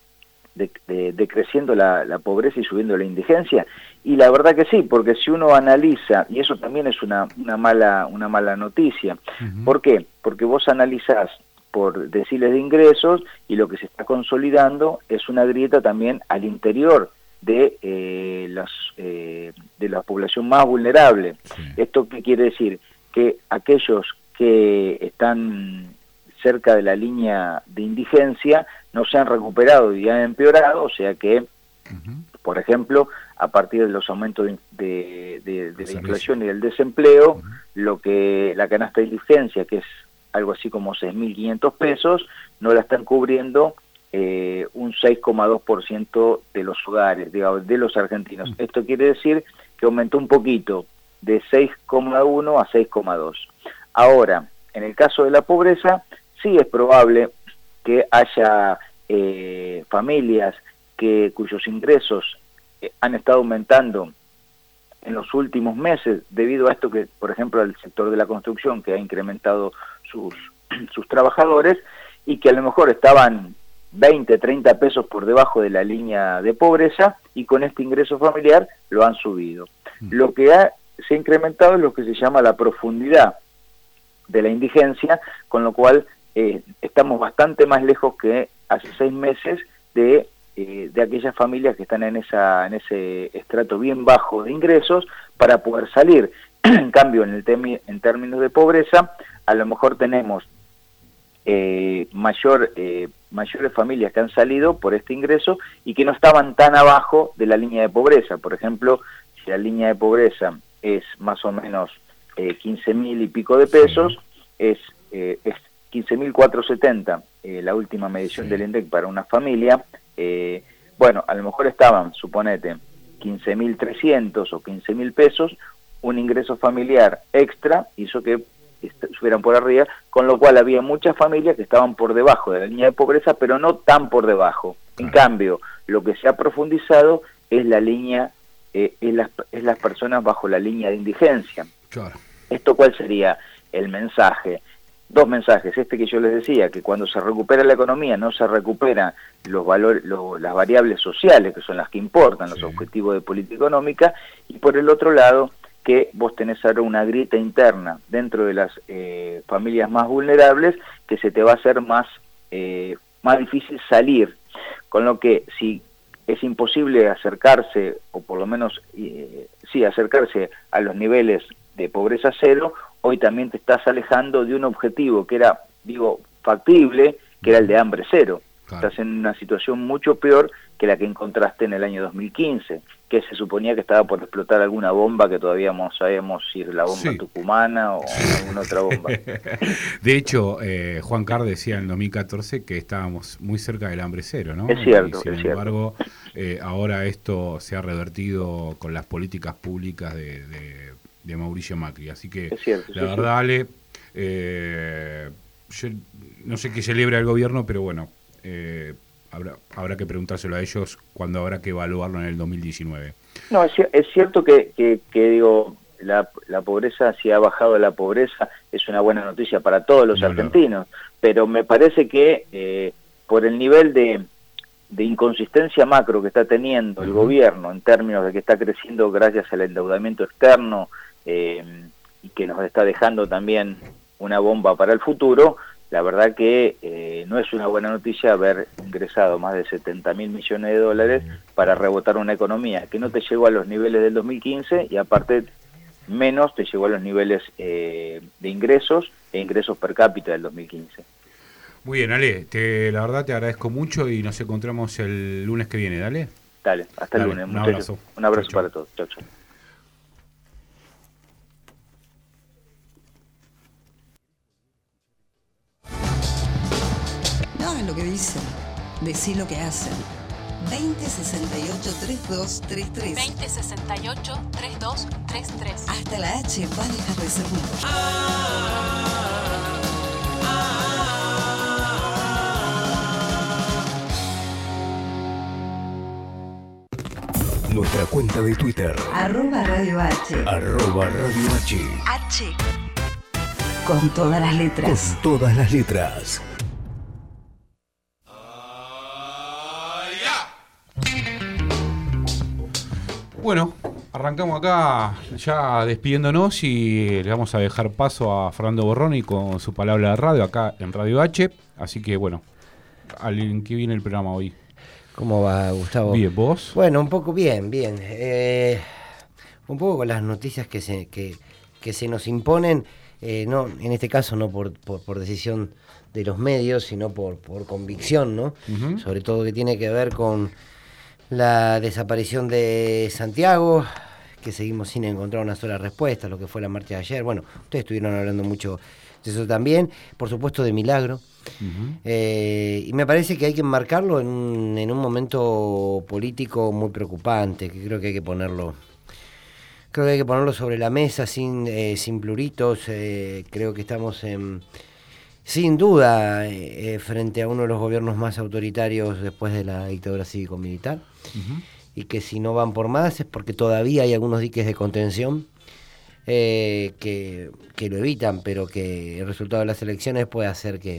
decreciendo la pobreza y subiendo la indigencia? Y la verdad que sí, porque si uno analiza, y eso también es una mala noticia, ¿por qué? Porque vos analizás por deciles de ingresos y lo que se está consolidando es una grieta también al interior de la población más vulnerable. ¿Esto qué quiere decir? Que aquellos que están cerca de la línea de indigencia no se han recuperado y han empeorado, o sea que, por ejemplo, a partir de los aumentos de la inflación y del desempleo, la canasta de indigencia, que es algo así como 6.500 pesos, no la están cubriendo un 6,2% de los hogares, digamos, de los argentinos. Esto quiere decir que aumentó un poquito, de 6,1 a 6,2. Ahora, en el caso de la pobreza, sí es probable que haya familias cuyos ingresos han estado aumentando en los últimos meses debido a esto, que por ejemplo el sector de la construcción, que ha incrementado sus trabajadores, y que a lo mejor estaban 20, 30 pesos por debajo de la línea de pobreza, y con este ingreso familiar lo han subido. Lo que se ha incrementado es lo que se llama la profundidad de la indigencia, con lo cual estamos bastante más lejos que hace 6 meses de aquellas familias que están en ese estrato bien bajo de ingresos para poder salir. En cambio, en términos de pobreza, a lo mejor tenemos mayores familias que han salido por este ingreso y que no estaban tan abajo de la línea de pobreza. Por ejemplo, si la línea de pobreza es más o menos 15.000 y pico de pesos, es 15.470 la última medición del INDEC para una familia. Bueno, a lo mejor estaban, suponete, 15.300 o 15.000 pesos, un ingreso familiar extra hizo que subieran por arriba, con lo cual había muchas familias que estaban por debajo de la línea de pobreza, pero no tan por debajo. En cambio, lo que se ha profundizado es la línea, es las personas bajo la línea de indigencia. ¿Esto cuál sería el mensaje? 2 mensajes. Este que yo les decía, que cuando se recupera la economía no se recuperan los valores, las variables sociales, que son las que importan, los objetivos de política económica, y por el otro lado, que vos tenés ahora una grieta interna dentro de las familias más vulnerables, que se te va a hacer más difícil salir, con lo que si es imposible acercarse, o por lo menos acercarse a los niveles de pobreza cero, hoy también te estás alejando de un objetivo que era, factible, que era el de hambre cero. Estás en una situación mucho peor que la que encontraste en el año 2015, que se suponía que estaba por explotar alguna bomba que todavía no sabemos si es la bomba tucumana o alguna otra bomba. De hecho, Juan Carr decía en 2014 que estábamos muy cerca del hambre cero, ¿no? Es cierto. Sin embargo, ahora esto se ha revertido con las políticas públicas de Mauricio Macri. Así que, la verdad, Ale, yo no sé qué celebra el gobierno, pero bueno, habrá que preguntárselo a ellos cuando habrá que evaluarlo en el 2019. No, es cierto que digo, la pobreza, si ha bajado la pobreza, es una buena noticia para todos los argentinos, pero me parece que por el nivel de inconsistencia macro que está teniendo el gobierno en términos de que está creciendo gracias al endeudamiento externo y que nos está dejando también una bomba para el futuro, la verdad que no es una buena noticia haber ingresado más de 70.000 millones de dólares para rebotar una economía que no te llegó a los niveles del 2015 y aparte menos te llegó a los niveles de ingresos e ingresos per cápita del 2015. Muy bien, Ale, la verdad te agradezco mucho y nos encontramos el lunes que viene, ¿dale? Dale, hasta el lunes. Un abrazo. Un abrazo para todos. Chau, chau. No hagan lo que dicen, decí lo que hacen. 2068-3233. 2068-3233. Hasta la H va a dejar de ser número. Nuestra cuenta de Twitter. @Radio H. @Radio H. H. Con todas las letras. Con todas las letras. Bueno, arrancamos acá ya despidiéndonos y le vamos a dejar paso a Fernando Borroni con su palabra de radio acá en Radio H. Así que bueno, ¿en qué viene el programa hoy? ¿Cómo va, Gustavo? Bien, ¿vos? Bueno, un poco bien. Un poco con las noticias que se nos imponen, no, en este caso no por decisión de los medios, sino por convicción, ¿no? Uh-huh. Sobre todo que tiene que ver con la desaparición de Santiago, que seguimos sin encontrar una sola respuesta a lo que fue la marcha de ayer. Bueno, ustedes estuvieron hablando mucho de eso también, por supuesto de Milagro. Uh-huh. Y me parece que hay que enmarcarlo en un momento político muy preocupante, que creo que hay que ponerlo sobre la mesa sin pluritos. Creo que estamos sin duda frente a uno de los gobiernos más autoritarios después de la dictadura cívico-militar. Uh-huh. Y que si no van por más es porque todavía hay algunos diques de contención que lo evitan, pero que el resultado de las elecciones puede hacer que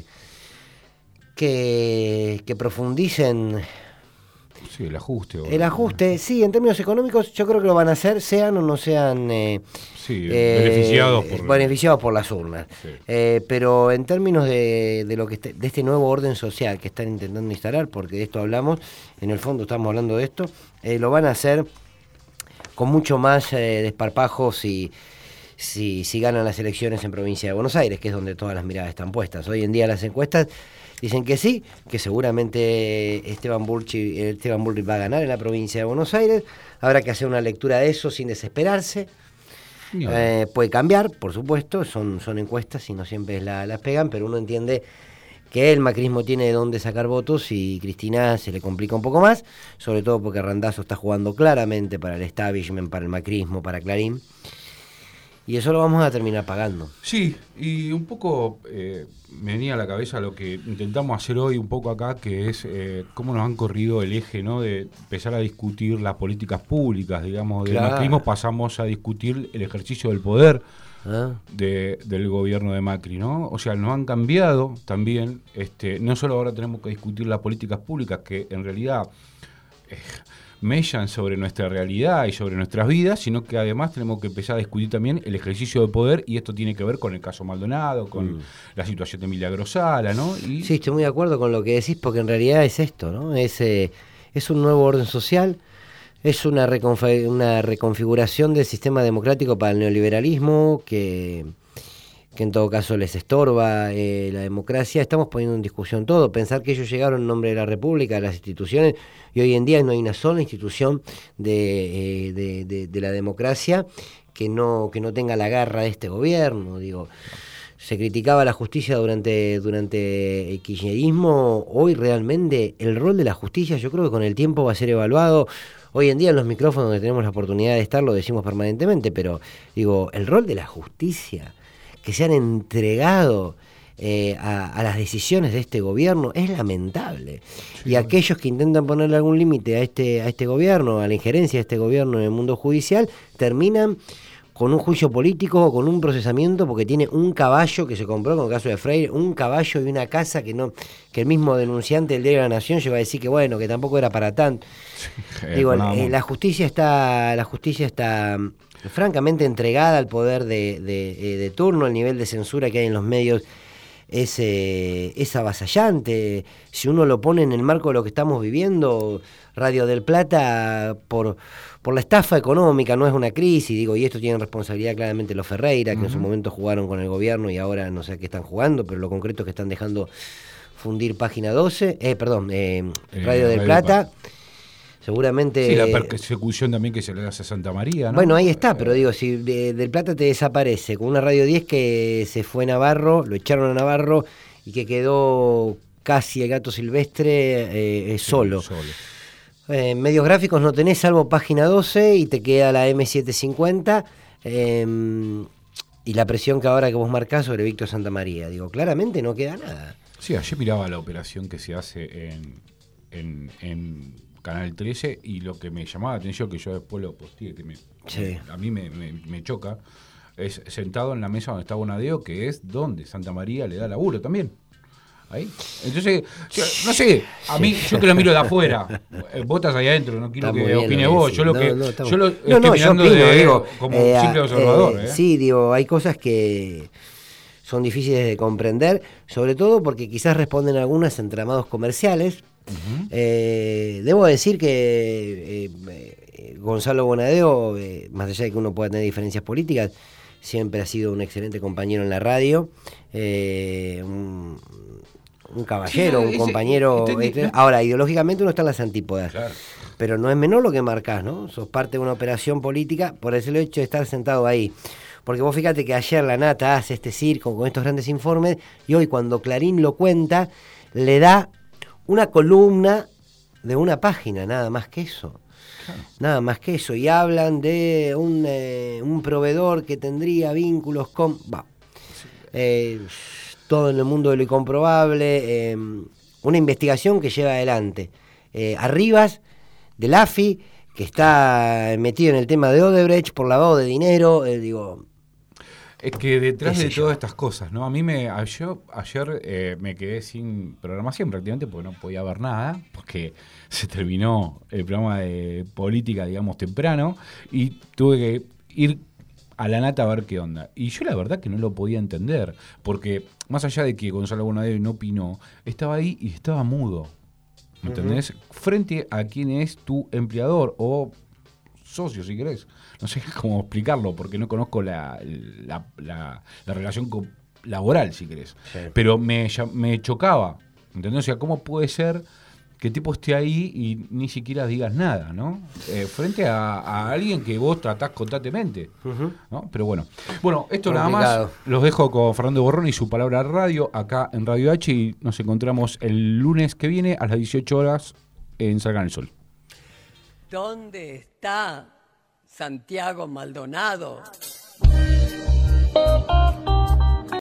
profundicen. Sí, el ajuste. El ajuste, sí, en términos económicos yo creo que lo van a hacer, sean o no sean beneficiados por las urnas. Sí. Pero en términos de lo que de este nuevo orden social que están intentando instalar, porque de esto hablamos, en el fondo estamos hablando de esto, lo van a hacer con mucho más desparpajos si ganan las elecciones en provincia de Buenos Aires, que es donde todas las miradas están puestas. Hoy en día las encuestas dicen que sí, que seguramente Esteban Bullrich va a ganar en la provincia de Buenos Aires. Habrá que hacer una lectura de eso sin desesperarse. Puede cambiar, por supuesto, son encuestas y no siempre las pegan, pero uno entiende que el macrismo tiene de dónde sacar votos y Cristina se le complica un poco más, sobre todo porque Randazzo está jugando claramente para el establishment, para el macrismo, para Clarín. Y eso lo vamos a terminar pagando. Sí, y un poco me venía a la cabeza lo que intentamos hacer hoy un poco acá, que es cómo nos han corrido el eje, ¿no? De empezar a discutir las políticas públicas, digamos. Del macrismo pasamos a discutir el ejercicio del poder del gobierno de Macri, ¿no? O sea, nos han cambiado también, no solo ahora tenemos que discutir las políticas públicas, que en realidad mellan sobre nuestra realidad y sobre nuestras vidas, sino que además tenemos que empezar a discutir también el ejercicio de poder, y esto tiene que ver con el caso Maldonado, con la situación de Milagro Sala, ¿no? Y sí, estoy muy de acuerdo con lo que decís, porque en realidad es esto, ¿no? Es un nuevo orden social, es una reconfiguración del sistema democrático para el neoliberalismo que en todo caso les estorba la democracia. Estamos poniendo en discusión todo. Pensar que ellos llegaron en nombre de la República, de las instituciones, y hoy en día no hay una sola institución de la democracia que no tenga la garra de este gobierno. Digo, se criticaba la justicia durante el kirchnerismo. Hoy realmente el rol de la justicia, yo creo que con el tiempo va a ser evaluado. Hoy en día en los micrófonos donde tenemos la oportunidad de estar lo decimos permanentemente, pero digo, el rol de la justicia, que se han entregado a las decisiones de este gobierno es lamentable. Sí, y aquellos que intentan ponerle algún límite a este gobierno, a la injerencia de este gobierno en el mundo judicial, terminan con un juicio político o con un procesamiento porque tiene un caballo que se compró, con el caso de Freire, un caballo y una casa que el mismo denunciante del Diario de la Nación llegó a decir que bueno, que tampoco era para tanto. Sí, digo, la justicia está francamente entregada al poder de turno. El nivel de censura que hay en los medios es avasallante. Si uno lo pone en el marco de lo que estamos viviendo, Radio del Plata, por la estafa económica, no es una crisis, digo, y esto tienen responsabilidad claramente los Ferreira, que en su momento jugaron con el gobierno y ahora no sé a qué están jugando, pero lo concreto es que están dejando fundir Página 12, Radio del Plata. Seguramente... Sí, la persecución también que se le hace a Santa María, ¿no? Bueno, ahí está, pero digo, si del Plata te desaparece con una Radio 10 que se fue a Navarro, lo echaron a Navarro y que quedó casi el Gato Silvestre solo. Medios gráficos no tenés salvo Página 12 y te queda la M750 y la presión que ahora que vos marcás sobre Víctor Santa María. Digo, claramente no queda nada. Sí, ayer miraba la operación que se hace en Canal 13 y lo que me llamaba la atención, que yo después lo posteé, que a mí me choca, es sentado en la mesa donde está Bonadeo, que es donde Santa María le da laburo también. Ahí. Entonces, no sé, a mí, yo que lo miro de afuera, vos estás ahí adentro, no quiero que opine vos, yo opino, como simple observador. Sí, digo, hay cosas que son difíciles de comprender, sobre todo porque quizás responden a algunos entramados comerciales. Debo decir que Gonzalo Bonadeo, más allá de que uno pueda tener diferencias políticas, siempre ha sido un excelente compañero en la radio, un caballero, un compañero. Ahora, ideológicamente uno está en las antípodas, claro, pero no es menor lo que marcás, ¿no? Sos parte de una operación política por el hecho de estar sentado ahí. Porque vos fíjate que ayer la Nata hace este circo con estos grandes informes y hoy cuando Clarín lo cuenta, le da una columna de una página, nada más que eso. Claro. Nada más que eso. Y hablan de un proveedor que tendría vínculos con... todo en el mundo de lo incomprobable. Una investigación que lleva adelante Arribas, del AFI, que está metido en el tema de Odebrecht por lavado de dinero. Es que detrás de todas estas cosas, ¿no? A mí ayer me quedé sin programación prácticamente porque no podía ver nada, porque se terminó el programa de política, digamos, temprano, y tuve que ir a la Nata a ver qué onda. Y yo la verdad que no lo podía entender, porque más allá de que Gonzalo Bonadeo no opinó, estaba ahí y estaba mudo, ¿me entendés? Frente a quién es tu empleador o socio, si querés. No sé cómo explicarlo, porque no conozco la relación laboral, si querés. Sí. Pero me chocaba, ¿entendés? O sea, ¿cómo puede ser que el tipo esté ahí y ni siquiera digas nada, ¿no? Frente a alguien que vos tratás constantemente, ¿no? Pero bueno, esto nada más. Los dejo con Fernando Borrón y su palabra radio, acá en Radio H, y nos encontramos el lunes que viene a las 18 horas en Salgan el Sol. ¿Dónde está Santiago Maldonado?